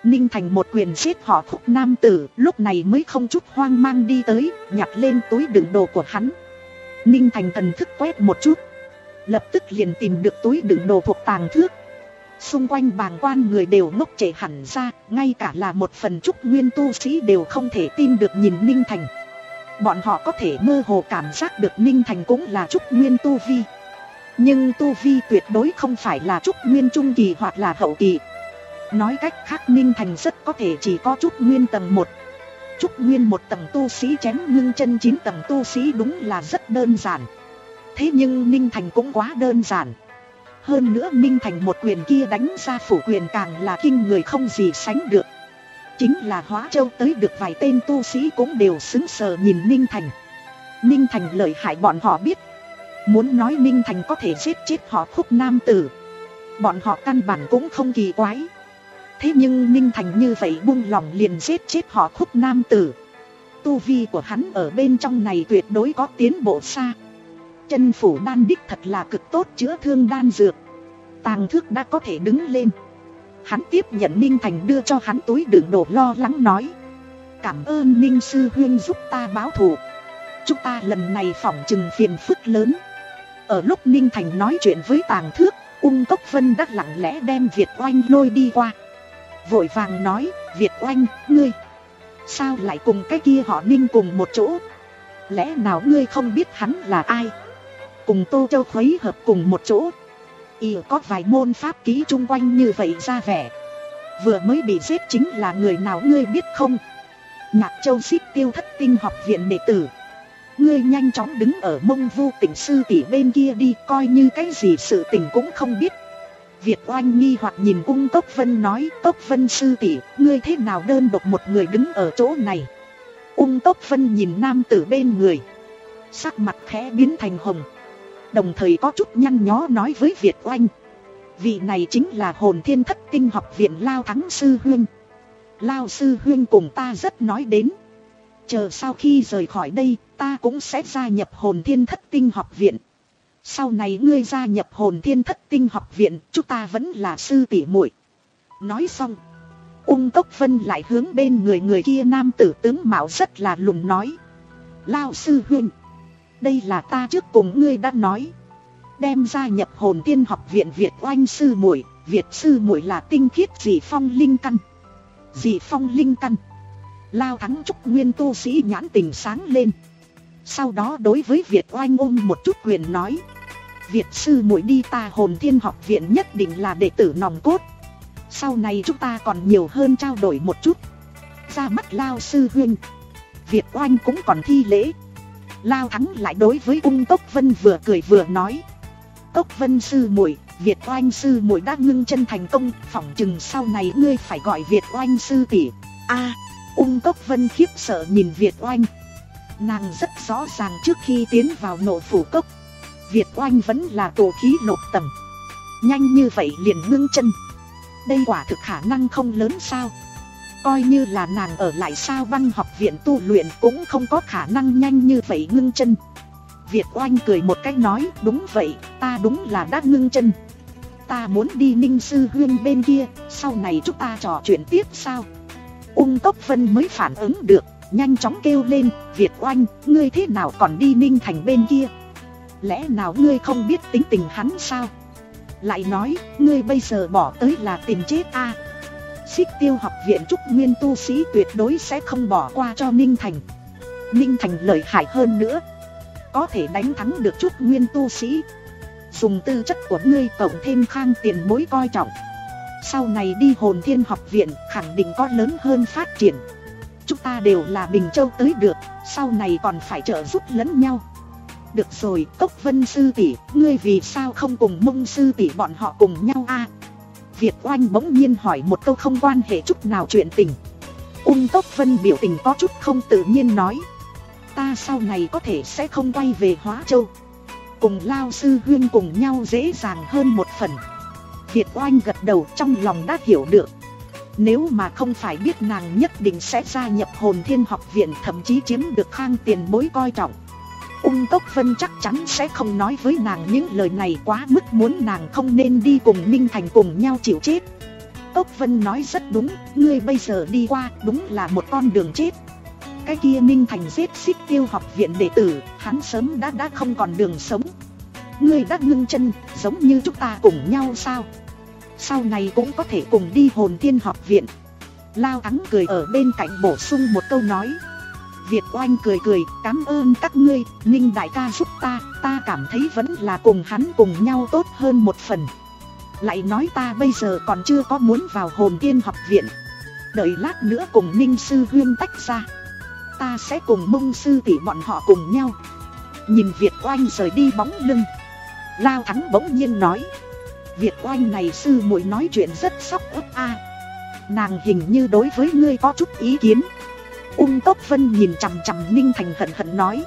Ninh Thành một quyền giết họ Khúc nam tử, lúc này mới không chút hoang mang đi tới, nhặt lên túi đựng đồ của hắn. Ninh Thành thần thức quét một chút, lập tức liền tìm được túi đựng đồ thuộc Tàng Thước. Xung quanh bàng quan người đều ngốc trệ hẳn ra, ngay cả là một phần trúc nguyên tu sĩ đều không thể tin được nhìn Ninh Thành. Bọn họ có thể mơ hồ cảm giác được Ninh Thành cũng là trúc nguyên tu vi, nhưng tu vi tuyệt đối không phải là trúc nguyên trung kỳ hoặc là hậu kỳ. Nói cách khác, Ninh Thành rất có thể chỉ có trúc nguyên tầng một. Trúc nguyên một tầng tu sĩ chém ngưng chân chín tầng tu sĩ đúng là rất đơn giản. Thế nhưng Ninh Thành cũng quá đơn giản. Hơn nữa Ninh Thành một quyền kia đánh ra phủ quyền càng là kinh người không gì sánh được. Chính là Hóa Châu tới được vài tên tu sĩ cũng đều sững sờ nhìn Ninh Thành. Ninh Thành lợi hại bọn họ biết. Muốn nói Ninh Thành có thể giết chết họ Khúc nam tử, bọn họ căn bản cũng không kỳ quái. Thế nhưng Ninh Thành như vậy buông lòng liền giết chết họ Khúc nam tử. Tu vi của hắn ở bên trong này tuyệt đối có tiến bộ xa. Chân phủ đan đích thật là cực tốt chữa thương đan dược. Tàng Thước đã có thể đứng lên. Hắn tiếp nhận Ninh Thành đưa cho hắn túi đựng đồ, lo lắng nói: cảm ơn Ninh sư huynh giúp ta báo thù. Chúng ta lần này phỏng chừng phiền phức lớn. Ở lúc Ninh Thành nói chuyện với Tàng Thước, Ung Cốc Vân đã lặng lẽ đem Việt Oanh lôi đi qua. Vội vàng nói: Việt Oanh, ngươi sao lại cùng cái kia họ Ninh cùng một chỗ? Lẽ nào ngươi không biết hắn là ai? Cùng Tô Châu khuấy hợp cùng một chỗ, y có vài môn pháp ký chung quanh như vậy ra vẻ. Vừa mới bị giết chính là người nào ngươi biết không? Nhạc Châu Xích Tiêu Thất Tinh học viện đệ tử. Ngươi nhanh chóng đứng ở Mông Vu Tỉnh sư tỷ bên kia đi, coi như cái gì sự tình cũng không biết. Việt Oanh nghi hoặc nhìn Ung Cốc Vân nói: Cốc Vân sư tỷ, ngươi thế nào đơn độc một người đứng ở chỗ này? Ung Cốc Vân nhìn nam tử bên người, sắc mặt khẽ biến thành hồng, đồng thời có chút nhăn nhó nói với Việt Oanh: vị này chính là Hồn Thiên Thất Tinh học viện Lao Thắng sư huynh. Lao sư huynh cùng ta rất nói đến, chờ sau khi rời khỏi đây ta cũng sẽ gia nhập Hồn Thiên Thất Tinh học viện. Sau này ngươi gia nhập Hồn Thiên Thất Tinh học viện, chúng ta vẫn là sư tỷ muội. Nói xong, Ung Cốc Vân lại hướng bên người người kia nam tử tướng mạo rất là lùn nói: Lao sư huynh, đây là ta trước cùng ngươi đã nói, đem gia nhập Hồn Thiên học viện Việt Oanh sư muội. Việt sư muội là tinh khiết dị phong linh căn. Dị phong linh căn? Lao Thắng trúc nguyên tu sĩ nhãn tình sáng lên. Sau đó đối với Việt Oanh ôm một chút quyền nói: Việt sư muội đi ta Hồn Thiên học viện nhất định là đệ tử nòng cốt. Sau này chúng ta còn nhiều hơn trao đổi một chút. Ra mắt Lao sư huynh. Việt Oanh cũng còn thi lễ. Lao Thắng lại đối với Ung Cốc Vân vừa cười vừa nói: Cốc Vân sư muội, Việt Oanh sư muội đã ngưng chân thành công, phỏng chừng sau này ngươi phải gọi Việt Oanh sư tỷ. A, Ung Cốc Vân khiếp sợ nhìn Việt Oanh. Nàng rất rõ ràng trước khi tiến vào Nộ Phủ Cốc, Việt Oanh vẫn là tổ khí lục tầng, nhanh như vậy liền ngưng chân. Đây quả thực khả năng không lớn sao? Coi như là nàng ở lại Sao Băng học viện tu luyện cũng không có khả năng nhanh như vậy ngưng chân. Việt Oanh cười một cách nói: đúng vậy, ta đúng là đã ngưng chân. Ta muốn đi Ninh sư huynh bên kia, sau này chúng ta trò chuyện tiếp sao? Ung Cốc Vân mới phản ứng được, nhanh chóng kêu lên: Việt Oanh, ngươi thế nào còn đi Ninh Thành bên kia? Lẽ nào ngươi không biết tính tình hắn sao? Lại nói, ngươi bây giờ bỏ tới là tìm chết a? À, Xích Tiêu học viện trúc nguyên tu sĩ tuyệt đối sẽ không bỏ qua cho Ninh Thành. Ninh Thành lợi hại hơn nữa, có thể đánh thắng được trúc nguyên tu sĩ. Dùng tư chất của ngươi cộng thêm Khang tiền bối coi trọng, sau này đi Hồn Thiên học viện khẳng định có lớn hơn phát triển. Chúng ta đều là Bình Châu tới được, sau này còn phải trợ giúp lẫn nhau. Được rồi, Cốc Vân sư tỷ, ngươi vì sao không cùng Mông sư tỷ bọn họ cùng nhau a? À, Việt Oanh bỗng nhiên hỏi một câu không quan hệ chút nào chuyện tình. Ung Cốc Vân biểu tình có chút không tự nhiên nói: ta sau này có thể sẽ không quay về Hóa Châu, cùng Lao sư huynh cùng nhau dễ dàng hơn một phần. Việt Oanh gật đầu, trong lòng đã hiểu được. Nếu mà không phải biết nàng nhất định sẽ gia nhập Hồn Thiên học viện, thậm chí chiếm được Khang tiền bối coi trọng, Ung Cốc Vân chắc chắn sẽ không nói với nàng những lời này, quá mức muốn nàng không nên đi cùng Ninh Thành cùng nhau chịu chết. Tốc Vân nói rất đúng, ngươi bây giờ đi qua đúng là một con đường chết. Cái kia Ninh Thành giết Xích Tiêu học viện đệ tử, hắn sớm đã đã không còn đường sống. Ngươi đã ngưng chân, giống như chúng ta cùng nhau sao? Sau này cũng có thể cùng đi Hồn Thiên học viện. Lao Thắng cười ở bên cạnh bổ sung một câu nói. Việt Oanh cười cười, cảm ơn các ngươi, Ninh đại ca giúp ta, ta cảm thấy vẫn là cùng hắn cùng nhau tốt hơn một phần. Lại nói ta bây giờ còn chưa có muốn vào Hồn Thiên học viện. Đợi lát nữa cùng Ninh sư huyên tách ra, ta sẽ cùng Mông sư tỷ bọn họ cùng nhau. Nhìn Việt Oanh rời đi bóng lưng, Lao Thắng bỗng nhiên nói. Việt Oanh này sư muội nói chuyện rất sóc ấp a. Nàng hình như đối với ngươi có chút ý kiến. Ung Tốc Vân nhìn chằm chằm Ninh Thành hận hận nói.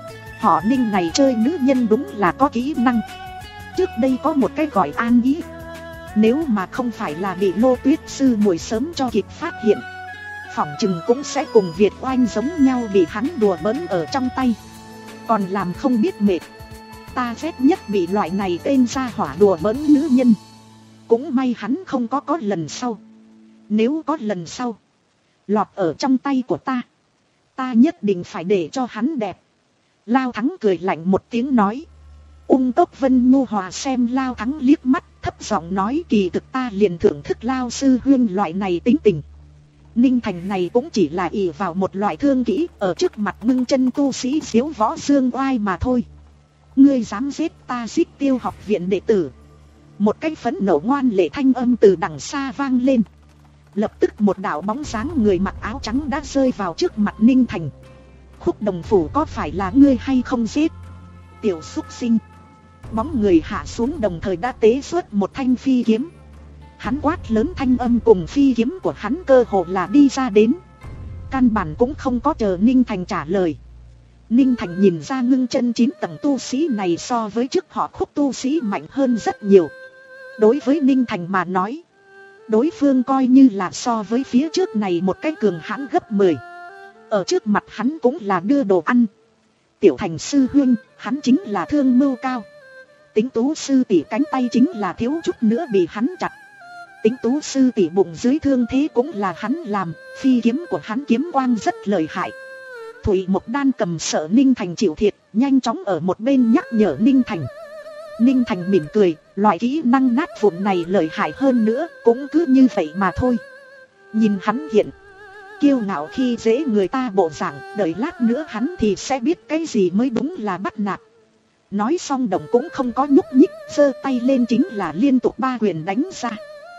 Họ Ninh này chơi nữ nhân đúng là có kỹ năng. Trước đây có một cái gọi An Ý, nếu mà không phải là bị Lô Tuyết sư muội sớm cho kịp phát hiện, phỏng chừng cũng sẽ cùng Việt Oanh giống nhau bị hắn đùa bỡn ở trong tay, còn làm không biết mệt. Ta ghét nhất bị loại này tên ra hỏa đùa bỡn nữ nhân. Cũng may hắn không có có lần sau. Nếu có lần sau lọt ở trong tay của ta, ta nhất định phải để cho hắn đẹp. Lao Thắng cười lạnh một tiếng nói. Ung Tốc Vân nhu hòa xem Lao Thắng liếc mắt, thấp giọng nói kỳ thực ta liền thưởng thức Lao sư huyên loại này tính tình. Ninh Thành này cũng chỉ là ỷ vào một loại thương kỹ, ở trước mặt ngưng chân tu sĩ diếu võ dương oai mà thôi. Ngươi dám giết ta Xích Tiêu học viện đệ tử? Một cái phẫn nộ ngoan lệ thanh âm từ đằng xa vang lên. Lập tức một đạo bóng dáng người mặc áo trắng đã rơi vào trước mặt Ninh Thành. Khúc Đồng Phủ có phải là ngươi hay không giết? Tiểu xúc sinh. Bóng người hạ xuống đồng thời đã tế xuất một thanh phi kiếm. Hắn quát lớn, thanh âm cùng phi kiếm của hắn cơ hồ là đi ra đến. Căn bản cũng không có chờ Ninh Thành trả lời. Ninh Thành nhìn ra ngưng chân chín tầng tu sĩ này so với trước họ Khúc tu sĩ mạnh hơn rất nhiều. Đối với Ninh Thành mà nói, đối phương coi như là so với phía trước này một cái cường hãn gấp mười. Ở trước mặt hắn cũng là đưa đồ ăn. Tiểu Thành sư huynh, hắn chính là Thương Mưu Cao. Tính Tú sư tỷ cánh tay chính là thiếu chút nữa bị hắn chặt. Tính Tú sư tỷ bụng dưới thương thế cũng là hắn làm, phi kiếm của hắn kiếm quang rất lợi hại. Thủy Mộc Đan cầm sợ Ninh Thành chịu thiệt, nhanh chóng ở một bên nhắc nhở Ninh Thành. Ninh Thành mỉm cười, loại kỹ năng nát vụn này lợi hại hơn nữa, cũng cứ như vậy mà thôi. Nhìn hắn hiện kiêu ngạo khi dễ người ta bộ dạng, đợi lát nữa hắn thì sẽ biết cái gì mới đúng là bắt nạt. Nói xong đồng cũng không có nhúc nhích, giơ tay lên chính là liên tục ba quyền đánh ra.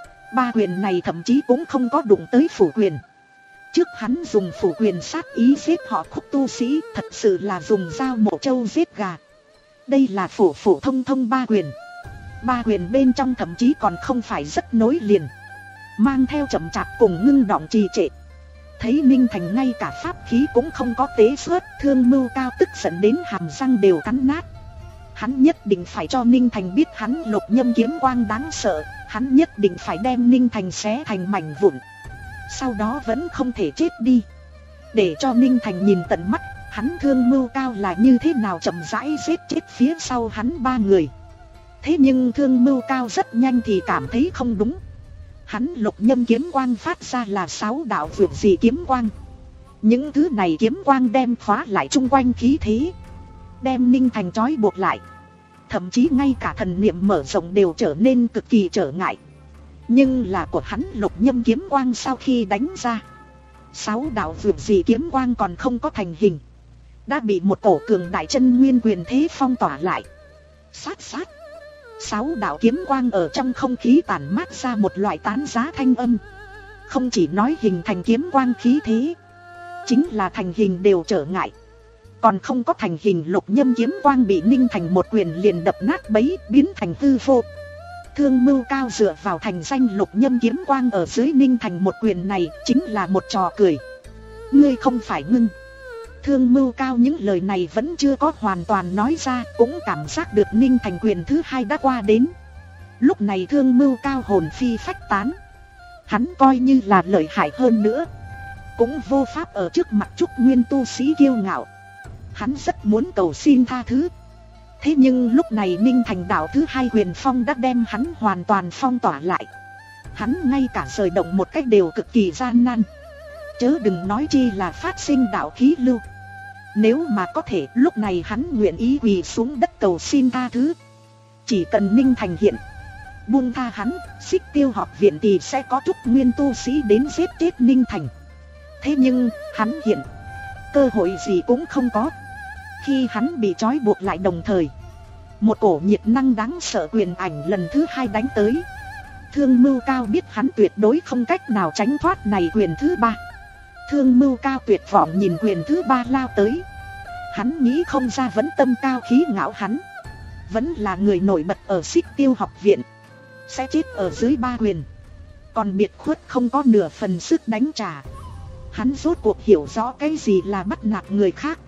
Ba quyền này thậm chí cũng không có đụng tới phủ quyền. Trước hắn dùng phủ quyền sát ý giết họ Khúc tu sĩ, thật sự là dùng dao mổ trâu giết gà. Đây là phổ phổ thông thông ba quyền. Ba quyền bên trong thậm chí còn không phải rất nối liền, mang theo chậm chạp cùng ngưng đọng trì trệ. Thấy Ninh Thành ngay cả pháp khí cũng không có tế xuất, Thương Mưu Cao tức giận đến hàm răng đều cắn nát. Hắn nhất định phải cho Ninh Thành biết hắn Lục Nhâm kiếm quang đáng sợ. Hắn nhất định phải đem Ninh Thành xé thành mảnh vụn. Sau đó vẫn không thể chết đi, để cho Ninh Thành nhìn tận mắt hắn Thương Mưu Cao là như thế nào chậm rãi giết chết phía sau hắn ba người. Thế nhưng Thương Mưu Cao rất nhanh thì cảm thấy không đúng. Hắn Lục Nhâm kiếm quang phát ra là sáu đạo vượt dị kiếm quang. Những thứ này kiếm quang đem khóa lại chung quanh khí thế, đem Ninh Thành trói buộc lại. Thậm chí ngay cả thần niệm mở rộng đều trở nên cực kỳ trở ngại. Nhưng là của hắn Lục Nhâm kiếm quang sau khi đánh ra, sáu đạo vượt dị kiếm quang còn không có thành hình, đã bị một cổ cường đại chân nguyên quyền thế phong tỏa lại. Sát sát, sáu đạo kiếm quang ở trong không khí tản mát ra một loại tán giá thanh âm. Không chỉ nói hình thành kiếm quang khí thế, chính là thành hình đều trở ngại. Còn không có thành hình Lục Nhâm kiếm quang bị Ninh Thành một quyền liền đập nát bấy, biến thành hư vô. Thương Mưu Cao dựa vào thành danh Lục Nhâm kiếm quang ở dưới Ninh Thành một quyền này chính là một trò cười. Ngươi không phải ngưng. Thương Mưu Cao những lời này vẫn chưa có hoàn toàn nói ra, cũng cảm giác được Ninh Thành quyền thứ hai đã qua đến. Lúc này Thương Mưu Cao hồn phi phách tán. Hắn coi như là lợi hại hơn nữa, cũng vô pháp ở trước mặt Trúc Nguyên tu sĩ kiêu ngạo. Hắn rất muốn cầu xin tha thứ. Thế nhưng lúc này Ninh Thành đạo thứ hai quyền phong đã đem hắn hoàn toàn phong tỏa lại. Hắn ngay cả rời động một cách đều cực kỳ gian nan, chớ đừng nói chi là phát sinh đạo khí lưu. Nếu mà có thể, lúc này hắn nguyện ý quỳ xuống đất cầu xin tha thứ. Chỉ cần Ninh Thành hiện buông tha hắn, Xích Tiêu học viện thì sẽ có Trúc Nguyên tu sĩ đến giết chết Ninh Thành. Thế nhưng, hắn hiện cơ hội gì cũng không có. Khi hắn bị trói buộc lại đồng thời, một cổ nhiệt năng đáng sợ quyền ảnh lần thứ hai đánh tới. Thương Mưu Cao biết hắn tuyệt đối không cách nào tránh thoát này quyền thứ ba. Thương Mưu Cao tuyệt vọng nhìn quyền thứ ba lao tới. Hắn nghĩ không ra vẫn tâm cao khí ngạo hắn, vẫn là người nổi bật ở Xích Tiêu học viện, sẽ chết ở dưới ba quyền. Còn biệt khuất không có nửa phần sức đánh trả. Hắn rốt cuộc hiểu rõ cái gì là bắt nạt người khác.